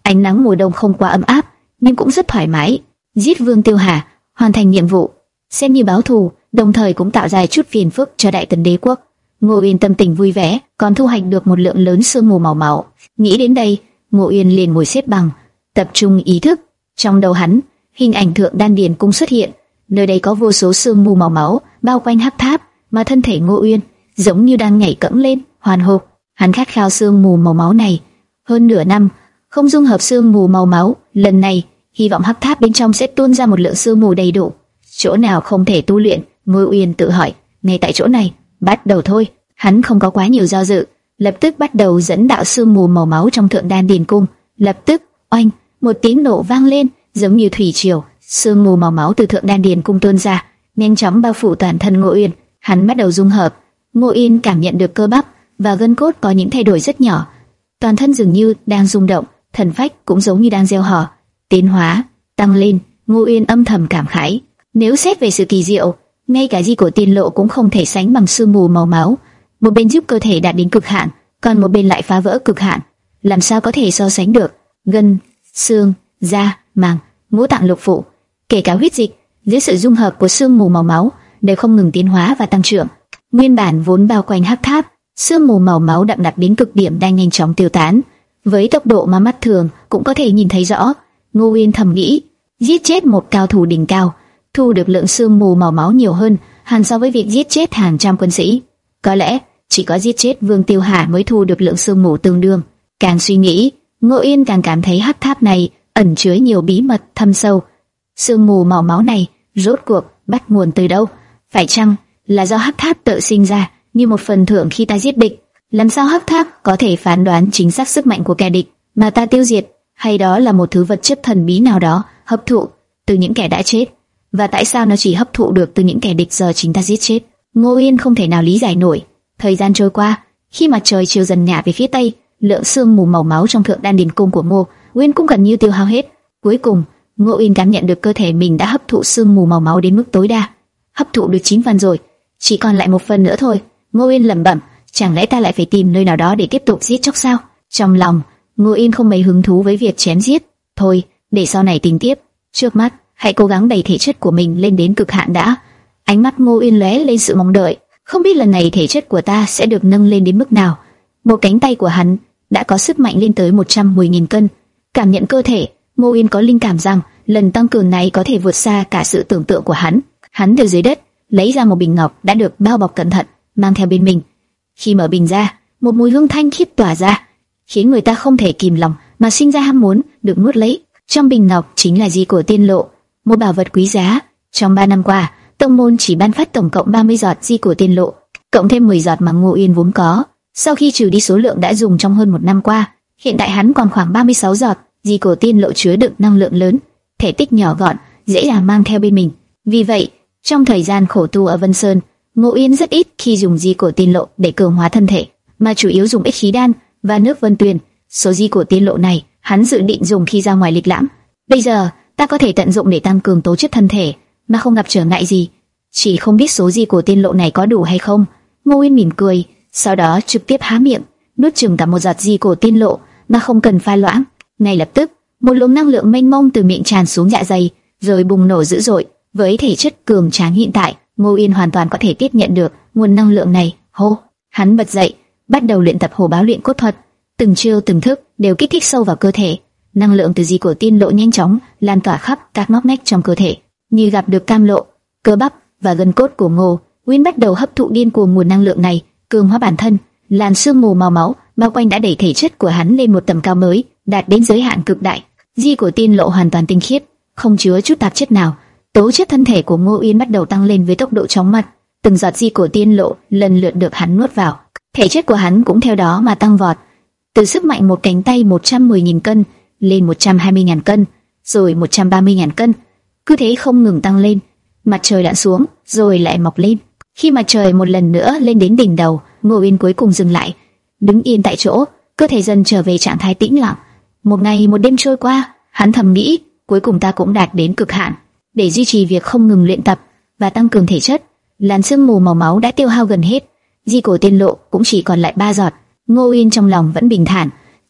Ánh nắng mùa đông không quá ấm áp, nhưng cũng rất thoải mái. Giết Vương Tiêu Hà, hoàn thành nhiệm vụ, xem như báo thù, đồng thời cũng tạo ra chút phiền phức cho Đại Tần Đế quốc. Ngô Uyên tâm tình vui vẻ, còn thu hoạch được một lượng lớn sương mù màu máu. Nghĩ đến đây, Ngô Uyên liền ngồi xếp bằng, tập trung ý thức. Trong đầu hắn, hình ảnh Thượng Đan Điền cung xuất hiện. Nơi đây có vô số sương mù màu máu bao quanh hắc tháp, mà thân thể Ngô Uyên giống như đang nhảy cẫng lên, hoàn hồn. Hắn khát khao sương mù màu máu này hơn nửa năm, không dung hợp sương mù màu máu. Lần này, hy vọng hắc tháp bên trong sẽ tuôn ra một lượng sương mù đầy đủ. Chỗ nào không thể tu luyện? Ngô Uyên tự hỏi. Ngay tại chỗ này, bắt đầu thôi. Hắn không có quá nhiều do dự, lập tức bắt đầu dẫn đạo sương mù màu máu trong Thượng Đan Điền cung. Lập tức, oanh, một tiếng nổ vang lên, giống như thủy triều, sương mù màu máu từ Thượng Đan Điền cung tuôn ra, nhanh chóng bao phủ toàn thân Ngô Uyên. Hắn bắt đầu dung hợp. Ngô Uyên cảm nhận được cơ bắp và gân cốt có những thay đổi rất nhỏ, toàn thân dường như đang rung động, thần phách cũng giống như đang gieo hò, tiến hóa, tăng lên. Ngô Uyên âm thầm cảm khái, nếu xét về sự kỳ diệu, ngay cả di cổ tiên lộ cũng không thể sánh bằng sương mù màu máu. Một bên giúp cơ thể đạt đến cực hạn, còn một bên lại phá vỡ cực hạn, làm sao có thể so sánh được? Gân, xương, da, màng, ngũ tạng lục phủ, kể cả huyết dịch, dưới sự dung hợp của sương mù màu máu đều không ngừng tiến hóa và tăng trưởng. Nguyên bản vốn bao quanh hắc tháp, sương mù màu máu đậm đặc đến cực điểm đang nhanh chóng tiêu tán, với tốc độ mà mắt thường cũng có thể nhìn thấy rõ. Ngô Uyên thầm nghĩ, giết chết một cao thủ đỉnh cao, thu được lượng sương mù màu máu nhiều hơn hẳn so với việc giết chết hàng trăm quân sĩ. Có lẽ chỉ có giết chết Vương Tiêu Hà mới thu được lượng sương mù tương đương. Càng suy nghĩ, Ngô Uyên càng cảm thấy hắc tháp này ẩn chứa nhiều bí mật thâm sâu. Sương mù màu máu này rốt cuộc bắt nguồn từ đâu? Phải chăng là do hắc tháp tự sinh ra như một phần thưởng khi ta giết địch? Làm sao hắc tháp có thể phán đoán chính xác sức mạnh của kẻ địch mà ta tiêu diệt? Hay đó là một thứ vật chất thần bí nào đó hấp thụ từ những kẻ đã chết? Và tại sao nó chỉ hấp thụ được từ những kẻ địch giờ chính ta giết chết? Ngô Uyên không thể nào lý giải nổi. Thời gian trôi qua, khi mặt trời chiều dần ngả về phía tây, lượng sương mù màu máu trong Thượng Đan Điền cung của Ngô Uyên cũng gần như tiêu hao hết. Cuối cùng, Ngô Uyên cảm nhận được cơ thể mình đã hấp thụ sương mù màu máu đến mức tối đa, hấp thụ được chín phần rồi, chỉ còn lại một phần nữa thôi. Ngô Uyên lẩm bẩm, chẳng lẽ ta lại phải tìm nơi nào đó để tiếp tục giết chóc sao? Trong lòng, Ngô Uyên không mấy hứng thú với việc chém giết. Thôi, để sau này tính tiếp. Trước mắt, hãy cố gắng đẩy thể chất của mình lên đến cực hạn đã. Ánh mắt Ngô Uyên lóe lên sự mong đợi. Không biết lần này thể chất của ta sẽ được nâng lên đến mức nào. Một cánh tay của hắn đã có sức mạnh lên tới một trăm mười nghìn cân. Cảm nhận cơ thể, Ngô Uyên có linh cảm rằng lần tăng cường này có thể vượt xa cả sự tưởng tượng của hắn. Hắn từ dưới đất lấy ra một bình ngọc đã được bao bọc cẩn thận, mang theo bên mình. Khi mở bình ra, một mùi hương thanh khiết tỏa ra, khiến người ta không thể kìm lòng mà sinh ra ham muốn được nuốt lấy. Trong bình ngọc chính là di cổ tiên lộ, một bảo vật quý giá. Trong ba năm qua, tông môn chỉ ban phát tổng cộng ba mươi giọt di cổ tiên lộ, cộng thêm mười giọt mà Ngô Uyên vốn có. Sau khi trừ đi số lượng đã dùng trong hơn một năm qua, hiện tại hắn còn khoảng ba mươi sáu giọt. Di cổ tiên lộ chứa đựng năng lượng lớn, thể tích nhỏ gọn, dễ dàng mang theo bên mình. Vì vậy, trong thời gian khổ tu ở Vân Sơn, Ngô Uyên rất ít khi dùng di cổ tiên lộ để cường hóa thân thể, mà chủ yếu dùng ích khí đan và nước Vân Tuyền. Số di cổ tiên lộ này, hắn dự định dùng khi ra ngoài lịch lãm. Bây giờ, ta có thể tận dụng để tăng cường tố chất thân thể, mà không gặp trở ngại gì. Chỉ không biết số di cổ tiên lộ này có đủ hay không. Ngô Uyên mỉm cười, sau đó trực tiếp há miệng, nuốt chừng cả một giọt di cổ tiên lộ, mà không cần pha loãng. Ngay lập tức, một luồng năng lượng mênh mông từ miệng tràn xuống dạ dày, rồi bùng nổ dữ dội. Với thể chất cường tráng hiện tại, Ngô Uyên hoàn toàn có thể tiếp nhận được nguồn năng lượng này. Hô, hắn bật dậy, bắt đầu luyện tập hổ báo luyện cốt thuật. Từng chiêu từng thức đều kích thích sâu vào cơ thể. Năng lượng từ di cổ tiên lộ nhanh chóng lan tỏa khắp các ngóc ngách trong cơ thể. Như gặp được cam lộ, cơ bắp và gân cốt của Ngô Uyên bắt đầu hấp thụ điên cuồng nguồn năng lượng này, cường hóa bản thân. Làn sương mù màu máu bao quanh đã đẩy thể chất của hắn lên một tầm cao mới, đạt đến giới hạn cực đại. Di cổ tiên lộ hoàn toàn tinh khiết, không chứa chút tạp chất nào. Tố chất thân thể của Ngô Uyên bắt đầu tăng lên với tốc độ chóng mặt. Từng giọt di cổ tiên lộ lần lượt được hắn nuốt vào, thể chất của hắn cũng theo đó mà tăng vọt. Từ sức mạnh một cánh tay một trăm mười nghìn cân lên một trăm hai mươi nghìn cân, rồi một trăm ba mươi nghìn cân, cứ thế không ngừng tăng lên. Mặt trời đã xuống, rồi lại mọc lên. Khi mặt trời một lần nữa lên đến đỉnh đầu, Ngô Uyên cuối cùng dừng lại, đứng yên tại chỗ, cơ thể dần trở về trạng thái tĩnh lặng. Một ngày một đêm trôi qua, hắn thầm nghĩ, cuối cùng ta cũng đạt đến cực hạn. Để duy trì việc không ngừng luyện tập và tăng cường thể chất, làn sương mù màu máu đã tiêu hao gần hết, di cổ tiên lộ cũng chỉ còn lại ba giọt. Ngô Uyên trong lòng vẫn bình thản,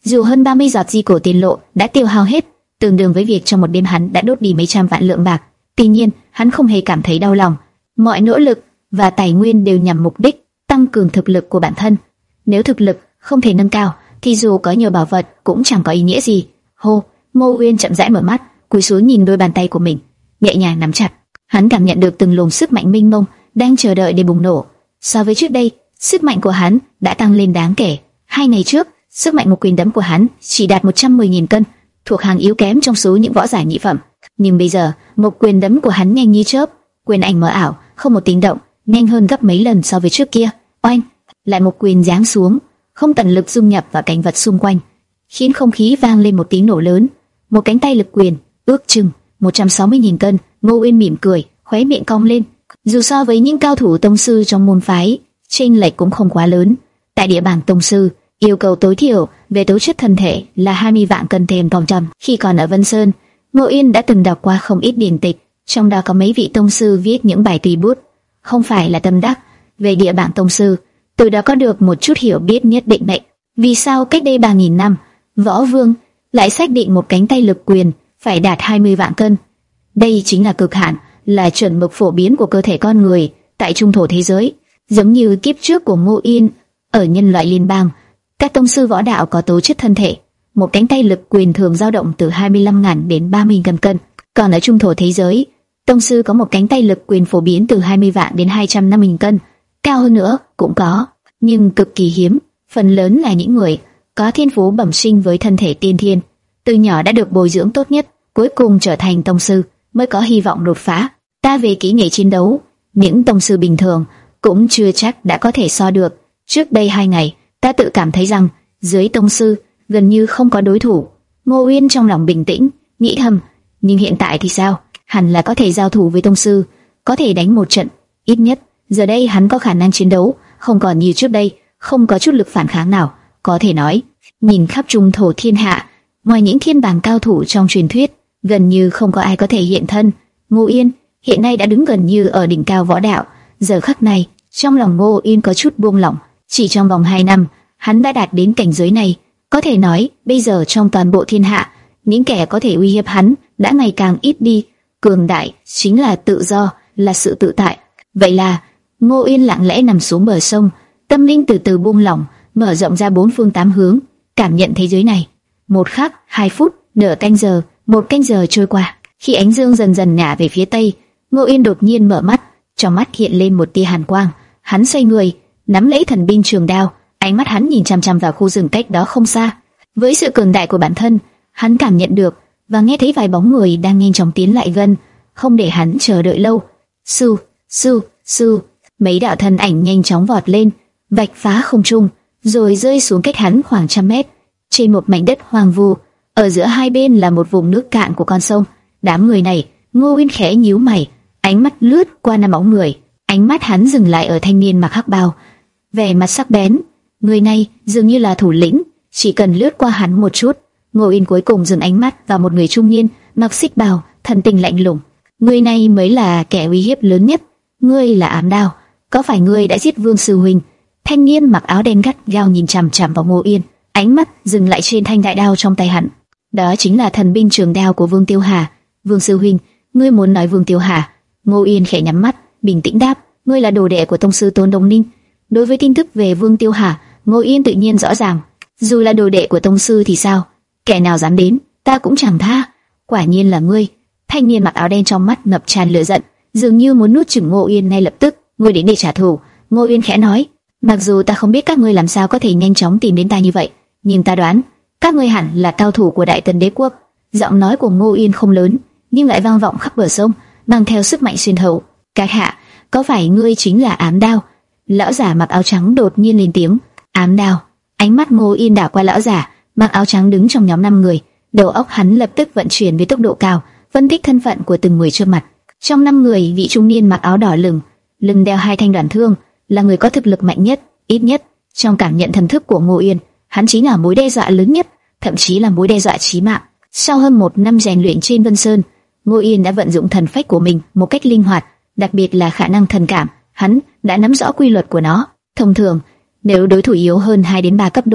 Dù hơn ba mươi giọt di cổ tiền lộ đã tiêu hao hết, tương đương với việc trong một đêm hắn đã đốt đi mấy trăm vạn lượng bạc. Tuy nhiên, hắn không hề cảm thấy đau lòng. Mọi nỗ lực và tài nguyên đều nhằm mục đích tăng cường thực lực của bản thân. Nếu thực lực không thể nâng cao, thì dù có nhiều bảo vật cũng chẳng có ý nghĩa gì. Hô, Ngô Uyên chậm rãi mở mắt, cúi xuống nhìn đôi bàn tay của mình, nhẹ nhàng nắm chặt. Hắn cảm nhận được từng luồng sức mạnh mênh mông đang chờ đợi để bùng nổ. So với trước đây, sức mạnh của hắn đã tăng lên đáng kể. Hai ngày trước, sức mạnh một quyền đấm của hắn chỉ đạt một trăm mười nghìn cân, thuộc hàng yếu kém trong số những võ giả nhị phẩm. Nhưng bây giờ, một quyền đấm của hắn nhanh như chớp, quyền ảnh mờ ảo, không một tiếng động, nhanh hơn gấp mấy lần so với trước kia. Oanh, lại một quyền giáng xuống, không tận lực dung nhập vào cảnh vật xung quanh, khiến không khí vang lên một tiếng nổ lớn. Một cánh tay lực quyền, ước chừng một trăm sáu mươi nghìn cân. Ngô Uyên mỉm cười, khóe miệng cong lên. Dù so với những cao thủ tông sư trong môn phái, chênh lệch cũng không quá lớn. Tại địa bảng tông sư, yêu cầu tối thiểu về tố chất thân thể là hai mươi vạn cân thêm vòng trầm. Khi còn ở Vân Sơn, Ngô Uyên đã từng đọc qua không ít điển tịch, trong đó có mấy vị tông sư viết những bài tùy bút, không phải là tâm đắc, về địa bảng tông sư, từ đó có được một chút hiểu biết nhất định vậy. Vì sao cách đây ba nghìn năm, Võ Vương lại xác định một cánh tay lực quyền phải đạt hai mươi vạn cân? Đây chính là cực hạn, là chuẩn mực phổ biến của cơ thể con người tại trung thổ thế giới. Giống như kiếp trước của Ngô Uyên ở nhân loại liên bang, các tông sư võ đạo có tố chất thân thể, một cánh tay lực quyền thường dao động từ hai mươi lăm nghìn đến ba mươi nghìn cân. Còn ở trung thổ thế giới, tông sư có một cánh tay lực quyền phổ biến từ hai mươi vạn đến hai trăm năm mươi nghìn cân, cao hơn nữa cũng có, nhưng cực kỳ hiếm. Phần lớn là những người có thiên phú bẩm sinh với thân thể tiên thiên, từ nhỏ đã được bồi dưỡng tốt nhất, cuối cùng trở thành tông sư mới có hy vọng đột phá. Ta về kỹ nghệ chiến đấu, những tông sư bình thường cũng chưa chắc đã có thể so được. Trước đây hai ngày, ta tự cảm thấy rằng dưới tông sư gần như không có đối thủ. Ngô Uyên trong lòng bình tĩnh, nghĩ thầm, nhưng hiện tại thì sao? Hẳn là có thể giao thủ với tông sư, có thể đánh một trận. Ít nhất giờ đây hắn có khả năng chiến đấu, không còn như trước đây, không có chút lực phản kháng nào. Có thể nói, nhìn khắp trung thổ thiên hạ, ngoài những thiên bảng cao thủ trong truyền thuyết, gần như không có ai có thể hiện thân. Ngô Uyên hiện nay đã đứng gần như ở đỉnh cao võ đạo. Giờ khắc này, trong lòng Ngô Uyên có chút buông lỏng. Chỉ trong vòng hai năm, hắn đã đạt đến cảnh giới này. Có thể nói, bây giờ trong toàn bộ thiên hạ, những kẻ có thể uy hiếp hắn đã ngày càng ít đi. Cường đại chính là tự do, là sự tự tại. Vậy là Ngô Uyên lặng lẽ nằm xuống bờ sông, tâm linh từ từ buông lỏng, mở rộng ra bốn phương tám hướng, cảm nhận thế giới này. Một khắc, hai phút, nửa canh giờ, một canh giờ trôi qua. Khi ánh dương dần dần ngả về phía tây, Ngô Uyên đột nhiên mở mắt, trong mắt hiện lên một tia hàn quang. Hắn xoay người, nắm lấy thần binh trường đao, ánh mắt hắn nhìn chăm chăm vào khu rừng cách đó không xa. Với sự cường đại của bản thân, hắn cảm nhận được và nghe thấy vài bóng người đang nhanh chóng tiến lại gần, không để hắn chờ đợi lâu. Su, su, su, mấy đạo thân ảnh nhanh chóng vọt lên, vạch phá không trung, rồi rơi xuống cách hắn khoảng trăm mét, trên một mảnh đất hoang vu. Ở giữa hai bên là một vùng nước cạn của con sông. Đám người này, Ngô Uyên khẽ nhíu mày, ánh mắt lướt qua năm bóng người, ánh mắt hắn dừng lại ở thanh niên mặc hắc bào, vẻ mặt sắc bén. Người này dường như là thủ lĩnh. Chỉ cần lướt qua hắn một chút, Ngô Uyên cuối cùng dừng ánh mắt vào một người trung niên mặc xích bào, thần tình lạnh lùng. Người này mới là kẻ uy hiếp lớn nhất. Ngươi là Ám Đao, có phải ngươi đã giết Vương sư huynh? Thanh niên mặc áo đen gắt gao nhìn chằm chằm vào Ngô Uyên, ánh mắt dừng lại trên thanh đại đao trong tay hắn. Đó chính là thần binh trường đao của Vương Tiêu Hà. Vương sư huynh, ngươi muốn nói Vương Tiêu Hà? Ngô Uyên khẽ nhắm mắt, bình tĩnh đáp, ngươi là đồ đệ của tông sư Tôn Đông Ninh. Đối với tin tức về Vương Tiêu Hà, Ngô Uyên tự nhiên rõ ràng. Dù là đồ đệ của tông sư thì sao? Kẻ nào dám đến, ta cũng chẳng tha. Quả nhiên là ngươi. Thanh niên mặc áo đen trong mắt ngập tràn lửa giận, dường như muốn nuốt chửng Ngô Uyên ngay lập tức. Ngươi đến để trả thù? Ngô Uyên khẽ nói, mặc dù ta không biết các ngươi làm sao có thể nhanh chóng tìm đến ta như vậy, nhưng ta đoán các ngươi hẳn là cao thủ của Đại Tần Đế quốc. Giọng nói của Ngô Uyên không lớn, nhưng lại vang vọng khắp bờ sông, mang theo sức mạnh xuyên thấu. Các hạ, có phải ngươi chính là Ám Đao? Lão giả mặc áo trắng đột nhiên lên tiếng. Ám Đao. Ánh mắt Ngô Uyên đảo qua lão giả mặc áo trắng đứng trong nhóm năm người, đầu óc hắn lập tức vận chuyển với tốc độ cao, phân tích thân phận của từng người trước mặt. Trong năm người, vị trung niên mặc áo đỏ lừng, lưng đeo hai thanh đoàn thương, là người có thực lực mạnh nhất. Ít nhất trong cảm nhận thần thức của Ngô Uyên, hắn chính là mối đe dọa lớn nhất, thậm chí là mối đe dọa chí mạng. Sau hơn một năm rèn luyện trên Vân Sơn, Ngô Uyên đã vận dụng thần phách của mình một cách linh hoạt, đặc biệt là khả năng thần cảm, hắn đã nắm rõ quy luật của nó. Thông thường, nếu đối thủ yếu hơn hai đến ba cấp độ,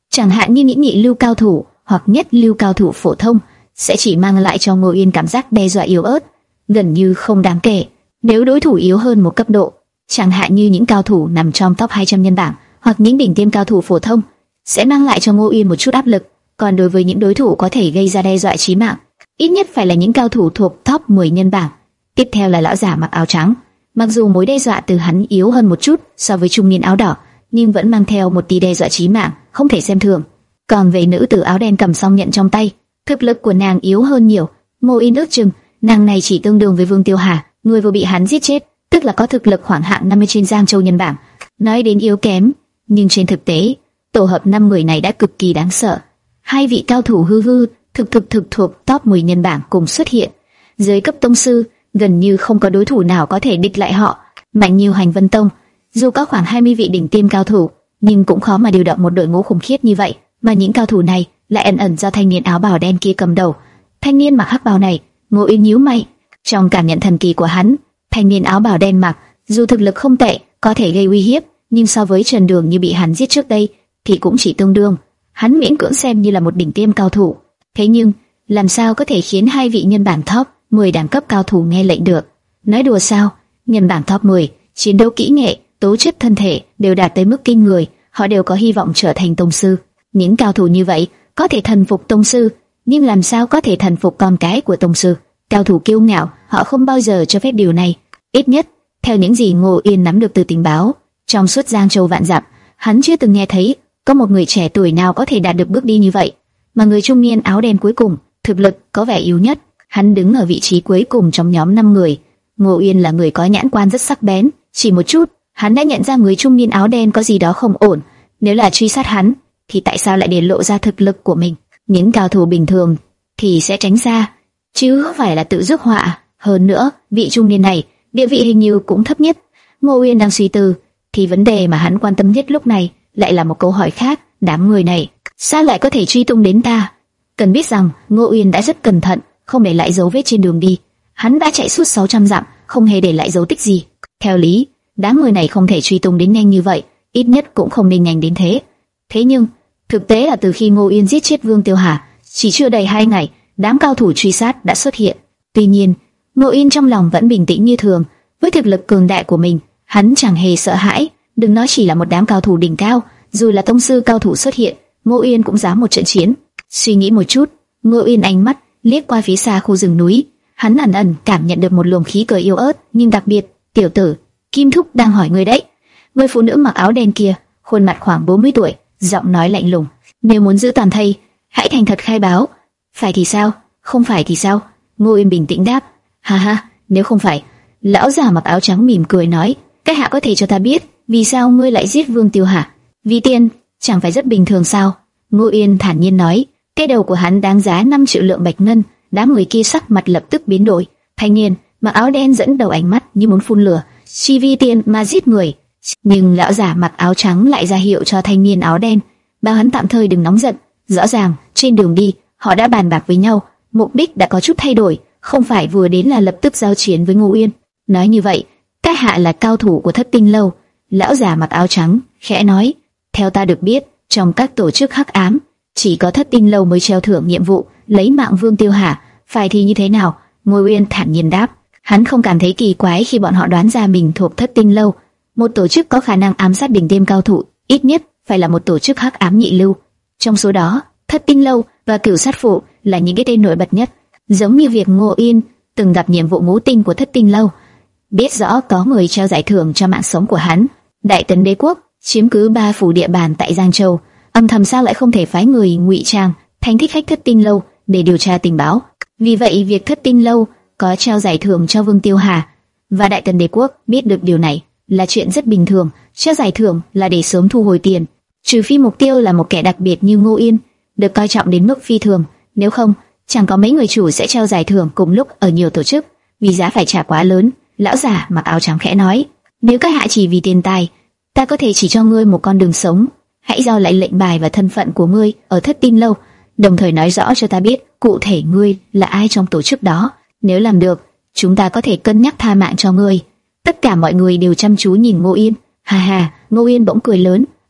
Chẳng hạn như những nhị lưu cao thủ hoặc nhất lưu cao thủ phổ thông sẽ chỉ mang lại cho Ngô Uyên cảm giác đe dọa yếu ớt, gần như không đáng kể. Nếu đối thủ yếu hơn một cấp độ, chẳng hạn như những cao thủ nằm trong top hai trăm nhân bảng hoặc những đỉnh tiêm cao thủ phổ thông, sẽ mang lại cho Ngô Uyên một chút áp lực. Còn đối với những đối thủ có thể gây ra đe dọa chí mạng, ít nhất phải là những cao thủ thuộc top mười nhân bảng. Tiếp theo là lão giả mặc áo trắng. Mặc dù mối đe dọa từ hắn yếu hơn một chút so với trung niên áo đỏ, nhưng vẫn mang theo một tí đe dọa chí mạng, không thể xem thường. Còn về nữ tử áo đen cầm song nhận trong tay, thực lực của nàng yếu hơn nhiều. Ngô Uyên ước chừng nàng này chỉ tương đương với Vương Tiêu Hà, người vừa bị hắn giết chết, tức là có thực lực khoảng hạng năm mươi trên Giang Châu nhân bảng. Nói đến yếu kém, nhưng trên thực tế, tổ hợp năm người này đã cực kỳ đáng sợ. Hai vị cao thủ hư hư, thực thực thực thuộc top mười nhân bảng cùng xuất hiện. Dưới cấp tông sư, gần như không có đối thủ nào có thể địch lại họ. Mạnh như Hành Vân Tông, dù có khoảng hai mươi vị đỉnh tiêm cao thủ, nhưng cũng khó mà điều động một đội ngũ khủng khiếp như vậy. Mà những cao thủ này lại ẩn ẩn do thanh niên áo bào đen kia cầm đầu. Thanh niên mặc hắc bào này, Ngô Uyên nhíu mày. Trong cảm nhận thần kỳ của hắn, thanh niên áo bào đen mặc dù thực lực không tệ, có thể gây uy hiếp, nhưng so với Trần Đường như bị hắn giết trước đây thì cũng chỉ tương đương. Hắn miễn cưỡng xem như là một đỉnh tiêm cao thủ. Thế nhưng làm sao có thể khiến hai vị nhân bảng top mười đẳng cấp cao thủ nghe lệnh được? Nói đùa sao? Nhân bảng top mười, chiến đấu kỹ nghệ, tố chất thân thể đều đạt tới mức kinh người, họ đều có hy vọng trở thành tông sư. Những cao thủ như vậy có thể thần phục tông sư, nhưng làm sao có thể thần phục con cái của tông sư? Cao thủ kiêu ngạo, họ không bao giờ cho phép điều này. Ít nhất, theo những gì Ngô Uyên nắm được từ tình báo, trong suốt Giang Châu vạn dặm, hắn chưa từng nghe thấy có một người trẻ tuổi nào có thể đạt được bước đi như vậy. Mà người trung niên áo đen cuối cùng, thực lực có vẻ yếu nhất, hắn đứng ở vị trí cuối cùng trong nhóm năm người. Ngô Uyên là người có nhãn quan rất sắc bén, chỉ một chút, hắn đã nhận ra người trung niên áo đen có gì đó không ổn. Nếu là truy sát hắn, thì tại sao lại để lộ ra thực lực của mình? Những cao thủ bình thường thì sẽ tránh xa, chứ không phải là tự rước họa. Hơn nữa, vị trung niên này địa vị hình như cũng thấp nhất. Ngô Uyên đang suy tư, thì vấn đề mà hắn quan tâm nhất lúc này lại là một câu hỏi khác. Đám người này sao lại có thể truy tung đến ta? Cần biết rằng Ngô Uyên đã rất cẩn thận, không để lại dấu vết trên đường đi. Hắn đã chạy suốt sáu trăm dặm, không hề để lại dấu tích gì. Theo lý, đám người này không thể truy tung đến nhanh như vậy, ít nhất cũng không nên nhanh đến thế. Thế nhưng thực tế là từ khi Ngô Uyên giết chết Vương Tiêu Hà, chỉ chưa đầy hai ngày, đám cao thủ truy sát đã xuất hiện. Tuy nhiên, Ngô Uyên trong lòng vẫn bình tĩnh như thường. Với thực lực cường đại của mình, hắn chẳng hề sợ hãi. Đừng nói chỉ là một đám cao thủ đỉnh cao, dù là tông sư cao thủ xuất hiện, Ngô Uyên cũng dám một trận chiến. Suy nghĩ một chút, Ngô Uyên ánh mắt liếc qua phía xa khu rừng núi, hắn ẩn ẩn cảm nhận được một luồng khí cười yếu ớt nhưng đặc biệt. Tiểu tử, Kim Thúc đang hỏi người đấy. Người phụ nữ mặc áo đen kia, khuôn mặt khoảng bốn mươi tuổi, giọng nói lạnh lùng. Nếu muốn giữ toàn thây, hãy thành thật khai báo. Phải thì sao? Không phải thì sao? Ngô Uyên bình tĩnh đáp. Ha ha, nếu không phải. Lão già mặc áo trắng mỉm cười nói. Các hạ có thể cho ta biết vì sao ngươi lại giết Vương Tiêu Hà? Vì tiền, chẳng phải rất bình thường sao? Ngô Uyên thản nhiên nói. Cái đầu của hắn đáng giá năm triệu lượng bạch ngân. Đám người kia sắc mặt lập tức biến đổi. Thanh niên mặc áo đen dẫn đầu ánh mắt như muốn phun lửa. Chỉ vì tiền mà giết người. Nhưng lão giả mặc áo trắng lại ra hiệu cho thanh niên áo đen, bảo hắn tạm thời đừng nóng giận. Rõ ràng trên đường đi họ đã bàn bạc với nhau, mục đích đã có chút thay đổi, không phải vừa đến là lập tức giao chiến với Ngô Uyên. Nói như vậy, các hạ là cao thủ của Thất Tinh Lâu? Lão già mặc áo trắng khẽ nói. Theo ta được biết, trong các tổ chức hắc ám, chỉ có Thất Tinh Lâu mới treo thưởng nhiệm vụ lấy mạng Vương Tiêu Hà. Phải thì như thế nào? Ngô Uyên thản nhiên đáp. Hắn không cảm thấy kỳ quái khi bọn họ đoán ra mình thuộc Thất Tinh Lâu, một tổ chức có khả năng ám sát đỉnh tiêm cao thủ, ít nhất phải là một tổ chức hắc ám nhị lưu. Trong số đó, Thất Tinh Lâu và Cửu Sát Phụ là những cái tên nổi bật nhất. Giống như việc Ngô Uyên từng gặp nhiệm vụ ngũ tinh của Thất Tinh Lâu, biết rõ có người trao giải thưởng cho mạng sống của hắn. Đại Tấn Đế quốc chiếm cứ ba phủ địa bàn tại Giang Châu, âm thầm sao lại không thể phái người ngụy trang thành thích khách Thất Tinh Lâu để điều tra tình báo. Vì vậy, việc Thất Tinh Lâu có trao giải thưởng cho Vương Tiêu Hà và Đại Tấn Đế quốc biết được điều này là chuyện rất bình thường. Trao giải thưởng là để sớm thu hồi tiền, trừ phi mục tiêu là một kẻ đặc biệt như Ngô Uyên, được coi trọng đến mức phi thường. Nếu không, chẳng có mấy người chủ sẽ trao giải thưởng cùng lúc ở nhiều tổ chức, vì giá phải trả quá lớn. Lão giả mặc áo trắng khẽ nói. Nếu các hạ chỉ vì tiền tài, ta có thể chỉ cho ngươi một con đường sống. Hãy giao lại lệnh bài và thân phận của ngươi ở Thất Tinh Lâu, đồng thời nói rõ cho ta biết cụ thể ngươi là ai trong tổ chức đó. Nếu làm được, chúng ta có thể cân nhắc tha mạng cho ngươi. Tất cả mọi người đều chăm chú nhìn Ngô Uyên. Ha ha, Ngô Uyên bỗng cười lớn,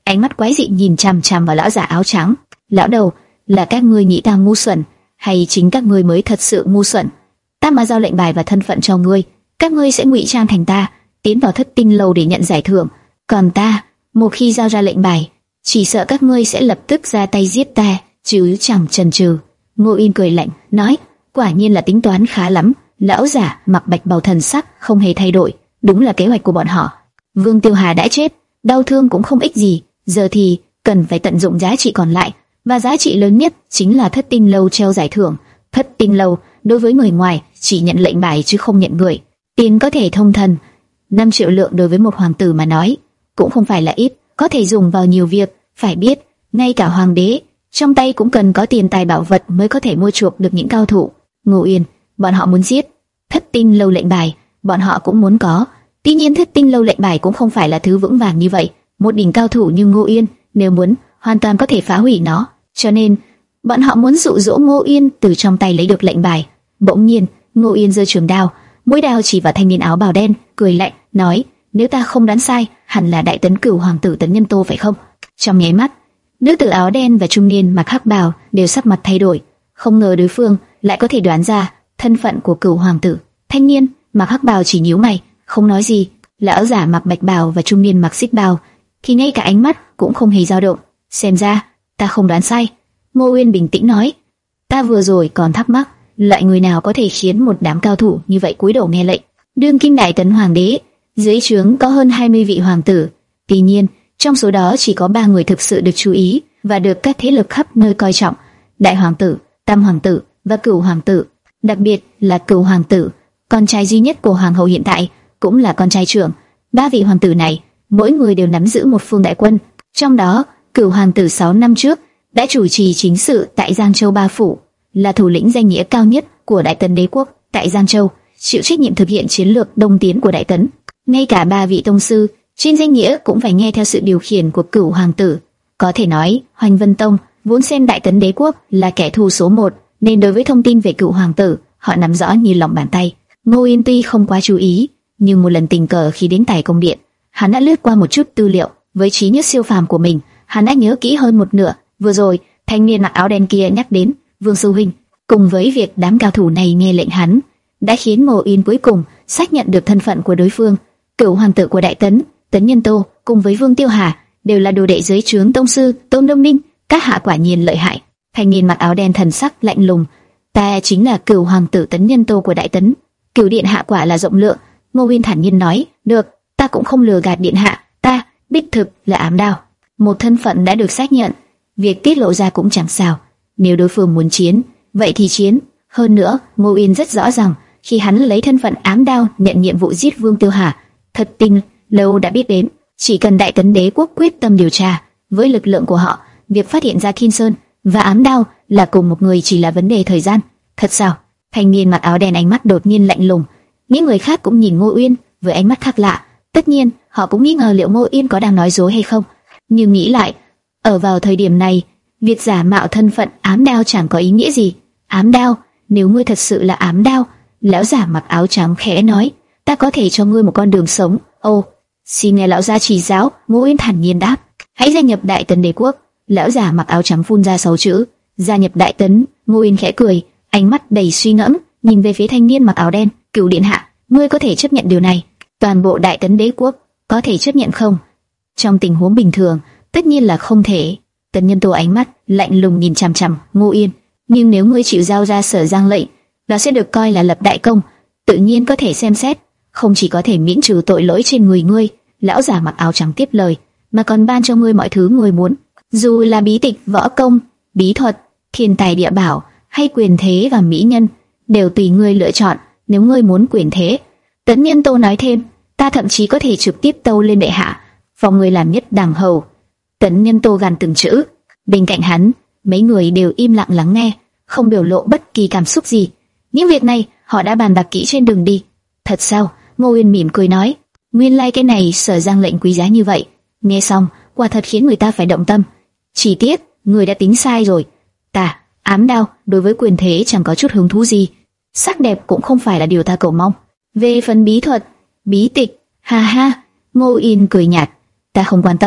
ánh mắt quái dị nhìn chằm chằm vào lão giả áo trắng. Lão đầu, là các ngươi nghĩ ta ngu xuẩn, hay chính các ngươi mới thật sự ngu xuẩn? Ta mà giao lệnh bài và thân phận cho ngươi, các ngươi sẽ ngụy trang thành ta, tiến vào Thất Tinh lâu để nhận giải thưởng. Còn ta, một khi giao ra lệnh bài, chỉ sợ các ngươi sẽ lập tức ra tay giết ta, chứ chẳng chần chừ. Ngô Yên cười lạnh, nói, quả nhiên là tính toán khá lắm. Lão giả mặc bạch bào thần sắc không hề thay đổi, đúng là kế hoạch của bọn họ. Vương Tiêu Hà đã chết, đau thương cũng không ích gì, giờ thì cần phải tận dụng giá trị còn lại, và giá trị lớn nhất chính là Thất Tinh lâu treo giải thưởng. Thất Tinh lâu đối với người ngoài chỉ nhận lệnh bài chứ không nhận người. Tiền có thể thông thần, năm triệu lượng đối với một hoàng tử mà nói cũng không phải là ít, có thể dùng vào nhiều việc. Phải biết, ngay cả hoàng đế trong tay cũng cần có tiền tài bảo vật mới có thể mua chuộc được những cao thủ. Ngô Yên, bọn họ muốn giết Thất Tinh lâu lệnh bài, bọn họ cũng muốn có. Tuy nhiên Thất Tinh lâu lệnh bài cũng không phải là thứ vững vàng như vậy. Một đỉnh cao thủ như Ngô Yên, nếu muốn, hoàn toàn có thể phá hủy nó. Cho nên, bọn họ muốn dụ dỗ Ngô Yên từ trong tay lấy được lệnh bài. Bỗng nhiên, Ngô Yên giơ trường đao, mũi đao chỉ vào thanh niên áo bào đen, cười lạnh, nói: nếu ta không đoán sai, hẳn là Đại Tấn Cửu hoàng tử Tấn Nhân Tô phải không? Trong nháy mắt, nữ tử áo đen và trung niên mặc hắc bào đều sắc mặt thay đổi. Không ngờ đối phương lại có thể đoán ra thân phận của Cửu hoàng tử. Thanh niên mặc hắc bào chỉ nhíu mày, không nói gì. Lão giả mặc bạch bào và trung niên mặc xích bào thì ngay cả ánh mắt cũng không hề dao động. Xem ra ta không đoán sai. Ngô Uyên bình tĩnh nói, ta vừa rồi còn thắc mắc loại người nào có thể khiến một đám cao thủ như vậy cúi đầu nghe lệnh. Đương kim Đại Tấn hoàng đế, dưới trướng có hơn hai mươi vị hoàng tử. Tuy nhiên, trong số đó chỉ có ba người thực sự được chú ý và được các thế lực khắp nơi coi trọng: Đại hoàng tử, Tam hoàng tử và Cửu hoàng tử. Đặc biệt là Cửu hoàng tử, con trai duy nhất của hoàng hậu hiện tại, cũng là con trai trưởng. Ba vị hoàng tử này, mỗi người đều nắm giữ một phương đại quân. Trong đó, Cửu hoàng tử sáu năm trước đã chủ trì chính sự tại Giang Châu Ba phủ, là thủ lĩnh danh nghĩa cao nhất của Đại Tấn đế quốc tại Giang Châu, chịu trách nhiệm thực hiện chiến lược đông tiến của Đại Tấn. Ngay cả ba vị tông sư trên danh nghĩa cũng phải nghe theo sự điều khiển của Cửu hoàng tử. Có thể nói, Hoành Vân Tông vốn xem Đại Tấn đế quốc là kẻ thù số một, nên đối với thông tin về Cửu hoàng tử, họ nắm rõ như lòng bàn tay. Ngô Yên tuy không quá chú ý, nhưng một lần tình cờ khi đến Tài Công Điện, hắn đã lướt qua một chút tư liệu. Với trí nhớ siêu phàm của mình, hắn đã nhớ kỹ hơn một nửa. Vừa rồi, thanh niên mặc áo đen kia nhắc đến Vương sư huynh, cùng với việc đám cao thủ này nghe lệnh hắn, đã khiến Ngô Yên cuối cùng xác nhận được thân phận của đối phương. Cửu hoàng tử của Đại Tấn, Tấn Nhân Tô, cùng với Vương Tiêu Hà đều là đồ đệ dưới trướng tông sư Tôn Đông Ninh. Các hạ quả nhiên lợi hại. Thanh niên mặc áo đen thần sắc lạnh lùng, ta chính là Cửu hoàng tử Tấn Nhân Tô của Đại Tấn. Cửu điện hạ quả là rộng lượng. Ngô Uyên thản nhiên nói, được, ta cũng không lừa gạt điện hạ, ta đích thực là Ám Đao. Một thân phận đã được xác nhận, việc tiết lộ ra cũng chẳng sao. Nếu đối phương muốn chiến, vậy thì chiến. Hơn nữa, Ngô Uyên rất rõ ràng, khi hắn lấy thân phận Ám Đao nhận nhiệm vụ giết Vương Tiêu Hà, Thất Tinh lâu đã biết đến. Chỉ cần Đại Tấn đế quốc quyết tâm điều tra, với lực lượng của họ, việc phát hiện ra Kim Sơn và Ám Đao là cùng một người chỉ là vấn đề thời gian. Thật sao? Thanh niên mặc áo đen ánh mắt đột nhiên lạnh lùng. Những người khác cũng nhìn Ngô Uyên với ánh mắt khác lạ. Tất nhiên, họ cũng nghi ngờ liệu Ngô Uyên có đang nói dối hay không. Nhưng nghĩ lại, ở vào thời điểm này, việc giả mạo thân phận Ám Đao chẳng có ý nghĩa gì. Ám Đao, nếu ngươi thật sự là Ám Đao, lão giả mặc áo trắng khẽ nói, ta có thể cho ngươi một con đường sống. Ồ, xin nghe lão gia chỉ giáo. Ngô Uyên thản nhiên đáp, hãy gia nhập Đại Tấn đế quốc. Lão giả mặc áo trắng phun ra sáu chữ, gia nhập Đại Tấn. Ngô Uyên khẽ cười, ánh mắt đầy suy ngẫm, nhìn về phía thanh niên mặc áo đen. Cửu điện hạ, ngươi có thể chấp nhận điều này? Toàn bộ Đại Tấn đế quốc có thể chấp nhận không? Trong tình huống bình thường, tất nhiên là không thể. Tấn Nhân Tô ánh mắt lạnh lùng nhìn chằm chằm Ngô Uyên, nhưng nếu ngươi chịu giao ra Sở Giang lệnh, đó sẽ được coi là lập đại công, tự nhiên có thể xem xét, không chỉ có thể miễn trừ tội lỗi trên người ngươi. Lão giả mặc áo trắng tiếp lời, mà còn ban cho ngươi mọi thứ ngươi muốn, dù là bí tịch, võ công, bí thuật, thiên tài địa bảo hay quyền thế và mỹ nhân, đều tùy ngươi lựa chọn. Nếu ngươi muốn quyền thế, Tấn Nhân Tô nói thêm, ta thậm chí có thể trực tiếp tâu lên bệ hạ, phòng ngươi làm nhất đảng hầu. Tấn Nhân Tô gằn từng chữ. Bên cạnh hắn, mấy người đều im lặng lắng nghe, không biểu lộ bất kỳ cảm xúc gì. Những việc này họ đã bàn bạc kỹ trên đường đi. Thật sao? Ngô Uyên mỉm cười nói, nguyên lai like cái này Sở Giang lệnh quý giá như vậy. Nghe xong, quả thật khiến người ta phải động tâm. Chỉ tiếc, người đã tính sai rồi. Ta, Ám Đao, đối với quyền thế chẳng có chút hứng thú gì. Sắc đẹp cũng không phải là điều ta cầu mong. Về phần bí thuật, bí tịch, ha ha, Ngô Uyên cười nhạt, ta không quan tâm.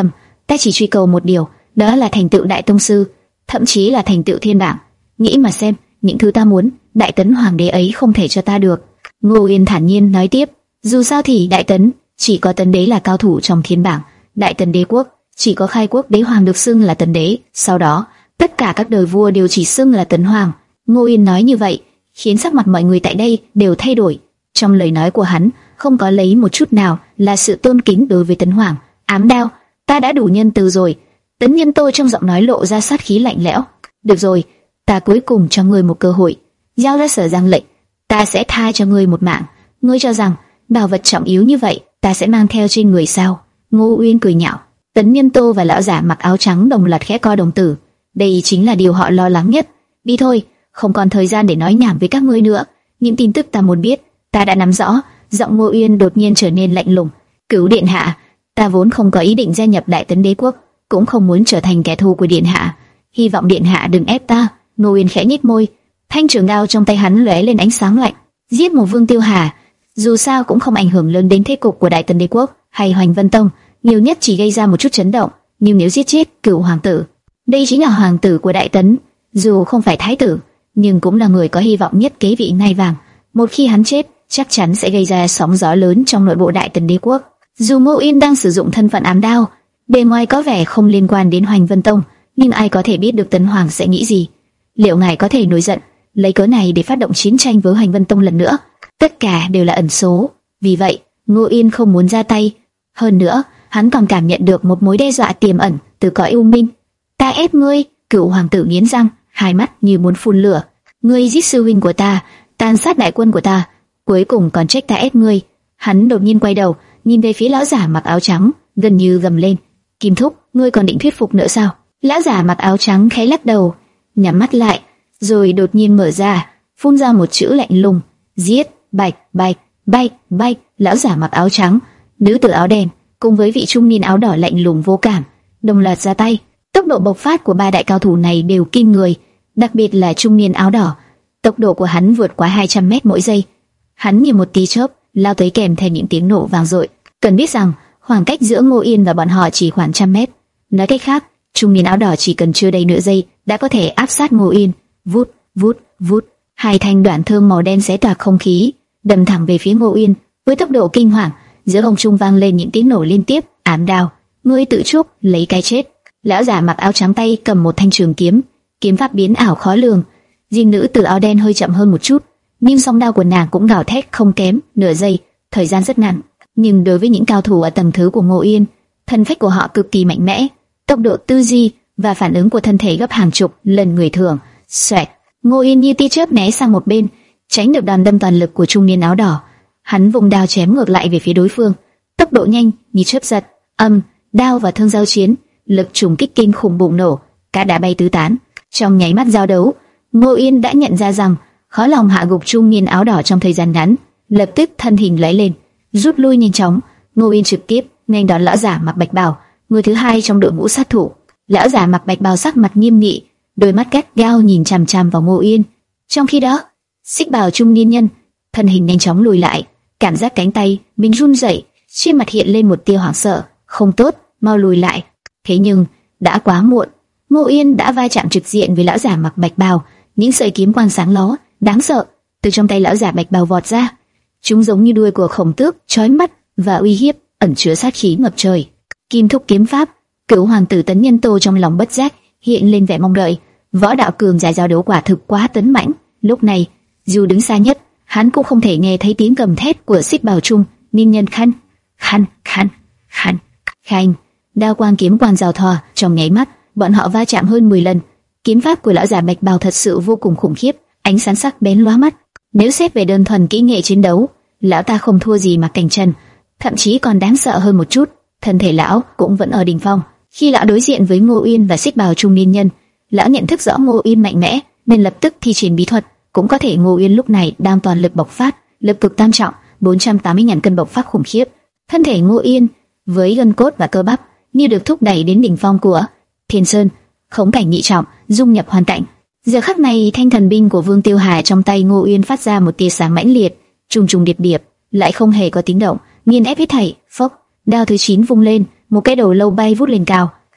Ta chỉ truy cầu một điều, đó là thành tựu đại tông sư, thậm chí là thành tựu thiên bảng. Nghĩ mà xem, những thứ ta muốn, Đại Tấn Hoàng đế ấy không thể cho ta được. Ngô Yên thản nhiên nói tiếp, dù sao thì Đại Tấn, chỉ có Tấn đế là cao thủ trong thiên bảng. Đại Tấn đế quốc, chỉ có Khai quốc đế hoàng được xưng là Tấn đế. Sau đó, tất cả các đời vua đều chỉ xưng là Tấn hoàng. Ngô Yên nói như vậy, khiến sắc mặt mọi người tại đây đều thay đổi. Trong lời nói của hắn, không có lấy một chút nào là sự tôn kính đối với Tấn hoàng. Ám Đao, ta đã đủ nhân từ rồi. Tấn Nhân Tô trong giọng nói lộ ra sát khí lạnh lẽo. Được rồi, ta cuối cùng cho ngươi một cơ hội. Giao ra Sở Giang lệnh, ta sẽ tha cho ngươi một mạng. Ngươi cho rằng bảo vật trọng yếu như vậy ta sẽ mang theo trên người sao? Ngô Uyên cười nhạo. Tấn Nhân Tô và lão giả mặc áo trắng đồng loạt khẽ co đồng tử. Đây chính là điều họ lo lắng nhất. Đi thôi, không còn thời gian để nói nhảm với các ngươi nữa. Những tin tức ta muốn biết, ta đã nắm rõ. Giọng Ngô Uyên đột nhiên trở nên lạnh lùng. Cửu điện hạ, ta vốn không có ý định gia nhập Đại Tấn đế quốc, cũng không muốn trở thành kẻ thù của điện hạ. Hy vọng điện hạ đừng ép ta. Ngô Uyên khẽ nhếch môi, thanh trường đao trong tay hắn lóe lên ánh sáng lạnh. Giết một Vương Tiêu Hà, dù sao cũng không ảnh hưởng lớn đến thế cục của Đại Tấn đế quốc hay Hoành Vân Tông, nhiều nhất chỉ gây ra một chút chấn động. Nhưng nếu giết chết Cửu hoàng tử, đây chính là hoàng tử của Đại Tấn, dù không phải thái tử, nhưng cũng là người có hy vọng nhất kế vị ngai vàng. Một khi hắn chết, chắc chắn sẽ gây ra sóng gió lớn trong nội bộ Đại Tấn đế quốc. Dù Ngô Uyên đang sử dụng thân phận ám đao, bề ngoài có vẻ không liên quan đến Hoành Vân Tông, nhưng ai có thể biết được Tấn Hoàng sẽ nghĩ gì? Liệu ngài có thể nổi giận, lấy cớ này để phát động chiến tranh với Hoành Vân Tông lần nữa? Tất cả đều là ẩn số. Vì vậy, Ngô Uyên không muốn ra tay. Hơn nữa, hắn còn cảm nhận được một mối đe dọa tiềm ẩn từ cõi u minh. Ta ép ngươi! Cửu hoàng tử nghiến răng, hai mắt như muốn phun lửa. Ngươi giết sư huynh của ta, tàn sát đại quân của ta, cuối cùng còn trách ta ép ngươi. Hắn đột nhiên quay đầu, nhìn về phía lão giả mặc áo trắng, gần như gầm lên. Kim thúc, ngươi còn định thuyết phục nữa sao? Lão giả mặc áo trắng khẽ lắc đầu, nhắm mắt lại, rồi đột nhiên mở ra, phun ra một chữ lạnh lùng: giết. Bạch, bạch, bạch, bạch. Lão giả mặc áo trắng, nữ tử áo đen, cùng với vị trung niên áo đỏ lạnh lùng vô cảm, đồng loạt ra tay. Tốc độ bộc phát của ba đại cao thủ này đều kinh người, đặc biệt là trung niên áo đỏ. Tốc độ của hắn vượt quá hai trăm mét mỗi giây. Hắn như một tia chớp lao tới kèm theo những tiếng nổ vang dội. Cần biết rằng khoảng cách giữa Ngô Yên và bọn họ chỉ khoảng trăm mét. Nói cách khác, trung niên áo đỏ chỉ cần chưa đầy nửa giây đã có thể áp sát Ngô Yên. Vút, vút, vút. Hai thanh đoạn thương màu đen xé toạc không khí, đâm thẳng về phía Ngô Uyên. Với tốc độ kinh hoàng, giữa không trung vang lên những tiếng nổ liên tiếp. Ám Đao, ngươi tự chuốc lấy cái chết. Lão giả mặc áo trắng tay cầm một thanh trường kiếm, kiếm pháp biến ảo khó lường. Riêng nữ tử áo đen hơi chậm hơn một chút, nhưng song đao của nàng cũng gào thét không kém nửa giây, thời gian rất ngắn. Nhưng đối với những cao thủ ở tầng thứ của Ngô Uyên, thân phách của họ cực kỳ mạnh mẽ, tốc độ tư duy và phản ứng của thân thể gấp hàng chục lần người thường. Xoẹt, Ngô Uyên như tia chớp né sang một bên, tránh được đòn đâm toàn lực của trung niên áo đỏ. Hắn vùng đao chém ngược lại về phía đối phương, tốc độ nhanh như chớp giật. Âm, đao và thương giao chiến, lực trùng kích kinh khủng bùng nổ, cả đá bay tứ tán. Trong nháy mắt giao đấu, Ngô Uyên đã nhận ra rằng khó lòng hạ gục trung niên áo đỏ trong thời gian ngắn, lập tức thân hình lóe lên, rút lui nhanh chóng. Ngô Uyên trực tiếp nghênh đón lão giả mặc bạch bào, người thứ hai trong đội ngũ sát thủ. Lão giả mặc bạch bào sắc mặt nghiêm nghị, đôi mắt gắt gao nhìn chằm chằm vào Ngô Uyên. Trong khi đó, xích bào trung niên nhân thân hình nhanh chóng lùi lại, cảm giác cánh tay mình run rẩy, trên mặt hiện lên một tia hoảng sợ. Không tốt, mau lùi lại. Thế nhưng đã quá muộn. Ngô Uyên đã va chạm trực diện với lão giả mặc bạch bào, những sợi kiếm quang sáng ló, đáng sợ, từ trong tay lão giả bạch bào vọt ra. Chúng giống như đuôi của khổng tước, chói mắt và uy hiếp, ẩn chứa sát khí ngập trời. Kim thúc kiếm pháp. Cửu hoàng tử Tấn Nhân Tô trong lòng bất giác hiện lên vẻ mong đợi. Võ đạo cường giả giao đấu quả thực quá tấn mãnh. Lúc này, dù đứng xa nhất, hắn cũng không thể nghe thấy tiếng gầm thét của xích bào trung niên nhân. Khăn, khăn, khăn, khăn, khanh. Đao quang kiếm quang giao thoa, trong nháy mắt, bọn họ va chạm hơn mười lần. Kiếm pháp của lão giả bạch bào thật sự vô cùng khủng khiếp, ánh sáng sắc bén lóa mắt. Nếu xét về đơn thuần kỹ nghệ chiến đấu, lão ta không thua gì mà Cảnh Trần, thậm chí còn đáng sợ hơn một chút. Thân thể lão cũng vẫn ở đỉnh phong. Khi lão đối diện với Ngô Uyên và xích bào trung niên nhân, lão nhận thức rõ Ngô Uyên mạnh mẽ, nên lập tức thi triển bí thuật. Cũng có thể Ngô Uyên lúc này đang toàn lực bộc phát, lực cực tam trọng, bốn trăm tám mươi nghìn cân bộc phát khủng khiếp. Thân thể Ngô Uyên với gân cốt và cơ bắp như được thúc đẩy đến đỉnh phong của Thiên Sơn, khống cảnh nhị trọng, dung nhập hoàn cảnh. Giờ khắc này, thanh thần binh của Vương Tiêu Hà trong tay Ngô Uyên phát ra một tia sáng mãnh liệt, trùng trùng điệp điệp, lại không hề có tiếng động, nghiền ép hết thảy. Phốc, đao thứ chín vung lên, một cái đầu lâu bay vút lên cao,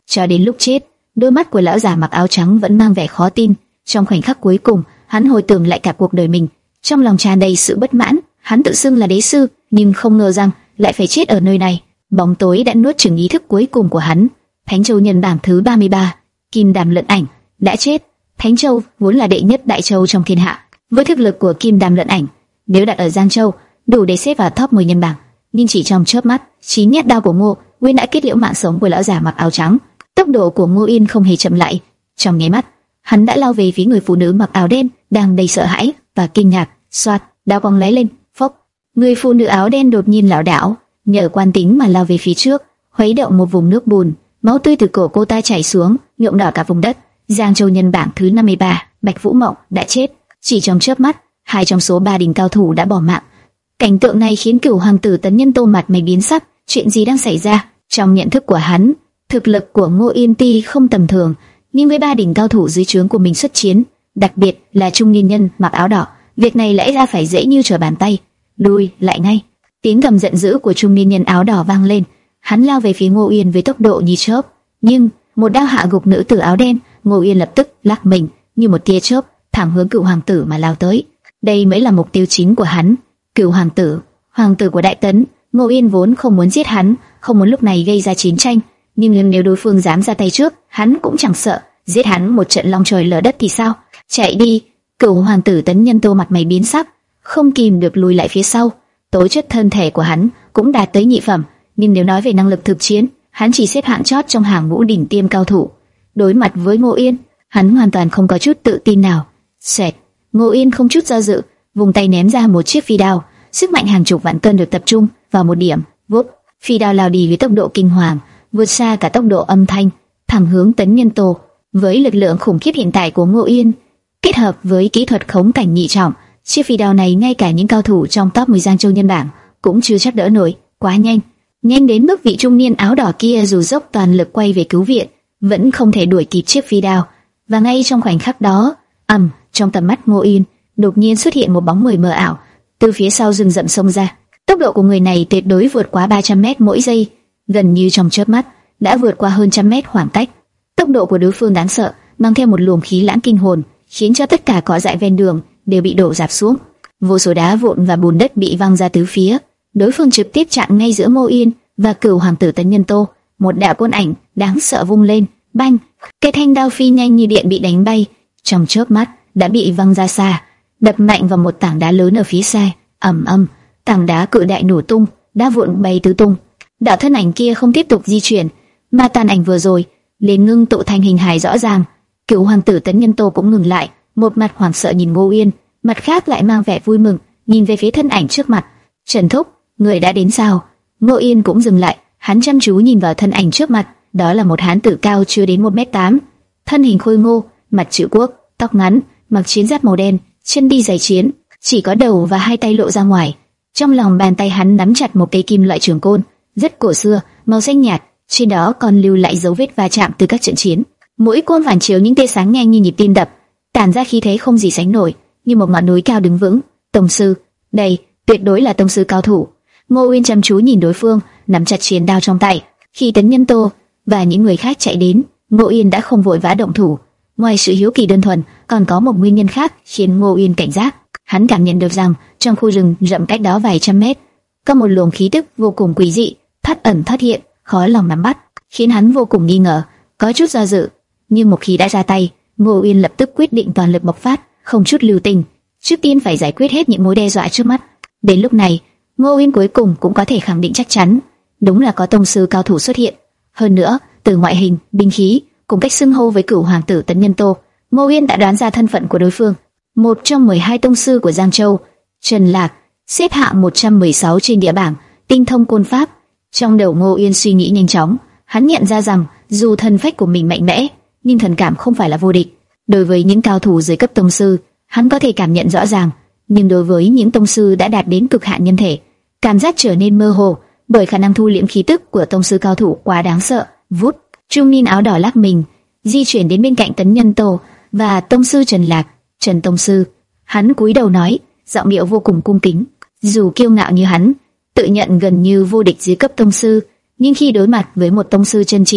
Cho đến lúc chết, đôi mắt của lão già mặc áo trắng vẫn mang vẻ khó tin. Trong khoảnh khắc cuối cùng, hắn hồi tưởng lại cả cuộc đời mình, trong lòng tràn đầy sự bất mãn. Hắn tự xưng là đế sư, nhưng không ngờ rằng lại phải chết ở nơi này. Bóng tối đã nuốt chửng ý thức cuối cùng của hắn. Thánh Châu nhân bảng thứ ba mươi ba, Kim Đàm Lận Ảnh đã chết. Thánh Châu vốn là đệ nhất đại châu trong thiên hạ. Với thực lực của Kim Đàm Lận Ảnh, nếu đặt ở Giang Châu, đủ để xếp vào top mười nhân bảng. Nhưng chỉ trong chớp mắt, chín nhát đao của Ngô Uyên đã kết liễu mạng sống của lão già mặc áo trắng. Tốc độ của Ngô Uyên không hề chậm lại. Trong nháy mắt, hắn đã lao về phía người phụ nữ mặc áo đen đang đầy sợ hãi và kinh ngạc. Xoạt, đao quang lóe lên, phốc. Người phụ nữ áo đen đột nhiên lảo đảo, nhờ quan tính mà lao về phía trước, khuấy động một vùng nước bùn, máu tươi từ cổ cô ta chảy xuống, nhuộm đỏ cả vùng đất. Giang Châu nhân bảng thứ năm mươi ba, Bạch Vũ Mộng đã chết. Chỉ trong chớp mắt, hai trong số ba đỉnh cao thủ đã bỏ mạng. Cảnh tượng này khiến Cửu hoàng tử Tấn Nhân Tô mặt mày biến sắc. Chuyện gì đang xảy ra? Trong nhận thức của hắn, thực lực của Ngô Yên Ti không tầm thường, nhưng với ba đỉnh cao thủ dưới trướng của mình xuất chiến, đặc biệt là trung niên nhân mặc áo đỏ, việc này lẽ ra phải dễ như trở bàn tay. Lui lại ngay! Tiếng gầm giận dữ của trung niên nhân áo đỏ vang lên. Hắn lao về phía Ngô Uyên với tốc độ như chớp, nhưng một đao hạ gục nữ tử áo đen. Ngô Uyên lập tức lắc mình như một tia chớp, thẳng hướng Cửu hoàng tử mà lao tới. Đây mới là mục tiêu chính của hắn. Cửu hoàng tử, hoàng tử của Đại Tấn. Ngô Uyên vốn không muốn giết hắn, không muốn lúc này gây ra chiến tranh, nhưng nếu đối phương dám ra tay trước, hắn cũng chẳng sợ. Giết hắn một trận long trời lở đất thì sao? Chạy đi! Cửu hoàng tử Tấn Nhân Tô mặt mày biến sắc, không kìm được lùi lại phía sau. Tố chất thân thể của hắn cũng đạt tới nhị phẩm, nhưng nếu nói về năng lực thực chiến, hắn chỉ xếp hạng chót trong hàng ngũ đỉnh tiêm cao thủ. Đối mặt với Ngô Uyên, hắn hoàn toàn không có chút tự tin nào. Xoẹt, Ngô Uyên không chút do dự, vùng tay ném ra một chiếc phi đao, sức mạnh hàng chục vạn cân được tập trung vào một điểm. Vúp, phi đao lao đi với tốc độ kinh hoàng, vượt xa cả tốc độ âm thanh, thẳng hướng Tấn Nhân Tô. Với lực lượng khủng khiếp hiện tại của Ngô Uyên, kết hợp với kỹ thuật khống cảnh nhị trọng, chiếc phi đao này ngay cả những cao thủ trong top mười Giang Châu nhân bảng cũng chưa chắc đỡ nổi. Quá nhanh, nhanh đến mức vị trung niên áo đỏ kia dù dốc toàn lực quay về cứu viện, vẫn không thể đuổi kịp chiếc phi đao. Và ngay trong khoảnh khắc đó, ầm, trong tầm mắt Ngô Uyên đột nhiên xuất hiện một bóng người mờ ảo từ phía sau rừng rậm xông ra. Tốc độ của người này tuyệt đối vượt quá ba trăm mét mỗi giây, gần như trong chớp mắt đã vượt qua hơn trăm mét khoảng cách. Tốc độ của đối phương đáng sợ, mang theo một luồng khí lãng kinh hồn, khiến cho tất cả cỏ dại ven đường đều bị đổ rạp xuống. Vô số đá vụn và bùn đất bị văng ra tứ phía. Đối phương trực tiếp chặn ngay giữa Ngô Uyên và Cửu hoàng tử Tấn Nhân Tô. Một đạo côn ảnh đáng sợ vung lên, banh, cây thanh đao phi nhanh như điện bị đánh bay, trong chớp mắt đã bị văng ra xa, đập mạnh vào một tảng đá lớn ở phía xa. Ầm ầm, tảng đá cự đại nổ tung, đá vụn bay tứ tung. Đạo thân ảnh kia không tiếp tục di chuyển, mà tàn ảnh vừa rồi liền ngưng tụ thành hình hài rõ ràng. Cửu hoàng tử Tấn Nhân Tô cũng ngừng lại, một mặt hoảng sợ nhìn Ngô Uyên, mặt khác lại mang vẻ vui mừng, nhìn về phía thân ảnh trước mặt. Trần thúc, người đã đến sao? Ngô Uyên cũng dừng lại, hắn chăm chú nhìn vào thân ảnh trước mặt. Đó là một hán tử cao chưa đến một mét tám, thân hình khôi ngô, mặt chữ quốc, tóc ngắn, mặc chiến giáp màu đen, chân đi giày chiến, chỉ có đầu và hai tay lộ ra ngoài. Trong lòng bàn tay hắn nắm chặt một cây kim loại trường côn, rất cổ xưa, màu xanh nhạt, trên đó còn lưu lại dấu vết va chạm từ các trận chiến. Mỗi côn phản chiếu những tia sáng nhanh như nhịp tim đập, tản ra khí thế không gì sánh nổi, như một ngọn núi cao đứng vững. Tông sư, đây tuyệt đối là tông sư cao thủ. Ngô Uyên chăm chú nhìn đối phương, nắm chặt chiến đao trong tay. Khi Tấn Nhân Tô và những người khác chạy đến, Ngô Uyên đã không vội vã động thủ. Ngoài sự hiếu kỳ đơn thuần, còn có một nguyên nhân khác khiến Ngô Uyên cảnh giác. Hắn cảm nhận được rằng trong khu rừng rậm cách đó vài trăm mét, có một luồng khí tức vô cùng quỷ dị, thất ẩn thất hiện, khó lòng nắm bắt, khiến hắn vô cùng nghi ngờ, có chút do dự. Nhưng một khi đã ra tay, Ngô Uyên lập tức quyết định toàn lực bộc phát, không chút lưu tình. Trước tiên phải giải quyết hết những mối đe dọa trước mắt. Đến lúc này, Ngô Uyên cuối cùng cũng có thể khẳng định chắc chắn, đúng là có tông sư cao thủ xuất hiện. Hơn nữa, từ ngoại hình, binh khí, cùng cách xưng hô với Cửu hoàng tử Tấn Nhân Tô, Ngô Uyên đã đoán ra thân phận của đối phương. Một trong mười hai tông sư của Giang Châu, Trần Lạc, xếp hạng một trăm mười sáu trên địa bảng, tinh thông côn pháp. Trong đầu Ngô Uyên suy nghĩ nhanh chóng, hắn nhận ra rằng dù thân phách của mình mạnh mẽ, nhưng thần cảm không phải là vô địch. Đối với những cao thủ dưới cấp tông sư, hắn có thể cảm nhận rõ ràng, nhưng đối với những tông sư đã đạt đến cực hạn nhân thể, cảm giác trở nên mơ hồ, bởi khả năng thu liễm khí tức của tông sư cao thủ quá đáng sợ. Vút, trung niên áo đỏ lắc mình, di chuyển đến bên cạnh Tấn Nhân Tô và tông sư Trần Lạc. Trần tông sư, hắn cúi đầu nói, giọng điệu vô cùng cung kính. Dù kiêu ngạo như hắn, tự nhận gần như vô địch dưới cấp tông sư, nhưng khi đối mặt với một tông sư chân chính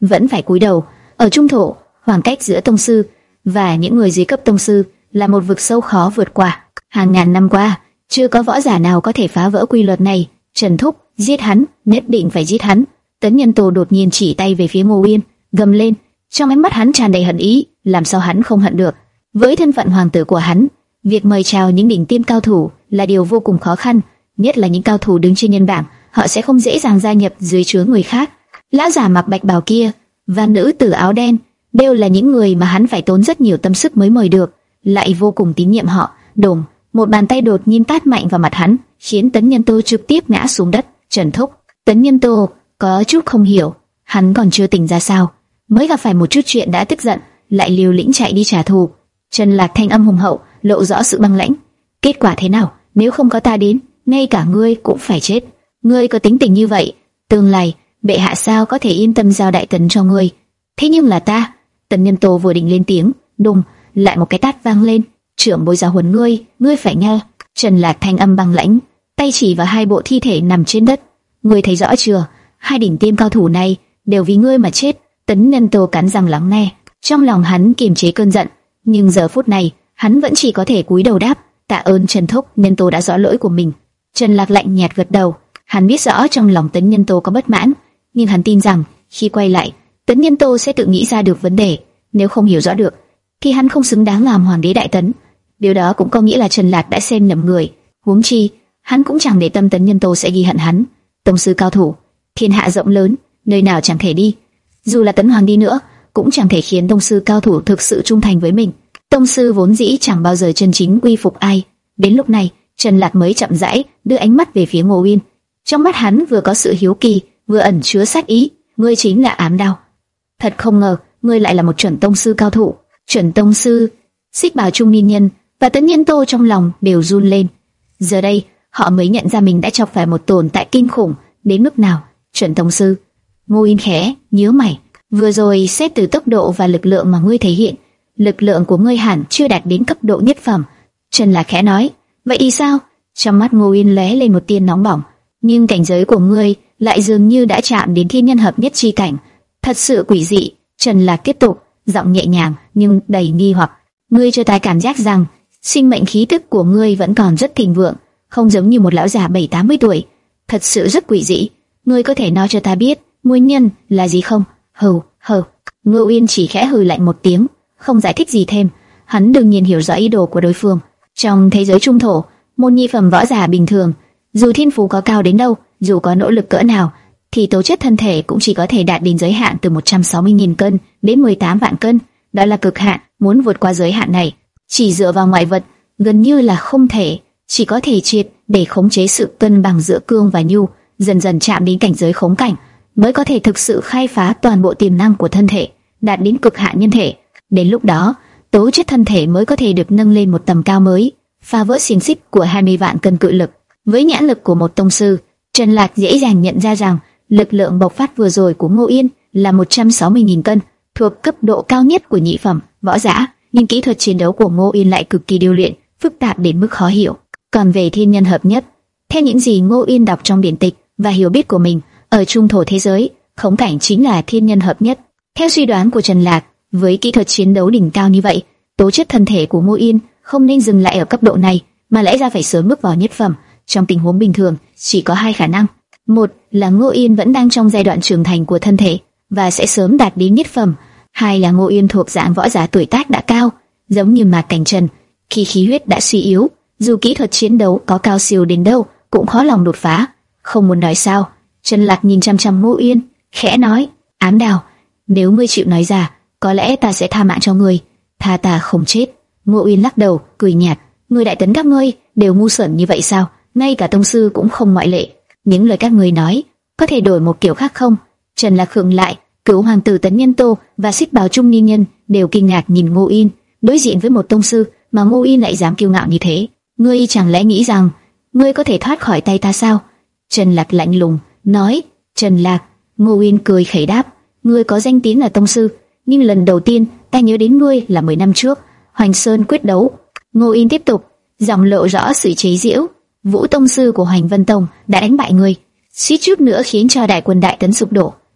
vẫn phải cúi đầu. Ở trung thổ, khoảng cách giữa tông sư và những người dưới cấp tông sư là một vực sâu khó vượt qua. Hàng ngàn năm qua, chưa có võ giả nào có thể phá vỡ quy luật này. Trần Thúc, giết hắn, nhất định phải giết hắn. Tấn Nhân Tô đột nhiên chỉ tay về phía Ngô Uyên, gầm lên. Trong ánh mắt hắn tràn đầy hận ý, làm sao hắn không hận được? Với thân phận hoàng tử của hắn, việc mời chào những đỉnh tiêm cao thủ là điều vô cùng khó khăn, nhất là những cao thủ đứng trên nhân bảng, họ sẽ không dễ dàng gia nhập dưới trướng người khác. Lão giả mặc bạch bào kia và nữ tử áo đen đều là những người mà hắn phải tốn rất nhiều tâm sức mới mời được, lại vô cùng tín nhiệm họ. Đùng, một bàn tay đột nhiên tát mạnh vào mặt hắn, khiến Tấn Nhân Tô trực tiếp ngã xuống đất. Trần Thúc, Tấn Nhân Tô có chút không hiểu, hắn còn chưa tỉnh ra sao, mới gặp phải một chút chuyện đã tức giận, lại liều lĩnh chạy đi trả thù. Trần Lạc thanh âm hùng hậu, lộ rõ sự băng lãnh. Kết quả thế nào? Nếu không có ta đến, ngay cả ngươi cũng phải chết. Ngươi có tính tình như vậy, tương lai bệ hạ sao có thể yên tâm giao đại tấn cho ngươi? Thế nhưng là ta. Tấn Nhân Tô vừa định lên tiếng, đùng, lại một cái tát vang lên. Trưởng bối giáo huấn ngươi, ngươi phải nghe. Trần Lạc thanh âm băng lãnh, tay chỉ vào hai bộ thi thể nằm trên đất. Ngươi thấy rõ chưa? Hai đỉnh tiêm cao thủ này đều vì ngươi mà chết. Tấn Nhân Tô cắn răng lắng nghe, trong lòng hắn kiềm chế cơn giận, nhưng giờ phút này hắn vẫn chỉ có thể cúi đầu đáp, tạ ơn Trần Thúc, Nhân Tô đã rõ lỗi của mình. Trần Lạc lạnh nhạt gật đầu, hắn biết rõ trong lòng Tấn Nhân Tô có bất mãn, nhưng hắn tin rằng khi quay lại, Tấn Nhân Tô sẽ tự nghĩ ra được vấn đề. Nếu không hiểu rõ được, thì hắn không xứng đáng làm hoàng đế đại tấn. Điều đó cũng có nghĩa là Trần Lạc đã xem nhầm người. Huống chi, hắn cũng chẳng để tâm Tấn Nhân Tô sẽ ghi hận hắn. Tông sư cao thủ, thiên hạ rộng lớn, nơi nào chẳng thể đi. Dù là Tấn Hoàng đi nữa, cũng chẳng thể khiến tông sư cao thủ thực sự trung thành với mình. Tông sư vốn dĩ chẳng bao giờ chân chính quy phục ai. Đến lúc này, Trần Lạc mới chậm rãi đưa ánh mắt về phía Ngô Uyên. Trong mắt hắn vừa có sự hiếu kỳ, vừa ẩn chứa sát ý. Ngươi chính là Ám Đao. Thật không ngờ, ngươi lại là một chuẩn tông sư cao thủ. Chuẩn tông sư? Xích Bào trung niên nhân và Tấn Nhân Tô trong lòng đều run lên. Giờ đây, họ mới nhận ra mình đã chọc phải một tồn tại kinh khủng đến mức nào. Chuẩn tông sư? Ngô Uyên khẽ nhíu mày. Vừa rồi xét từ tốc độ và lực lượng mà ngươi thể hiện, lực lượng của ngươi hẳn chưa đạt đến cấp độ nhất phẩm. Trần Lạc khẽ nói. Vậy thì sao? Trong mắt Ngô Uyên lóe lên một tia nóng bỏng. Nhưng cảnh giới của ngươi lại dường như đã chạm đến thiên nhân hợp nhất chi cảnh. Thật sự quỷ dị. Trần Lạc tiếp tục, giọng nhẹ nhàng nhưng đầy nghi hoặc. Ngươi cho ta cảm giác rằng sinh mệnh khí tức của ngươi vẫn còn rất thịnh vượng, không giống như một lão già bảy tám mươi tuổi. Thật sự rất quỷ dị. Ngươi có thể nói cho ta biết nguyên nhân là gì không? Hừ, hừ. Ngô Uyên chỉ khẽ hừ lạnh một tiếng, không giải thích gì thêm. Hắn đương nhiên hiểu rõ ý đồ của đối phương. Trong thế giới trung thổ, một nhị phẩm võ giả bình thường, dù thiên phú có cao đến đâu, dù có nỗ lực cỡ nào, thì tố chất thân thể cũng chỉ có thể đạt đến giới hạn từ một trăm sáu mươi nghìn cân đến mười tám vạn cân. Đó là cực hạn. Muốn vượt qua giới hạn này, chỉ dựa vào ngoại vật gần như là không thể. Chỉ có thể triệt để khống chế sự cân bằng giữa cương và nhu, dần dần chạm đến cảnh giới khống cảnh, mới có thể thực sự khai phá toàn bộ tiềm năng của thân thể, đạt đến cực hạn nhân thể. Đến lúc đó, tố chất thân thể mới có thể được nâng lên một tầm cao mới, phá vỡ xiềng xích của hai mươi vạn cân cự lực. Với nhãn lực của một tông sư, Trần Lạc dễ dàng nhận ra rằng lực lượng bộc phát vừa rồi của Ngô Uyên là một trăm sáu mươi nghìn cân, thuộc cấp độ cao nhất của nhị phẩm võ giả. Nhưng kỹ thuật chiến đấu của Ngô Uyên lại cực kỳ điêu luyện, phức tạp đến mức khó hiểu. Còn về thiên nhân hợp nhất, theo những gì Ngô Uyên đọc trong điển tịch và hiểu biết của mình, ở trung thổ thế giới, khống cảnh chính là thiên nhân hợp nhất. Theo suy đoán của Trần Lạc, với kỹ thuật chiến đấu đỉnh cao như vậy, tố chất thân thể của Ngô Uyên không nên dừng lại ở cấp độ này, mà lẽ ra phải sớm bước vào nhất phẩm. Trong tình huống bình thường, chỉ có hai khả năng: một là Ngô Uyên vẫn đang trong giai đoạn trưởng thành của thân thể và sẽ sớm đạt đến nhất phẩm; hai là Ngô Uyên thuộc dạng võ giả tuổi tác đã cao, giống như Mạc Cảnh Trần, khi khí huyết đã suy yếu, dù kỹ thuật chiến đấu có cao siêu đến đâu cũng khó lòng đột phá. Không muốn nói sao? Trần Lạc nhìn chăm chăm Ngô Uyên, khẽ nói: Ám Đào, nếu ngươi chịu nói ra, có lẽ ta sẽ tha mạng cho ngươi. Tha ta không chết. Ngô Uyên lắc đầu, cười nhạt: Ngươi đại tấn các ngươi đều ngu xuẩn như vậy sao? Ngay cả tông sư cũng không ngoại lệ. Những lời các ngươi nói có thể đổi một kiểu khác không? Trần Lạc khựng lại. Cửu hoàng tử Tấn Nhân Tô và Xích Bào trung niên nhân đều kinh ngạc nhìn Ngô Uyên. Đối diện với một tông sư mà Ngô Uyên lại dám kiêu ngạo như thế, ngươi chẳng lẽ nghĩ rằng ngươi có thể thoát khỏi tay ta sao? Trần Lạc lạnh lùng nói. Trần Lạc. Ngô Uyên cười khẩy đáp: Ngươi có danh tiếng là tông sư, nhưng lần đầu tiên ta nhớ đến ngươi là mười năm trước, Hoành Sơn quyết đấu. Ngô Uyên tiếp tục, giọng lộ rõ sự chế giễu: Vũ tông sư của Hoành Vân Tông đã đánh bại ngươi, suýt chút nữa khiến cho đại quân Đại Tấn sụp đổ.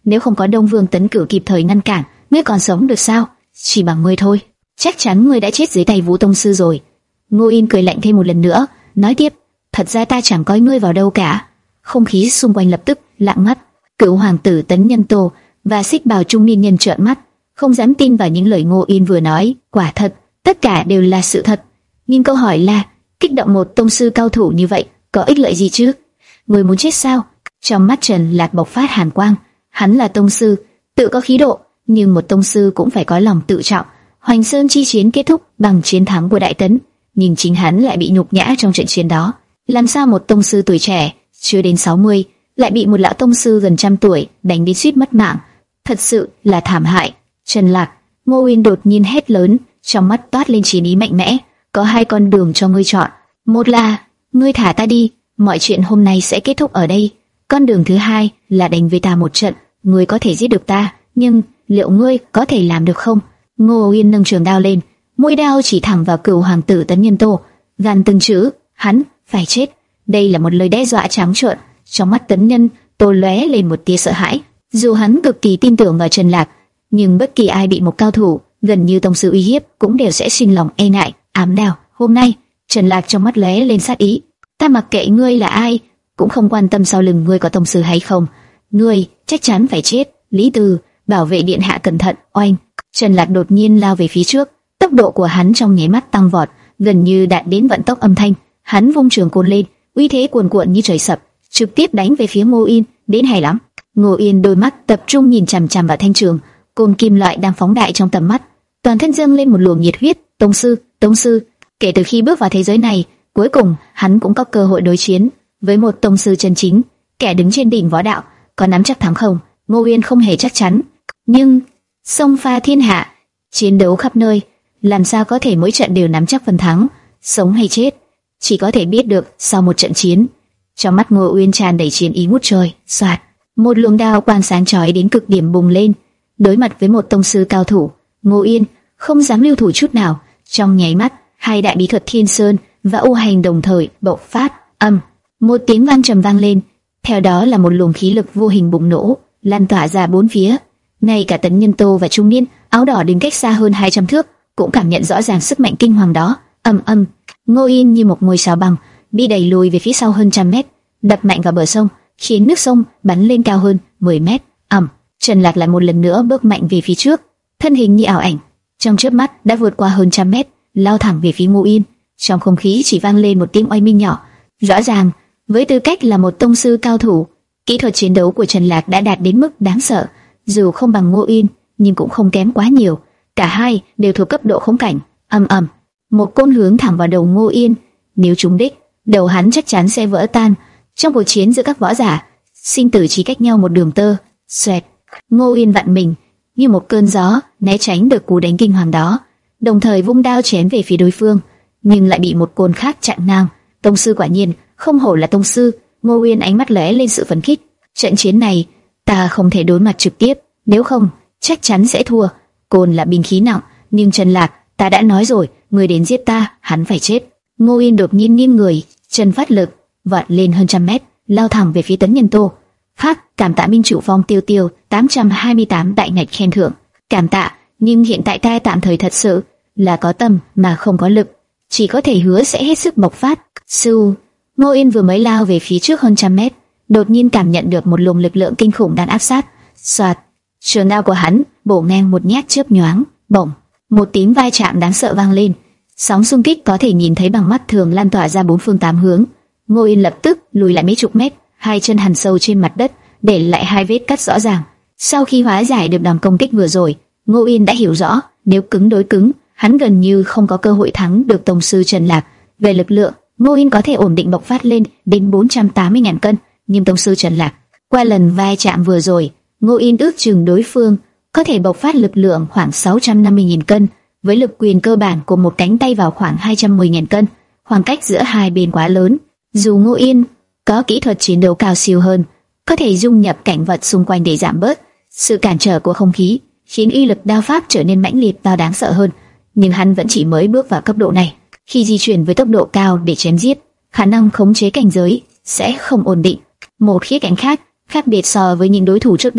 Nếu không có Đông Vương Tấn Cửu kịp thời ngăn cản, ngươi còn sống được sao? Chỉ bằng ngươi thôi, chắc chắn ngươi đã chết dưới tay Vũ tông sư rồi. Ngô Yên cười lạnh thêm một lần nữa, nói tiếp, thật ra ta chẳng coi ngươi vào đâu cả. Không khí xung quanh lập tức lặng ngắt. Cửu hoàng tử Tấn Nhân Tô và Xích Bào trung niên nhân trợn mắt, không dám tin vào những lời Ngô Yên vừa nói. Quả thật, tất cả đều là sự thật. Nhưng câu hỏi là, kích động một tông sư cao thủ như vậy có ích lợi gì chứ? Người muốn chết sao? Trong mắt Trần Lạc bộc phát hàn quang. Hắn là tông sư, tự có khí độ, nhưng một tông sư cũng phải có lòng tự trọng. Hoành Sơn chi chiến kết thúc bằng chiến thắng của Đại Tấn, nhưng chính hắn lại bị nhục nhã trong trận chiến đó. Làm sao một tông sư tuổi trẻ, chưa đến sáu mươi, lại bị một lão tông sư gần trăm tuổi đánh đến suýt mất mạng? Thật sự là thảm hại. Trần Lạc, Ngô Uyên đột nhiên hét lớn, trong mắt toát lên chiến ý mạnh mẽ. Có hai con đường cho ngươi chọn. Một là, ngươi thả ta đi, mọi chuyện hôm nay sẽ kết thúc ở đây. Con đường thứ hai là đánh với ta một trận, ngươi có thể giết được ta, nhưng liệu ngươi có thể làm được không? Ngô Uyên nâng trường đao lên, mũi đao chỉ thẳng vào Cửu hoàng tử Tấn Nhân Tô, gàn từng chữ, hắn phải chết. Đây là một lời đe dọa trắng trợn. Trong mắt Tấn Nhân Tô lóe lên một tia sợ hãi. Dù hắn cực kỳ tin tưởng vào Trần Lạc, nhưng bất kỳ ai bị một cao thủ gần như tông sư uy hiếp cũng đều sẽ sinh lòng e ngại, ám đao. Hôm nay, Trần Lạc trong mắt lóe lên sát ý. Ta mặc kệ ngươi là ai, cũng không quan tâm sau lưng ngươi có tông sư hay không. Ngươi chắc chắn phải chết. Lý Từ, bảo vệ điện hạ cẩn thận. Oanh! Trần Lạc đột nhiên lao về phía trước, tốc độ của hắn trong nháy mắt tăng vọt, gần như đạt đến vận tốc âm thanh. Hắn vung trường côn lên, uy thế cuồn cuộn như trời sập, trực tiếp đánh về phía Ngô Yên. Đến hay lắm. Ngô Yên đôi mắt tập trung nhìn chằm chằm vào thanh trường, côn kim loại đang phóng đại trong tầm mắt, toàn thân dâng lên một luồng nhiệt huyết. Tông sư, tông sư. Kể từ khi bước vào thế giới này, cuối cùng hắn cũng có cơ hội đối chiến với một tông sư chân chính, kẻ đứng trên đỉnh võ đạo. Có nắm chắc thắng không? Ngô Uyên không hề chắc chắn, nhưng sông pha thiên hạ, chiến đấu khắp nơi, làm sao có thể mỗi trận đều nắm chắc phần thắng? Sống hay chết, chỉ có thể biết được sau một trận chiến. Trong mắt Ngô Uyên tràn đầy chiến ý ngút trời. Soạt, một luồng đao quang sáng chói đến cực điểm bùng lên. Đối mặt với một tông sư cao thủ, Ngô Uyên không dám lưu thủ chút nào. Trong nháy mắt, hai đại bí thuật Thiên Sơn và U Hành đồng thời bộc phát. Âm, một tiếng vang trầm vang lên, theo đó là một luồng khí lực vô hình bùng nổ, lan tỏa ra bốn phía. Ngay cả Tấn Nhân Tô và trung niên áo đỏ đứng cách xa hơn hai trăm thước cũng cảm nhận rõ ràng sức mạnh kinh hoàng đó. Âm âm, Ngô Yên như một ngôi sao băng bị đẩy lùi về phía sau hơn trăm mét, đập mạnh vào bờ sông, khiến nước sông bắn lên cao hơn mười mét. Ầm, Trần Lạc lại một lần nữa bước mạnh về phía trước, thân hình như ảo ảnh, trong chớp mắt đã vượt qua hơn trăm mét, lao thẳng về phía Ngô Yên. Trong không khí chỉ vang lên một tiếng oanh minh nhỏ. Rõ ràng, với tư cách là một tông sư cao thủ, kỹ thuật chiến đấu của Trần Lạc đã đạt đến mức đáng sợ. Dù không bằng Ngô Yên, nhưng cũng không kém quá nhiều. Cả hai đều thuộc cấp độ khống cảnh. Ầm ầm, một côn hướng thẳng vào đầu Ngô Yên. Nếu trúng đích, đầu hắn chắc chắn sẽ vỡ tan. Trong cuộc chiến giữa các võ giả, sinh tử chỉ cách nhau một đường tơ. Xoẹt, Ngô Yên vặn mình như một cơn gió, né tránh được cú đánh kinh hoàng đó, đồng thời vung đao chém về phía đối phương, nhưng lại bị một côn khác chặn ngang. Tông sư quả nhiên, không hổ là tông sư. Ngô Uyên ánh mắt lóe lên sự phấn khích. Trận chiến này, ta không thể đối mặt trực tiếp, nếu không, chắc chắn sẽ thua. Côn là binh khí nặng, nhưng Trần Lạc, ta đã nói rồi, người đến giết ta, hắn phải chết. Ngô Uyên đột nhiên nghiêng người, chân phát lực, vọt lên hơn trăm mét, lao thẳng về phía Tấn Nhân Tô. Phát, cảm tạ Minh Chủ Phong Tiêu Tiêu tám trăm hai mươi tám đại ngạch khen thưởng. Cảm tạ, nhưng hiện tại ta tạm thời thật sự là có tâm mà không có lực, chỉ có thể hứa sẽ hết sức bộc phát. Sư, Ngô Yên vừa mới lao về phía trước hơn trăm mét, đột nhiên cảm nhận được một luồng lực lượng kinh khủng đang áp sát. Soạt, trường đao của hắn bổ ngang một nhát chớp nhoáng, bổng, một tiếng vai chạm đáng sợ vang lên. Sóng xung kích có thể nhìn thấy bằng mắt thường lan tỏa ra bốn phương tám hướng. Ngô Yên lập tức lùi lại mấy chục mét, hai chân hằn sâu trên mặt đất, để lại hai vết cắt rõ ràng. Sau khi hóa giải được đòn công kích vừa rồi, Ngô Yên đã hiểu rõ, nếu cứng đối cứng, hắn gần như không có cơ hội thắng được tông sư Trần Lạc. Về lực lượng, Ngô Yên có thể ổn định bộc phát lên đến bốn trăm tám mươi nghìn cân, nhưng tông sư Trần Lạc, qua lần vai chạm vừa rồi, Ngô Yên ước chừng đối phương có thể bộc phát lực lượng khoảng sáu trăm năm mươi nghìn cân, với lực quyền cơ bản của một cánh tay vào khoảng hai trăm mười nghìn cân. Khoảng cách giữa hai bên quá lớn. Dù Ngô Yên có kỹ thuật chiến đấu cao siêu hơn, có thể dung nhập cảnh vật xung quanh để giảm bớt sự cản trở của không khí, khiến uy lực đao pháp trở nên mãnh liệt và đáng sợ hơn, nhưng hắn vẫn chỉ mới bước vào cấp độ này. Khi di chuyển với tốc độ cao để chém giết, khả năng khống chế cảnh giới sẽ không ổn định. Một khía cạnh khác, khác biệt so với những đối thủ trước đây,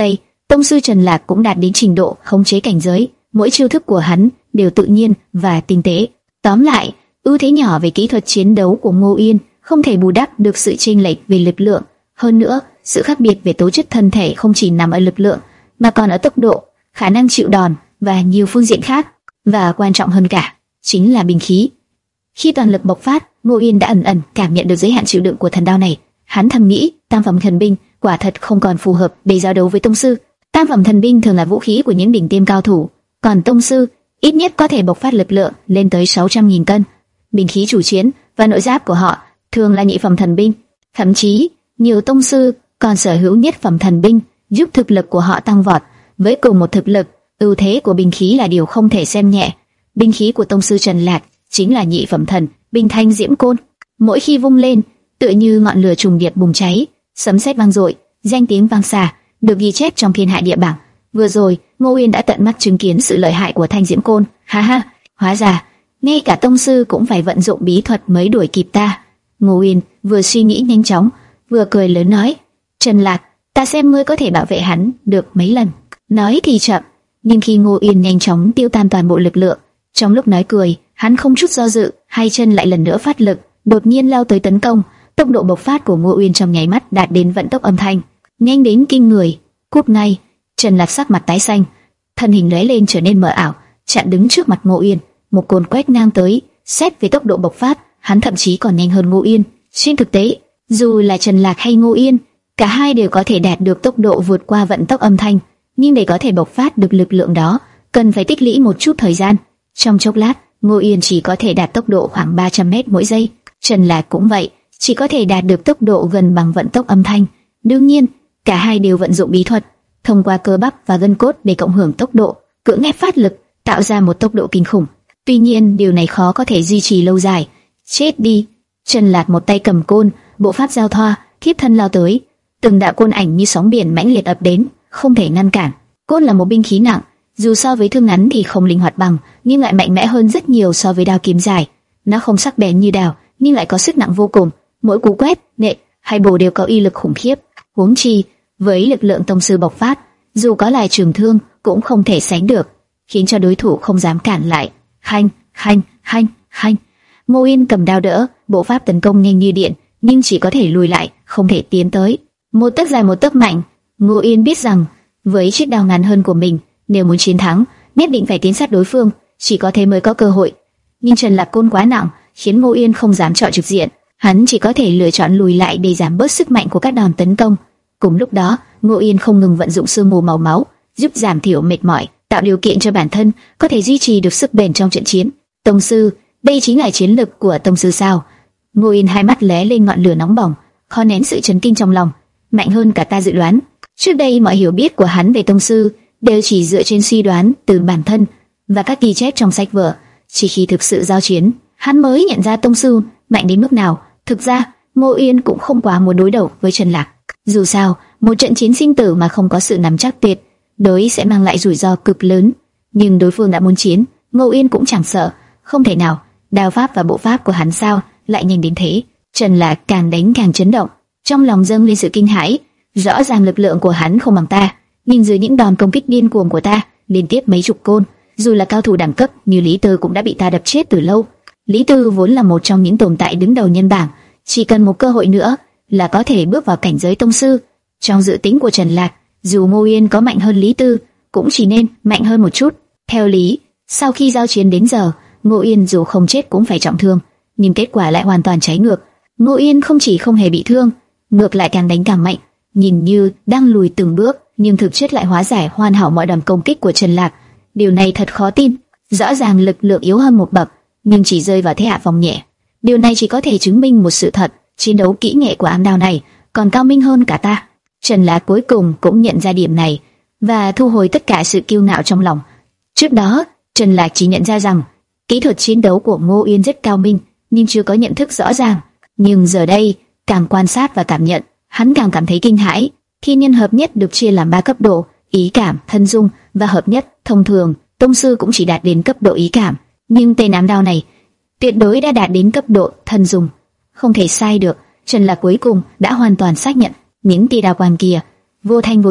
tông sư Trần Lạc cũng đạt đến trình độ khống chế cảnh giới, mỗi chiêu thức của hắn đều tự nhiên và tinh tế. Tóm lại, ưu thế nhỏ về kỹ thuật chiến đấu của Ngô Yên không thể bù đắp được sự chênh lệch về lực lượng. Hơn nữa, sự khác biệt về tố chất thân thể không chỉ nằm ở lực lượng, mà còn ở tốc độ, khả năng chịu đòn và nhiều phương diện khác. Và quan trọng hơn cả, chính là binh khí. Khi toàn lực bộc phát, Ngô Yên đã ẩn ẩn cảm nhận được giới hạn chịu đựng của thần đao này. Hắn thầm nghĩ, tam phẩm thần binh quả thật không còn phù hợp để giao đấu với tông sư. Tam phẩm thần binh thường là vũ khí của những đỉnh tiêm cao thủ, còn tông sư ít nhất có thể bộc phát lực lượng lên tới sáu trăm nghìn cân. Binh khí chủ chiến và nội giáp của họ thường là nhị phẩm thần binh, thậm chí nhiều tông sư còn sở hữu nhất phẩm thần binh, giúp thực lực của họ tăng vọt. Với cùng một thực lực, ưu thế của binh khí là điều không thể xem nhẹ. Binh khí của tông sư Trần Lạc chính là nhị phẩm thần binh Thanh Diễm Côn. Mỗi khi vung lên, tựa như ngọn lửa trùng điệp bùng cháy, sấm sét vang dội, danh tiếng vang xa, được ghi chép trong thiên hạ địa bảng. Vừa rồi, Ngô Uyên đã tận mắt chứng kiến sự lợi hại của Thanh Diễm Côn. Ha ha, hóa ra ngay cả tông sư cũng phải vận dụng bí thuật mới đuổi kịp ta. Ngô Uyên vừa suy nghĩ nhanh chóng, vừa cười lớn nói: Trần Lạc, ta xem ngươi có thể bảo vệ hắn được mấy lần. Nói thì chậm, nhưng khi Ngô Uyên nhanh chóng tiêu tan toàn bộ lực lượng, trong lúc nói cười, hắn không chút do dự, hai chân lại lần nữa phát lực, đột nhiên lao tới tấn công. Tốc độ bộc phát của Ngô Uyên trong nháy mắt đạt đến vận tốc âm thanh, nhanh đến kinh người. Cúp ngay! Trần Lạc sắc mặt tái xanh, thân hình lóe lên trở nên mờ ảo, chặn đứng trước mặt Ngô Uyên. Một côn quét ngang tới, xét về tốc độ bộc phát, hắn thậm chí còn nhanh hơn Ngô Uyên. Trên thực tế, dù là Trần Lạc hay Ngô Uyên, cả hai đều có thể đạt được tốc độ vượt qua vận tốc âm thanh, nhưng để có thể bộc phát được lực lượng đó, cần phải tích lũy một chút thời gian. Trong chốc lát, Ngô Uyên chỉ có thể đạt tốc độ khoảng ba trăm mét mỗi giây, Trần Lạc cũng vậy, chỉ có thể đạt được tốc độ gần bằng vận tốc âm thanh. Đương nhiên, cả hai đều vận dụng bí thuật, thông qua cơ bắp và gân cốt để cộng hưởng tốc độ, cưỡng ép phát lực, tạo ra một tốc độ kinh khủng. Tuy nhiên, điều này khó có thể duy trì lâu dài. Chết đi! Trần Lạc một tay cầm côn, bộ pháp giao thoa, thiếp thân lao tới, từng đạo côn ảnh như sóng biển mãnh liệt ập đến, không thể ngăn cản. Côn là một binh khí nặng, dù so với thương ngắn thì không linh hoạt bằng, nhưng lại mạnh mẽ hơn rất nhiều so với đao kiếm dài. Nó không sắc bén như đao, nhưng lại có sức nặng vô cùng. Mỗi cú quét, nện hay bổ đều có uy lực khủng khiếp. Huống chi, với lực lượng tông sư bộc phát, dù có lại trường thương cũng không thể sánh được, khiến cho đối thủ không dám cản lại. Hanh, hanh, hanh, hanh. Ngô Uyên cầm đao đỡ, bộ pháp tấn công nhanh như điện, nhưng chỉ có thể lùi lại, không thể tiến tới. Một tấc dài một tấc mạnh. Ngô Uyên biết rằng, với chiếc đao ngắn hơn của mình, nếu muốn chiến thắng, nhất định phải tiến sát đối phương, chỉ có thế mới có cơ hội. Nhưng Trần Lạc côn quá nặng, khiến Ngô Uyên không dám chọn trực diện, hắn chỉ có thể lựa chọn lùi lại để giảm bớt sức mạnh của các đòn tấn công. Cùng lúc đó, Ngô Uyên không ngừng vận dụng sương mù màu máu, giúp giảm thiểu mệt mỏi, tạo điều kiện cho bản thân có thể duy trì được sức bền trong trận chiến. Tông sư, đây chính là chiến lực của tông sư sao? Ngô Uyên hai mắt lóe lên ngọn lửa nóng bỏng, khó nén sự chấn kinh trong lòng. Mạnh hơn cả ta dự đoán. Trước đây mọi hiểu biết của hắn về tông sư đều chỉ dựa trên suy đoán từ bản thân và các ghi chép trong sách vở. Chỉ khi thực sự giao chiến, hắn mới nhận ra tông sư mạnh đến mức nào. Thực ra, Ngô Uyên cũng không quá muốn đối đầu với Trần Lạc. Dù sao, một trận chiến sinh tử mà không có sự nắm chắc tuyệt đối sẽ mang lại rủi ro cực lớn. Nhưng đối phương đã muốn chiến, Ngô Uyên cũng chẳng sợ. Không thể nào, đao pháp và bộ pháp của hắn sao lại nhanh đến thế? Trần Lạc càng đánh càng chấn động, trong lòng dâng lên sự kinh hãi. Rõ ràng lực lượng của hắn không bằng ta, nhưng dưới những đòn công kích điên cuồng của ta, liên tiếp mấy chục côn, dù là cao thủ đẳng cấp như Lý Tư cũng đã bị ta đập chết từ lâu. Lý Tư vốn là một trong những tồn tại đứng đầu nhân bảng, chỉ cần một cơ hội nữa là có thể bước vào cảnh giới tông sư. Trong dự tính của Trần Lạc, dù Ngô Uyên có mạnh hơn Lý Tư, cũng chỉ nên mạnh hơn một chút. Theo lý, sau khi giao chiến đến giờ, Ngô Uyên dù không chết cũng phải trọng thương, nhưng kết quả lại hoàn toàn trái ngược. Ngô Uyên không chỉ không hề bị thương, ngược lại càng đánh càng mạnh, nhìn như đang lùi từng bước, nhưng thực chất lại hóa giải hoàn hảo mọi đòn công kích của Trần Lạc. Điều này thật khó tin. Rõ ràng lực lượng yếu hơn một bậc, nhưng chỉ rơi vào thế hạ phong nhẹ. Điều này chỉ có thể chứng minh một sự thật: chiến đấu kỹ nghệ của ám đao này còn cao minh hơn cả ta. Trần Lạc cuối cùng cũng nhận ra điểm này và thu hồi tất cả sự kiêu ngạo trong lòng. Trước đó, Trần Lạc chỉ nhận ra rằng kỹ thuật chiến đấu của Ngô Uyên rất cao minh, nhưng chưa có nhận thức rõ ràng. Nhưng giờ đây, càng quan sát và cảm nhận, hắn càng cảm thấy kinh hãi. Thiên nhân hợp nhất được chia làm ba cấp độ: ý cảm, thân dung và hợp nhất. Thông thường, tông sư cũng chỉ đạt đến cấp độ ý cảm, nhưng tên ám đao này tuyệt đối đã đạt đến cấp độ thân dung. Không thể sai được. Trần Lạc cuối cùng đã hoàn toàn xác nhận những tia đao quan kia vô thanh vô tức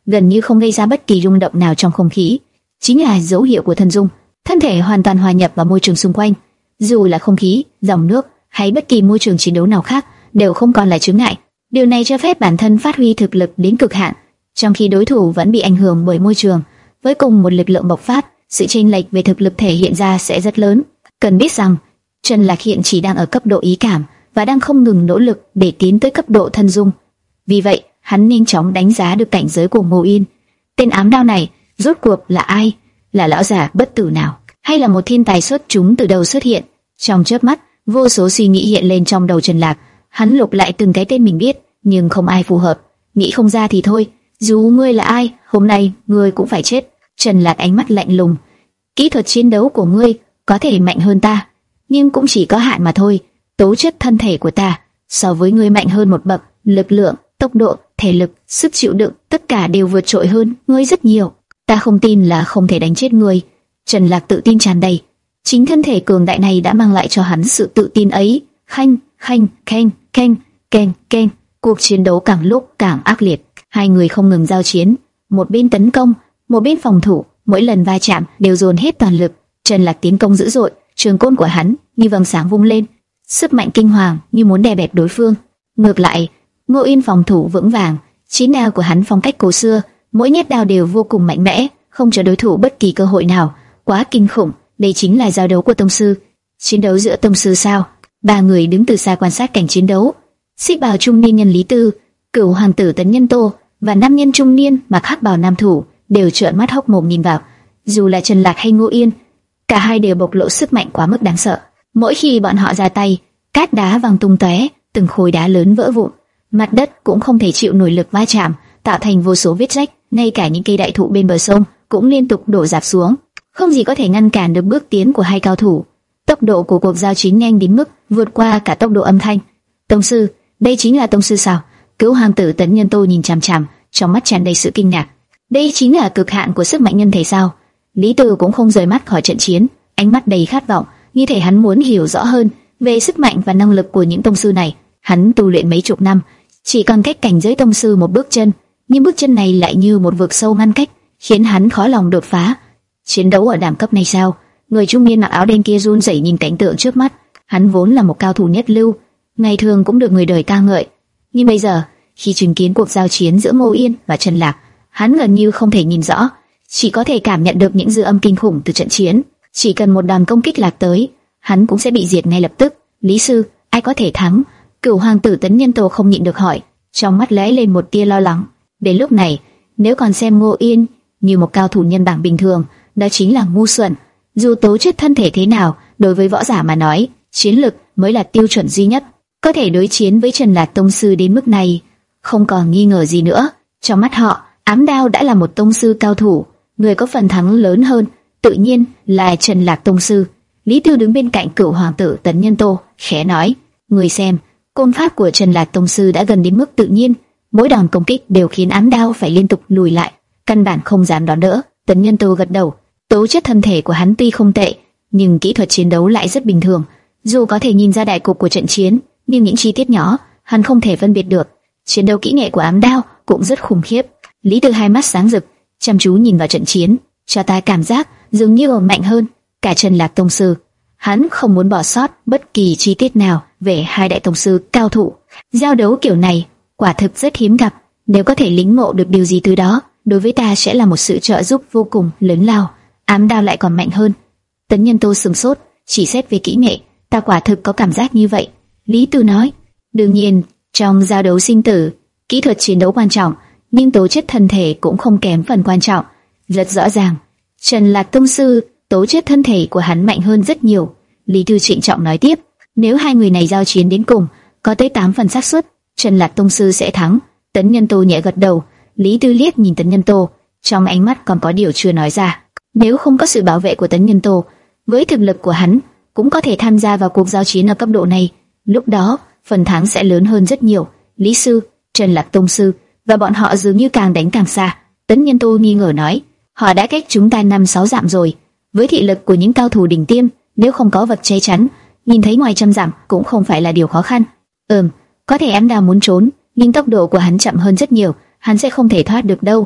gần như không gây ra bất kỳ rung động nào trong không khí, chính là dấu hiệu của thân dung. Thân thể hoàn toàn hòa nhập vào môi trường xung quanh, dù là không khí, dòng nước hay bất kỳ môi trường chiến đấu nào khác đều không còn là chướng ngại. Điều này cho phép bản thân phát huy thực lực đến cực hạn, trong khi đối thủ vẫn bị ảnh hưởng bởi môi trường. Với cùng một lực lượng bộc phát, sự chênh lệch về thực lực thể hiện ra sẽ rất lớn. Cần biết rằng, Trần Lạc hiện chỉ đang ở cấp độ ý cảm và đang không ngừng nỗ lực để tiến tới cấp độ thân dung. Vì vậy, hắn nhanh chóng đánh giá được cảnh giới của Ngô Yên. Tên ám đao này rốt cuộc là ai? Là lão già bất tử nào, hay là một thiên tài xuất chúng từ đầu xuất hiện? Trong chớp mắt, vô số suy nghĩ hiện lên trong đầu Trần Lạc. Hắn lục lại từng cái tên mình biết, nhưng không ai phù hợp. Nghĩ không ra thì thôi, dù ngươi là ai, hôm nay ngươi cũng phải chết. Trần Lạc ánh mắt lạnh lùng. Kỹ thuật chiến đấu của ngươi có thể mạnh hơn ta, nhưng cũng chỉ có hạn mà thôi. Tố chất thân thể của ta so với ngươi mạnh hơn một bậc, lực lượng, tốc độ, thể lực, sức chịu đựng, tất cả đều vượt trội hơn ngươi rất nhiều. Ta không tin là không thể đánh chết ngươi. Trần Lạc tự tin tràn đầy. Chính thân thể cường đại này đã mang lại cho hắn sự tự tin ấy. Khanh, khanh, keng, keng, keng, keng. Cuộc chiến đấu càng lúc càng ác liệt. Hai người không ngừng giao chiến, một bên tấn công, một bên phòng thủ. Mỗi lần va chạm đều dồn hết toàn lực. Trần Lạc tiến công dữ dội, trường côn của hắn như vầng sáng vung lên, sức mạnh kinh hoàng như muốn đè bẹp đối phương. Ngược lại, Ngô Yên phòng thủ vững vàng, chiến đao của hắn phong cách cổ xưa, mỗi nhát đao đều vô cùng mạnh mẽ, không cho đối thủ bất kỳ cơ hội nào. Quá kinh khủng, đây chính là giao đấu của tông sư. Chiến đấu giữa tông sư sao? Ba người đứng từ xa quan sát cảnh chiến đấu. Xích bào trung niên nhân Lý Tư, cửu hoàng tử Tấn Nhân Tô và nam nhân trung niên mặc hắc bào nam thủ đều trợn mắt hốc mồm nhìn vào. Dù là Trần Lạc hay Ngô Yên, cả hai đều bộc lộ sức mạnh quá mức đáng sợ. Mỗi khi bọn họ ra tay, cát đá văng tung tóe, từng khối đá lớn vỡ vụn, mặt đất cũng không thể chịu nổi lực va chạm, tạo thành vô số vết rách. Ngay cả những cây đại thụ bên bờ sông cũng liên tục đổ rạp xuống, không gì có thể ngăn cản được bước tiến của hai cao thủ. Tốc độ của cuộc giao chiến nhanh đến mức vượt qua cả tốc độ âm thanh. Tông sư, đây chính là tông sư sao? Cửu hoàng tử Tấn Nhân Tô nhìn chằm chằm, trong mắt tràn đầy sự kinh ngạc. Đây chính là cực hạn của sức mạnh nhân thể sao? Lý Tử cũng không rời mắt khỏi trận chiến, ánh mắt đầy khát vọng, như thể hắn muốn hiểu rõ hơn về sức mạnh và năng lực của những tông sư này. Hắn tu luyện mấy chục năm, chỉ còn cách cảnh giới tông sư một bước chân, nhưng bước chân này lại như một vực sâu ngăn cách, khiến hắn khó lòng đột phá. Chiến đấu ở đẳng cấp này sao? Người trung niên mặc áo đen kia run rẩy nhìn cảnh tượng trước mắt. Hắn vốn là một cao thủ nhất lưu, ngày thường cũng được người đời ca ngợi, nhưng bây giờ khi chứng kiến cuộc giao chiến giữa Ngô Yên và Trần Lạc, hắn gần như không thể nhìn rõ, chỉ có thể cảm nhận được những dư âm kinh khủng từ trận chiến. Chỉ cần một đòn công kích lạc tới, hắn cũng sẽ bị diệt ngay lập tức. Lý sư, ai có thể thắng? Cửu hoàng tử Tấn Nhân Tô không nhịn được hỏi, trong mắt lóe lên một tia lo lắng. Đến lúc này, nếu còn xem Ngô Yên như một cao thủ nhân bảng bình thường, đó chính là ngu xuẩn. Dù tố chất thân thể thế nào, đối với võ giả mà nói, chiến lực mới là tiêu chuẩn duy nhất. Có thể đối chiến với Trần Lạc tông sư đến mức này, không còn nghi ngờ gì nữa. Trong mắt họ, ám đao đã là một tông sư cao thủ, người có phần thắng lớn hơn tự nhiên là Trần Lạc tông sư. Lý Tư đứng bên cạnh cửu hoàng tử Tấn Nhân Tô, khẽ nói: người xem, côn pháp của Trần Lạc tông sư đã gần đến mức tự nhiên, mỗi đòn công kích đều khiến ám đao phải liên tục lùi lại, căn bản không dám đón đỡ. Tấn Nhân Tô gật đầu, tố chất thân thể của hắn tuy không tệ, nhưng kỹ thuật chiến đấu lại rất bình thường. Dù có thể nhìn ra đại cục của trận chiến, nhưng những chi tiết nhỏ hắn không thể phân biệt được. Chiến đấu kỹ nghệ của ám đao cũng rất khủng khiếp. Lý Tư hai mắt sáng rực, chăm chú nhìn vào trận chiến, cho ta cảm giác dường như còn mạnh hơn cả Trần Lạc tông sư. Hắn không muốn bỏ sót bất kỳ chi tiết nào về hai đại tông sư cao thủ. Giao đấu kiểu này quả thực rất hiếm gặp, nếu có thể lĩnh ngộ được điều gì từ đó, đối với ta sẽ là một sự trợ giúp vô cùng lớn lao. Ám đao lại còn mạnh hơn. Tấn Nhân Tô sửng sốt, chỉ xét về kỹ nghệ, ta quả thực có cảm giác như vậy. Lý Tư nói, đương nhiên, trong giao đấu sinh tử, kỹ thuật chiến đấu quan trọng, nhưng tố chất thân thể cũng không kém phần quan trọng. Rất rõ ràng, Trần Lạc tông sư, tố chất thân thể của hắn mạnh hơn rất nhiều. Lý Tư trịnh trọng nói tiếp, nếu hai người này giao chiến đến cùng, có tới tám phần xác suất Trần Lạc tông sư sẽ thắng. Tấn Nhân Tô nhẹ gật đầu. Lý Tư liếc nhìn Tấn Nhân Tô, trong ánh mắt còn có điều chưa nói ra. Nếu không có sự bảo vệ của Tấn Nhân Tô, với thực lực của hắn cũng có thể tham gia vào cuộc giao chiến ở cấp độ này, lúc đó phần thắng sẽ lớn hơn rất nhiều. Lý sư, Trần Lạc tông sư và bọn họ dường như càng đánh càng xa. Tấn Nhân Tô nghi ngờ nói, họ đã cách chúng ta năm sáu dặm rồi. Với thị lực của những cao thủ đỉnh tiêm, nếu không có vật che chắn, nhìn thấy ngoài trăm dặm cũng không phải là điều khó khăn. Ừm, có thể ám đao muốn trốn, nhưng tốc độ của hắn chậm hơn rất nhiều, hắn sẽ không thể thoát được đâu.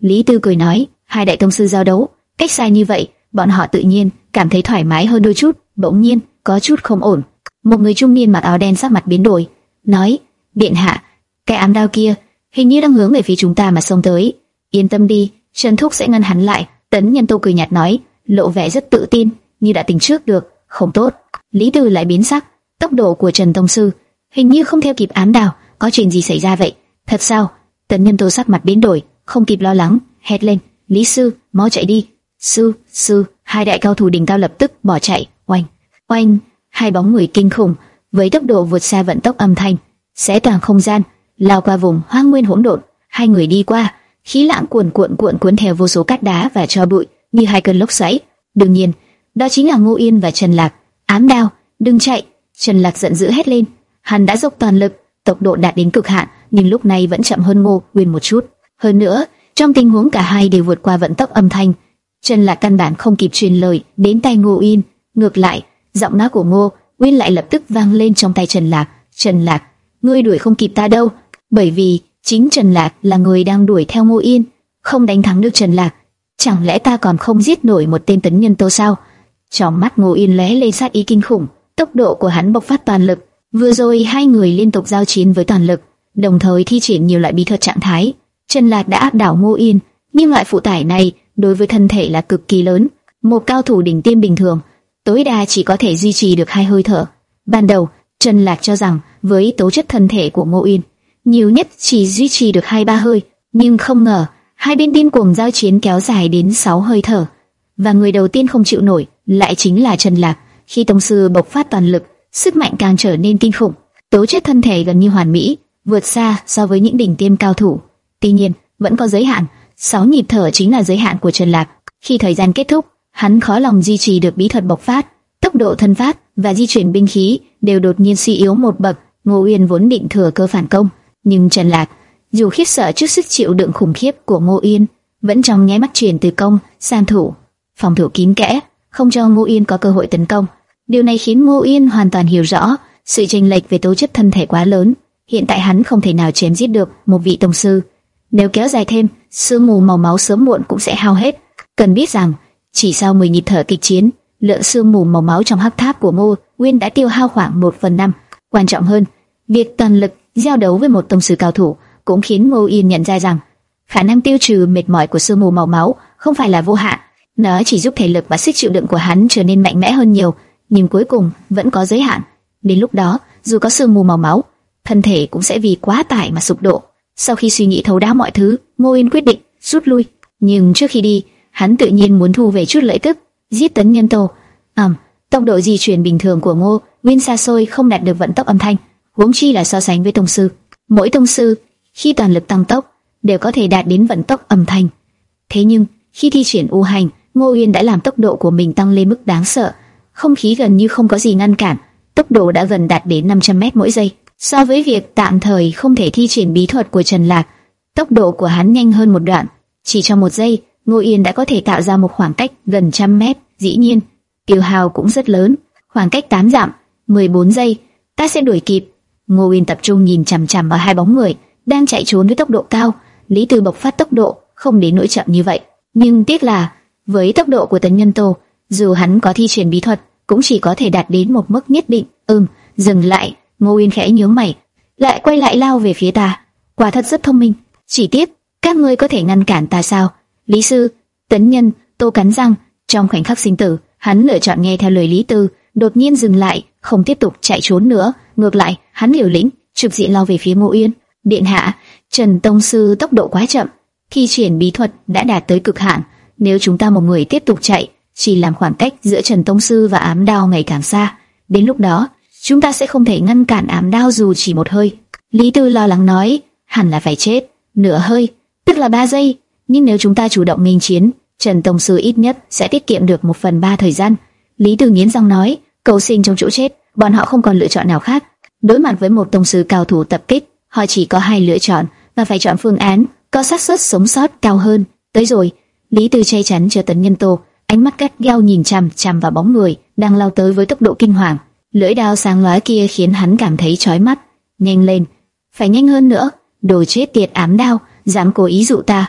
Lý Tư cười nói, hai đại tông sư giao đấu, cách xa như vậy, bọn họ tự nhiên cảm thấy thoải mái hơn đôi chút. Bỗng nhiên, có chút không ổn. Một người trung niên mặc áo đen sắc mặt biến đổi, nói, điện hạ, cái ám đao kia hình như đang hướng về phía chúng ta mà xông tới. Yên tâm đi, Trần Thúc sẽ ngăn hắn lại. Tấn Nhân Tô cười nhạt nói, lộ vẻ rất tự tin, như đã tính trước được. Không tốt. Lý Tư lại biến sắc. Tốc độ của Trần tông sư hình như không theo kịp ám đao. Có chuyện gì xảy ra vậy? Thật sao? Tấn Nhân Tô sắc mặt biến đổi, không kịp lo lắng, hét lên, Lý sư, mau chạy đi. Sư, sư. Hai đại cao thủ đỉnh cao lập tức bỏ chạy. Oanh, oanh. Hai bóng người kinh khủng với tốc độ vượt xa vận tốc âm thanh, xé toang không gian, lao qua vùng hoang nguyên hỗn độn. Hai người đi qua, khí lãng cuồn cuộn cuộn cuốn theo vô số cát đá và tro bụi như hai cơn lốc xoáy. Đương nhiên, đó chính là Ngô Yên và Trần Lạc. Ám đao, đừng chạy! Trần Lạc giận dữ hét lên. Hắn đã dốc toàn lực, tốc độ đạt đến cực hạn, nhưng lúc này vẫn chậm hơn Ngô Uyên một chút. Hơn nữa, trong tình huống cả hai đều vượt qua vận tốc âm thanh, Trần Lạc căn bản không kịp truyền lời đến tai Ngô Uyên. Ngược lại, giọng nói của Ngô Uyên lại lập tức vang lên trong tai Trần Lạc. Trần Lạc, ngươi đuổi không kịp ta đâu. Bởi vì chính Trần Lạc là người đang đuổi theo Ngô Uyên, không đánh thắng được Trần Lạc, chẳng lẽ ta còn không giết nổi một tên Tấn Nhân Tô sao? Trong mắt Ngô Uyên lóe lên sát ý kinh khủng, tốc độ của hắn bộc phát toàn lực. Vừa rồi hai người liên tục giao chiến với toàn lực, đồng thời thi triển nhiều loại bí thuật trạng thái. Trần Lạc đã áp đảo Ngô Uyên, nhưng loại phụ tải này đối với thân thể là cực kỳ lớn. Một cao thủ đỉnh tiêm bình thường tối đa chỉ có thể duy trì được hai hơi thở. Ban đầu, Trần Lạc cho rằng với tố chất thân thể của Ngô Uyên, nhiều nhất chỉ duy trì được hai ba hơi, nhưng không ngờ hai bên điên cuồng giao chiến kéo dài đến sáu hơi thở, và người đầu tiên không chịu nổi lại chính là Trần Lạc. Khi tông sư bộc phát toàn lực, sức mạnh càng trở nên kinh khủng, tố chất thân thể gần như hoàn mỹ, vượt xa so với những đỉnh tiêm cao thủ. Tuy nhiên, vẫn có giới hạn, sáu nhịp thở chính là giới hạn của Trần Lạc. Khi thời gian kết thúc, hắn khó lòng duy trì được bí thuật bộc phát, tốc độ thân pháp và di chuyển binh khí đều đột nhiên suy yếu một bậc. Ngô Uyên vốn định thừa cơ phản công, nhưng Trần Lạc, dù khiếp sợ trước sức chịu đựng khủng khiếp của Ngô Uyên, vẫn trong nháy mắt chuyển từ công sang thủ, phòng thủ kín kẽ, không cho Ngô Uyên có cơ hội tấn công. Điều này khiến Ngô Uyên hoàn toàn hiểu rõ sự chênh lệch về tố chất thân thể quá lớn. Hiện tại hắn không thể nào chém giết được một vị tông sư. Nếu kéo dài thêm, sương mù màu máu sớm muộn cũng sẽ hao hết. Cần biết rằng, chỉ sau mười nhịp thở kịch chiến, lượng sương mù màu máu trong hắc tháp của Ngô Uyên đã tiêu hao khoảng một phần năm. Quan trọng hơn, việc toàn lực giao đấu với một tông sư cao thủ cũng khiến Ngô Uyên nhận ra rằng khả năng tiêu trừ mệt mỏi của sương mù màu máu không phải là vô hạn, nó chỉ giúp thể lực và sức chịu đựng của hắn trở nên mạnh mẽ hơn nhiều, nhưng cuối cùng vẫn có giới hạn. Đến lúc đó, dù có sương mù màu máu, thân thể cũng sẽ vì quá tải mà sụp đổ. Sau khi suy nghĩ thấu đáo mọi thứ, Ngô Uyên quyết định rút lui, nhưng trước khi đi, hắn tự nhiên muốn thu về chút lợi tức, giết Tấn Nhân Tô. Ầm, tốc độ di chuyển bình thường của Ngô Uyên xa xôi không đạt được vận tốc âm thanh, huống chi là so sánh với tông sư. Mỗi tông sư khi toàn lực tăng tốc đều có thể đạt đến vận tốc âm thanh. Thế nhưng khi thi triển u hành, Ngô Uyên đã làm tốc độ của mình tăng lên mức đáng sợ. Không khí gần như không có gì ngăn cản, tốc độ đã gần đạt đến năm trăm mét mỗi giây. So với việc tạm thời không thể thi triển bí thuật của Trần Lạc, tốc độ của hắn nhanh hơn một đoạn. Chỉ trong một giây, Ngô Uyên đã có thể tạo ra một khoảng cách gần trăm mét. Dĩ nhiên, tiêu hao cũng rất lớn. Khoảng cách tám dặm, mười bốn giây, ta sẽ đuổi kịp. Ngô Uyên tập trung nhìn chằm chằm vào hai bóng người đang chạy trốn với tốc độ cao. Lý Tư bộc phát tốc độ không đến nỗi chậm như vậy, nhưng tiếc là với tốc độ của Tấn Nhân Tô, dù hắn có thi triển bí thuật, cũng chỉ có thể đạt đến một mức nhất định. Ừm, dừng lại. Ngô Uyên khẽ nhướng mày, lại quay lại lao về phía ta. Quả thật rất thông minh. Chỉ tiếc, các ngươi có thể ngăn cản ta sao? Lý sư, Tấn Nhân Tô cắn răng. Trong khoảnh khắc sinh tử, hắn lựa chọn nghe theo lời Lý Tư, đột nhiên dừng lại, không tiếp tục chạy trốn nữa. Ngược lại, hắn liều lĩnh, trực diện lao về phía Ngô Uyên. Điện hạ, Trần tông sư tốc độ quá chậm, thi triển bí thuật đã đạt tới cực hạn. Nếu chúng ta một người tiếp tục chạy, chỉ làm khoảng cách giữa Trần tông sư và ám đao ngày càng xa. Đến lúc đó, chúng ta sẽ không thể ngăn cản ám đao dù chỉ một hơi. Lý Tư lo lắng nói, hẳn là phải chết nửa hơi, tức là ba giây. Nhưng nếu chúng ta chủ động nghênh chiến, Trần tông sư ít nhất sẽ tiết kiệm được một phần ba thời gian. Lý Tư nghiến răng nói, cầu sinh trong chỗ chết, bọn họ không còn lựa chọn nào khác. Đối mặt với một tông sư cao thủ tập kích, họ chỉ có hai lựa chọn và phải chọn phương án có xác suất sống sót cao hơn. Tới rồi. Lý Tư che chắn cho Tấn Nhân Tô, ánh mắt gắt gao nhìn chằm chằm vào bóng người đang lao tới với tốc độ kinh hoàng. Lưỡi đao sáng lóa kia khiến hắn cảm thấy chói mắt. Nhanh lên, phải nhanh hơn nữa. Đồ chết tiệt ám đao, dám cố ý dụ ta,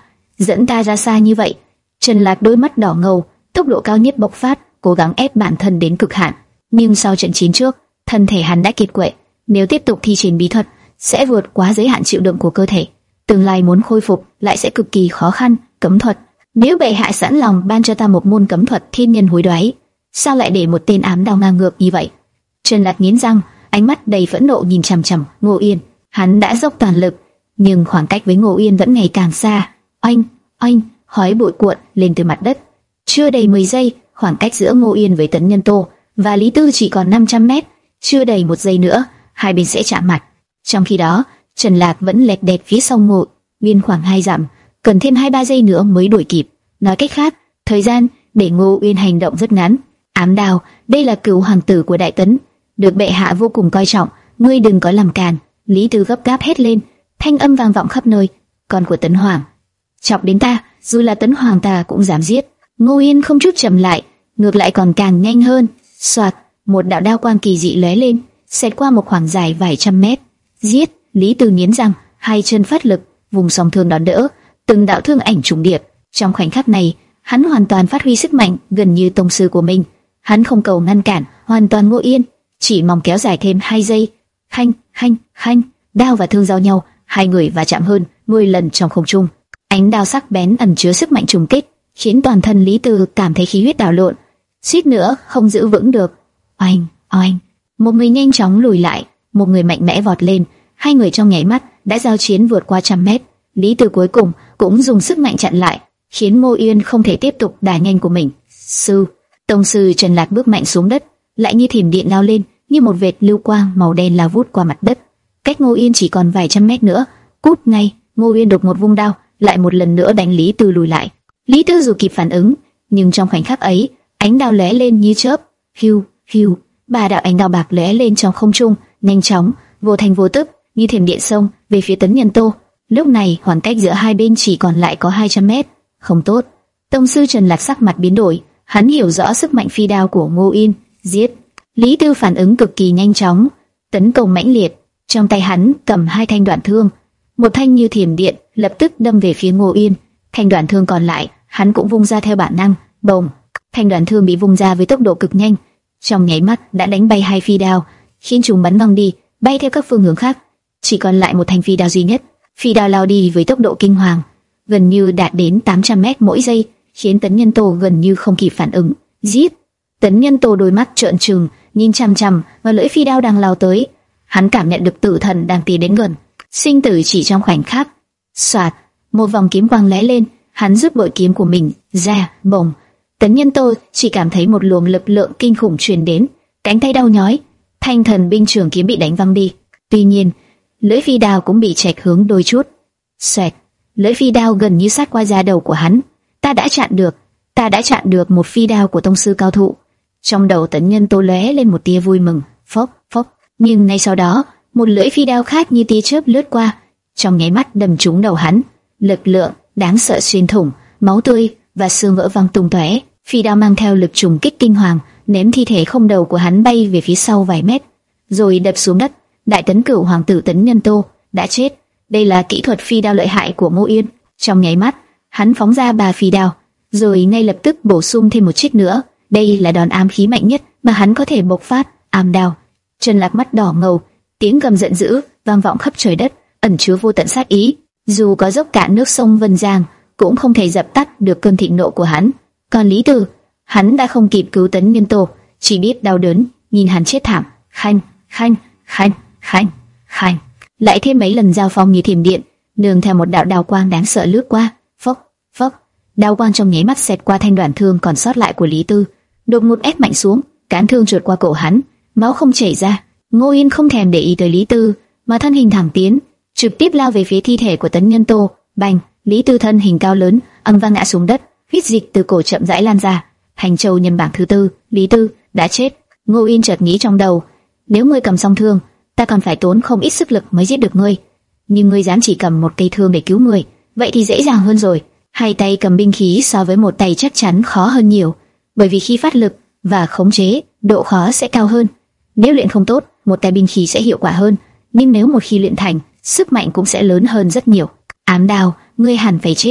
dẫn ta ra xa như vậy. Trần Lạc đôi mắt đỏ ngầu, tốc độ cao nhất bộc phát, cố gắng ép bản thân đến cực hạn. Nhưng sau trận chiến trước, thân thể hắn đã kiệt quệ, nếu tiếp tục thi triển bí thuật, sẽ vượt quá giới hạn chịu đựng của cơ thể. Tương lai muốn khôi phục lại sẽ cực kỳ khó khăn. Cấm thuật, nếu bệ hạ sẵn lòng ban cho ta một môn cấm thuật thiên nhân hối đoái, sao lại để một tên ám đao ngang ngược như vậy? Trần Lạc nghiến răng, ánh mắt đầy phẫn nộ nhìn chằm chằm Ngô Yên. Hắn đã dốc toàn lực, nhưng khoảng cách với Ngô Yên vẫn ngày càng xa. Oanh, oanh, khói bụi cuộn lên từ mặt đất. Chưa đầy mười giây, khoảng cách giữa Ngô Yên với Tấn Nhân Tô và Lý Tư chỉ còn năm trăm mét. Chưa đầy một giây nữa, hai bên sẽ chạm mặt. Trong khi đó, Trần Lạc vẫn lẹt đẹt phía sau Ngô Yên khoảng hai dặm, cần thêm hai ba giây nữa mới đuổi kịp. Nói cách khác, thời gian để Ngô Yên hành động rất ngắn. Ám đao, đây là cửu hoàng tử của Đại Tấn, được bệ hạ vô cùng coi trọng, ngươi đừng có làm càn. Lý Tư gấp gáp hét lên, thanh âm vang vọng khắp nơi. Con của Tấn Hoàng, chọc đến ta, dù là Tấn Hoàng ta cũng dám giết. Ngô Yên không chút chậm lại, ngược lại còn càng nhanh hơn. Soạt, một đạo đao quang kỳ dị lóe lên, xẹt qua một khoảng dài vài trăm mét. Giết! Lý Tư nghiến răng, hai chân phát lực, vùng song thương đón đỡ, từng đạo thương ảnh trùng điệp. Trong khoảnh khắc này, hắn hoàn toàn phát huy sức mạnh gần như tông sư của mình. Hắn không cầu ngăn cản hoàn toàn Ngô Yên, chỉ mong kéo dài thêm hai giây. Khanh, khanh, khanh, đao và thương giao nhau, hai người va chạm hơn mười lần trong không trung. Ánh đao sắc bén ẩn chứa sức mạnh trùng kích, khiến toàn thân Lý Tư cảm thấy khí huyết đảo lộn, suýt nữa không giữ vững được. Oanh, oanh, một người nhanh chóng lùi lại, một người mạnh mẽ vọt lên. Hai người trong nháy mắt đã giao chiến vượt qua trăm mét. Lý Tư cuối cùng cũng dùng sức mạnh chặn lại, khiến Ngô Yên không thể tiếp tục đà nhanh của mình. Sư, tông sư Trần Lạc bước mạnh xuống đất, lại như thiểm điện lao lên, như một vệt lưu quang màu đen lao vút qua mặt đất. Cách Ngô Yên chỉ còn vài trăm mét nữa. Cút ngay! Ngô Yên đột một vung đao, lại một lần nữa đánh Lý Tư lùi lại. Lý Tư dù kịp phản ứng, nhưng trong khoảnh khắc ấy, ánh đao lóe lên như chớp. Hiu, hiu, ba đạo ánh đao bạc lóe lên trong không trung, nhanh chóng, vô thành vô tức, như thiểm điện xông về phía Tấn Nhân Tô. Lúc này khoảng cách giữa hai bên chỉ còn lại có hai trăm mét. Không tốt. Tông sư Trần Lạc sắc mặt biến đổi, hắn hiểu rõ sức mạnh phi đao của Ngô Yên. Giết! Lý Tư phản ứng cực kỳ nhanh chóng, tấn công mãnh liệt. Trong tay hắn cầm hai thanh đoạn thương, một thanh như thiểm điện lập tức đâm về phía Ngô Yên. Thanh đoạn thương còn lại hắn cũng vung ra theo bản năng. Bồng! Thanh đoạn thương bị vung ra với tốc độ cực nhanh, trong nháy mắt đã đánh bay hai phi đao, khiến chúng bắn văng đi, bay theo các phương hướng khác. Chỉ còn lại một thanh phi đao duy nhất. Phi đao lao đi với tốc độ kinh hoàng, gần như đạt đến tám trăm mét mỗi giây, khiến Tấn Nhân Tô gần như không kịp phản ứng. Giết! Tấn Nhân Tô đôi mắt trợn trừng, nhìn chằm chằm vào lưỡi phi đao đang lao tới. Hắn cảm nhận được tử thần đang tiến đến gần, sinh tử chỉ trong khoảnh khắc. Soạt! Một vòng kiếm quang lóe lên, hắn rút bội kiếm của mình ra. Bồng! Tấn Nhân Tô chỉ cảm thấy một luồng lực lượng kinh khủng truyền đến, cánh tay đau nhói, thanh thần binh trường kiếm bị đánh văng đi. Tuy nhiên, lưỡi phi đao cũng bị chệch hướng đôi chút. Xoẹt! Lưỡi phi đao gần như sát qua da đầu của hắn. Ta đã chặn được, ta đã chặn được một phi đao của tông sư cao thủ. Trong đầu Tấn Nhân Tô lóe lên một tia vui mừng. Phốc, phốc. Nhưng ngay sau đó, một lưỡi phi đao khác như tia chớp lướt qua, trong nháy mắt đâm trúng đầu hắn. Lực lượng đáng sợ xuyên thủng, máu tươi và xương vỡ văng tung tóe. Phi đao mang theo lực trùng kích kinh hoàng, ném thi thể không đầu của hắn bay về phía sau vài mét, rồi đập xuống đất. Đại Tấn Cửu hoàng tử Tấn Nhân Tô đã chết. Đây là kỹ thuật phi đao lợi hại của Ngô Yên. Trong nháy mắt, hắn phóng ra ba phi đao, rồi ngay lập tức bổ sung thêm một chiếc nữa. Đây là đòn ám khí mạnh nhất mà hắn có thể bộc phát. Ám đao. Trần Lạc mắt đỏ ngầu, tiếng gầm giận dữ vang vọng khắp trời đất, ẩn chứa vô tận sát ý. Dù có dốc cạn nước sông Vân Giang, cũng không thể dập tắt được cơn thịnh nộ của hắn. Còn Lý Tư, hắn đã không kịp cứu Tấn Nhân Tô, chỉ biết đau đớn nhìn hắn chết thảm. Khanh, khanh, khanh, khanh, khanh. Lại thêm mấy lần giao phong như thiểm điện, nương theo một đạo đao quang đáng sợ lướt qua. Phốc, phốc. Đao quang trong nháy mắt xẹt qua thanh đoạn thương còn sót lại của Lý Tư, đột ngột ép mạnh xuống, cán thương trượt qua cổ hắn, máu không chảy ra. Ngô Yên không thèm để ý tới Lý Tư, mà thân hình thẳng tiến, trực tiếp lao về phía thi thể của Tấn Nhân Tô. Bành! Lý Tư thân hình cao lớn, ầm vang ngã xuống đất, huyết dịch từ cổ chậm rãi lan ra. Hành Châu nhân bảng thứ tư, Lý Tư đã chết. Ngô Yên chợt nghĩ trong đầu, nếu ngươi cầm song thương, ta còn phải tốn không ít sức lực mới giết được ngươi. Nhưng ngươi dám chỉ cầm một cây thương để cứu người, vậy thì dễ dàng hơn rồi. Hai tay cầm binh khí so với một tay chắc chắn khó hơn nhiều, bởi vì khi phát lực và khống chế, độ khó sẽ cao hơn. Nếu luyện không tốt, một tay binh khí sẽ hiệu quả hơn, nhưng nếu một khi luyện thành, sức mạnh cũng sẽ lớn hơn rất nhiều. Ám đao, ngươi hẳn phải chết.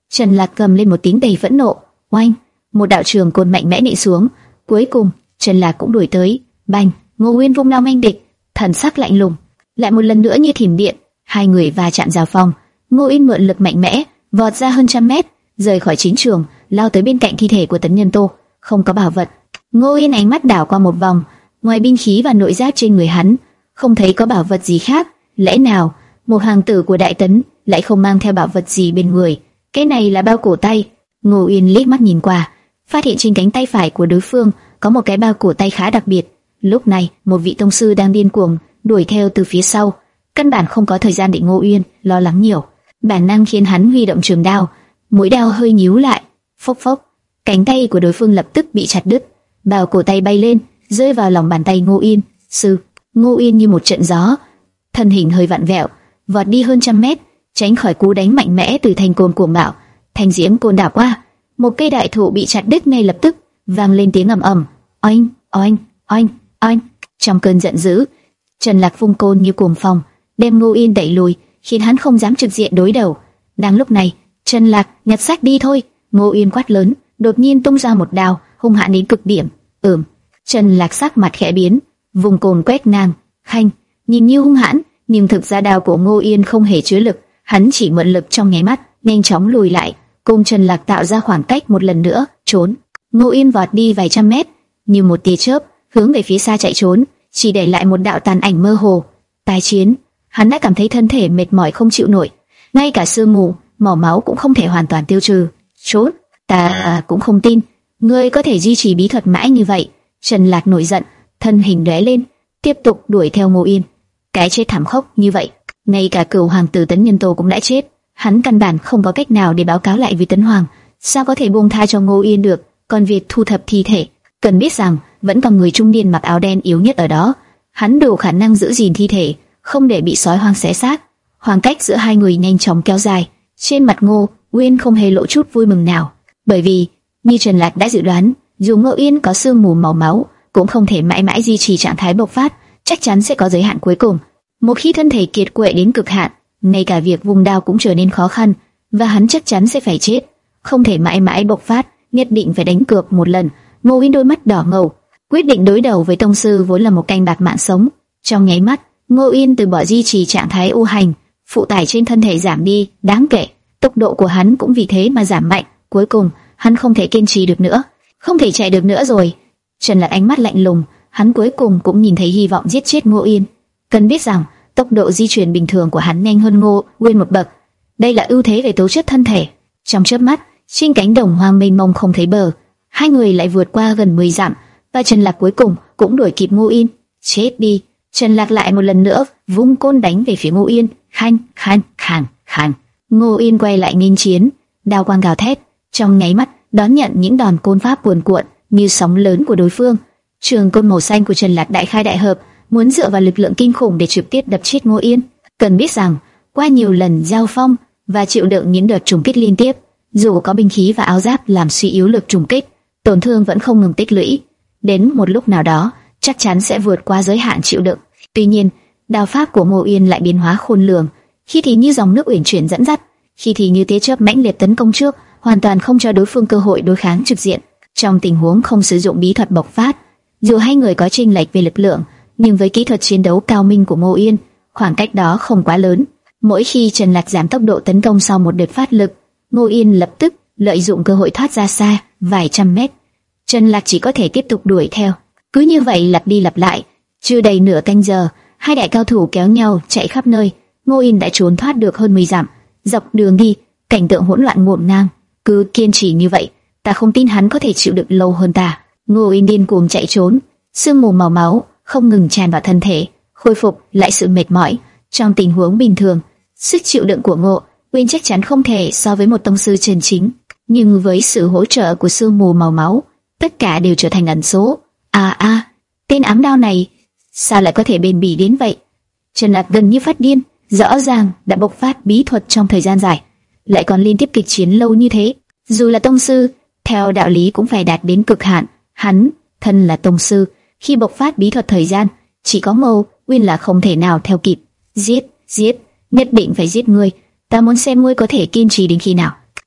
Trần Lạc cầm lên một tiếng đầy phẫn nộ, oanh, một đạo trường côn mạnh mẽ nện xuống. Cuối cùng, Trần Lạc cũng đuổi tới, bành, Ngô Uyên vung đao nghênh địch, thần sắc lạnh lùng. Lại một lần nữa như thiểm điện, hai người va chạm giao phong. Ngô Uyên mượn lực mạnh mẽ, vọt ra hơn trăm mét, rời khỏi chiến trường, lao tới bên cạnh thi thể của Tấn Nhân Tô. Không có bảo vật. Ngô Uyên ánh mắt đảo qua một vòng, ngoài binh khí và nội giáp trên người hắn, không thấy có bảo vật gì khác. Lẽ nào một hàng tử của Đại Tấn lại không mang theo bảo vật gì bên người? Cái này là bao cổ tay. Ngô Uyên liếc mắt nhìn qua, phát hiện trên cánh tay phải của đối phương có một cái bao cổ tay khá đặc biệt. Lúc này, một vị tông sư đang điên cuồng đuổi theo từ phía sau, căn bản không có thời gian để Ngô Uyên lo lắng nhiều. Bản năng khiến hắn huy động trường đao, mũi đao hơi nhíu lại, phốc phốc, cánh tay của đối phương lập tức bị chặt đứt, bao cổ tay bay lên, rơi vào lòng bàn tay Ngô Uyên. Sư, Ngô Uyên như một trận gió, thân hình hơi vặn vẹo, vọt đi hơn trăm mét, tránh khỏi cú đánh mạnh mẽ từ thanh côn cuồng bạo. Thanh diễm côn đảo qua, một cây đại thụ bị chặt đứt ngay lập tức, vang lên tiếng ầm ầm, oanh, oanh, oanh, oanh. Trong cơn giận dữ, Trần Lạc vung côn như cuồng phong, đem Ngô Uyên đẩy lùi, khiến hắn không dám trực diện đối đầu. Đang lúc này, Trần Lạc, nhặt xác đi thôi. Ngô Uyên quát lớn, đột nhiên tung ra một đao, hung hãn đến cực điểm. Ừm. Trần Lạc sắc mặt khẽ biến, vùng côn quét ngang, khanh, nhìn như hung hãn, nhưng thực ra đao của Ngô Uyên không hề chứa lực, hắn chỉ mượn lực trong nháy mắt, nhanh chóng lùi lại, cùng Trần Lạc tạo ra khoảng cách một lần nữa, trốn. Ngô Uyên vọt đi vài trăm mét, như một tia chớp, hướng về phía xa chạy trốn, chỉ để lại một đạo tàn ảnh mơ hồ. Tái chiến, hắn đã cảm thấy thân thể mệt mỏi không chịu nổi, ngay cả sương mù, mỏ máu cũng không thể hoàn toàn tiêu trừ. Trốn, ta cũng không tin, ngươi có thể duy trì bí thuật mãi như vậy. Trần Lạc nổi giận, thân hình lóe lên, tiếp tục đuổi theo Ngô Uyên. Cái chết thảm khốc như vậy, ngay cả cửu hoàng tử Tấn Nhân Tô cũng đã chết, hắn căn bản không có cách nào để báo cáo lại với Tấn Hoàng, sao có thể buông tha cho Ngô Uyên được? Còn việc thu thập thi thể, cần biết rằng vẫn còn người trung niên mặc áo đen yếu nhất ở đó, hắn đủ khả năng giữ gìn thi thể, không để bị sói hoang xé xác. Khoảng cách giữa hai người nhanh chóng kéo dài, trên mặt Ngô Uyên không hề lộ chút vui mừng nào, bởi vì như Trần Lạc đã dự đoán, dù Ngô Uyên có sương mù màu máu, cũng không thể mãi mãi duy trì trạng thái bộc phát, chắc chắn sẽ có giới hạn cuối cùng. Một khi thân thể kiệt quệ đến cực hạn, ngay cả việc vùng đao cũng trở nên khó khăn, và hắn chắc chắn sẽ phải chết, không thể mãi mãi bộc phát, nhất định phải đánh cược một lần. Ngô Uyên đôi mắt đỏ ngầu, quyết định đối đầu với tông sư vốn là một canh bạc mạng sống. Trong nháy mắt, Ngô Uyên từ bỏ duy trì trạng thái u hành, phụ tải trên thân thể giảm đi đáng kể, tốc độ của hắn cũng vì thế mà giảm mạnh. Cuối cùng, hắn không thể kiên trì được nữa, không thể chạy được nữa rồi. Trần Lạc ánh mắt lạnh lùng, hắn cuối cùng cũng nhìn thấy hy vọng giết chết Ngô Uyên. Cần biết rằng tốc độ di chuyển bình thường của hắn nhanh hơn Ngô Uyên một bậc, đây là ưu thế về tố chất thân thể. Trong chớp mắt, trên cánh đồng hoang mênh mông không thấy bờ, hai người lại vượt qua gần mười dặm, và Trần Lạc cuối cùng cũng đuổi kịp Ngô Uyên. Chết đi! Trần Lạc lại một lần nữa vung côn đánh về phía Ngô Uyên. Khanh, khanh, khàn, khàn. Ngô Uyên quay lại nghênh chiến, đao quang gào thét, trong nháy mắt đón nhận những đòn côn pháp cuồn cuộn như sóng lớn của đối phương. Trường côn màu xanh của Trần Lạc đại khai đại hợp, muốn dựa vào lực lượng kinh khủng để trực tiếp đập chết Ngô Uyên. Cần biết rằng, qua nhiều lần giao phong và chịu đựng những đợt trùng kích liên tiếp, dù có binh khí và áo giáp làm suy yếu lực trùng kích, tổn thương vẫn không ngừng tích lũy, đến một lúc nào đó chắc chắn sẽ vượt qua giới hạn chịu đựng. Tuy nhiên, đao pháp của Ngô Uyên lại biến hóa khôn lường, khi thì như dòng nước uyển chuyển dẫn dắt, khi thì như tia chớp mãnh liệt tấn công trước, hoàn toàn không cho đối phương cơ hội đối kháng trực diện. Trong tình huống không sử dụng bí thuật bộc phát, dù hai người có chênh lệch về lực lượng, nhưng với kỹ thuật chiến đấu cao minh của Ngô Uyên, khoảng cách đó không quá lớn. Mỗi khi Trần Lạc giảm tốc độ tấn công sau một đợt phát lực, Ngô Uyên lập tức lợi dụng cơ hội thoát ra xa vài trăm mét. Trần Lạc chỉ có thể tiếp tục đuổi theo. Cứ như vậy lặp đi lặp lại, chưa đầy nửa canh giờ, hai đại cao thủ kéo nhau chạy khắp nơi. Ngô Uyên đã trốn thoát được hơn mười dặm. Dọc đường đi, cảnh tượng hỗn loạn ngổn ngang. Cứ kiên trì như vậy, ta không tin hắn có thể chịu đựng lâu hơn ta. Ngô Uyên điên cuồng chạy trốn, sương mù màu máu không ngừng tràn vào thân thể, khôi phục lại sự mệt mỏi. Trong tình huống bình thường, sức chịu đựng của Ngô Uyên chắc chắn không thể so với một tông sư chân chính, nhưng với sự hỗ trợ của sương mù màu máu, tất cả đều trở thành ẩn số. À a, tên ám đao này sao lại có thể bền bỉ đến vậy? Trần Lạc gần như phát điên, rõ ràng đã bộc phát bí thuật trong thời gian dài, lại còn liên tiếp kịch chiến lâu như thế. Dù là tông sư, theo đạo lý cũng phải đạt đến cực hạn. Hắn, thân là tông sư, khi bộc phát bí thuật thời gian, chỉ có Ngô Uyên là không thể nào theo kịp. Giết, giết, nhất định phải giết ngươi. Ta muốn xem ngươi có thể kiên trì đến khi nào.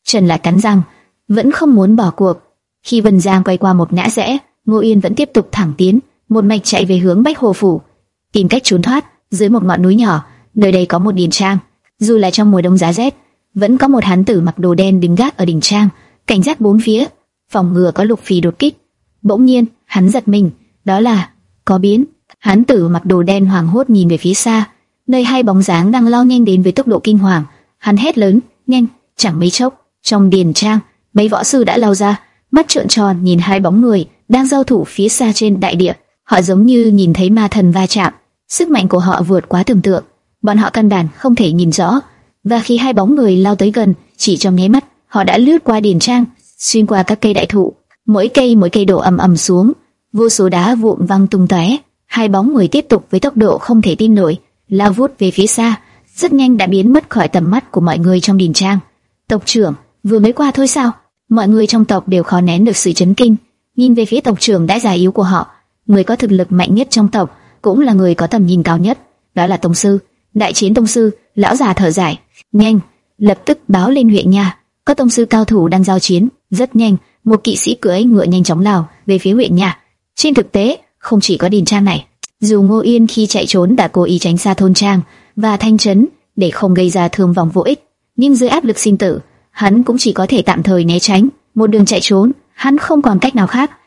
Trần lại cắn răng, vẫn không muốn bỏ cuộc. Khi Vân Giang quay qua một ngã rẽ, Ngô Yên vẫn tiếp tục thẳng tiến, một mạch chạy về hướng Bách Hồ phủ, tìm cách trốn thoát. Dưới một ngọn núi nhỏ, nơi đây có một điền trang. Dù là trong mùa đông giá rét, vẫn có một hán tử mặc đồ đen đứng gác ở đỉnh trang, cảnh giác bốn phía, phòng ngừa có Lục Phì đột kích. Bỗng nhiên, hắn giật mình, đó là có biến. Hán tử mặc đồ đen hoảng hốt nhìn về phía xa, nơi hai bóng dáng đang lao nhanh đến với tốc độ kinh hoàng. Hắn hét lớn, nhanh! Chẳng mấy chốc, trong điền trang, mấy võ sư đã lao ra, mắt trợn tròn nhìn hai bóng người đang giao thủ phía xa trên đại địa. Họ giống như nhìn thấy ma thần va chạm, sức mạnh của họ vượt quá tưởng tượng, bọn họ căn bản không thể nhìn rõ. Và khi hai bóng người lao tới gần, chỉ trong nháy mắt, họ đã lướt qua điền trang, xuyên qua các cây đại thụ, mỗi cây mỗi cây đổ ầm ầm xuống, vô số đá vụn văng tung tóe. Hai bóng người tiếp tục với tốc độ không thể tin nổi, lao vút về phía xa, rất nhanh đã biến mất khỏi tầm mắt của mọi người trong điền trang. Tộc trưởng, vừa mới qua thôi sao? Mọi người trong tộc đều khó nén được sự chấn kinh, nhìn về phía tộc trưởng đã già yếu của họ, người có thực lực mạnh nhất trong tộc, cũng là người có tầm nhìn cao nhất, đó là tông sư. Đại chiến tông sư, lão già thở dài, nhanh, lập tức báo lên huyện nha, có tông sư cao thủ đang giao chiến. Rất nhanh, một kỵ sĩ cưỡi ngựa nhanh chóng lao về phía huyện nha. Trên thực tế, không chỉ có điền trang này, dù Ngô Yên khi chạy trốn đã cố ý tránh xa thôn trang và thanh trấn để không gây ra thương vong vô ích, nhưng dưới áp lực sinh tử, hắn cũng chỉ có thể tạm thời né tránh. Một đường chạy trốn, hắn không còn cách nào khác.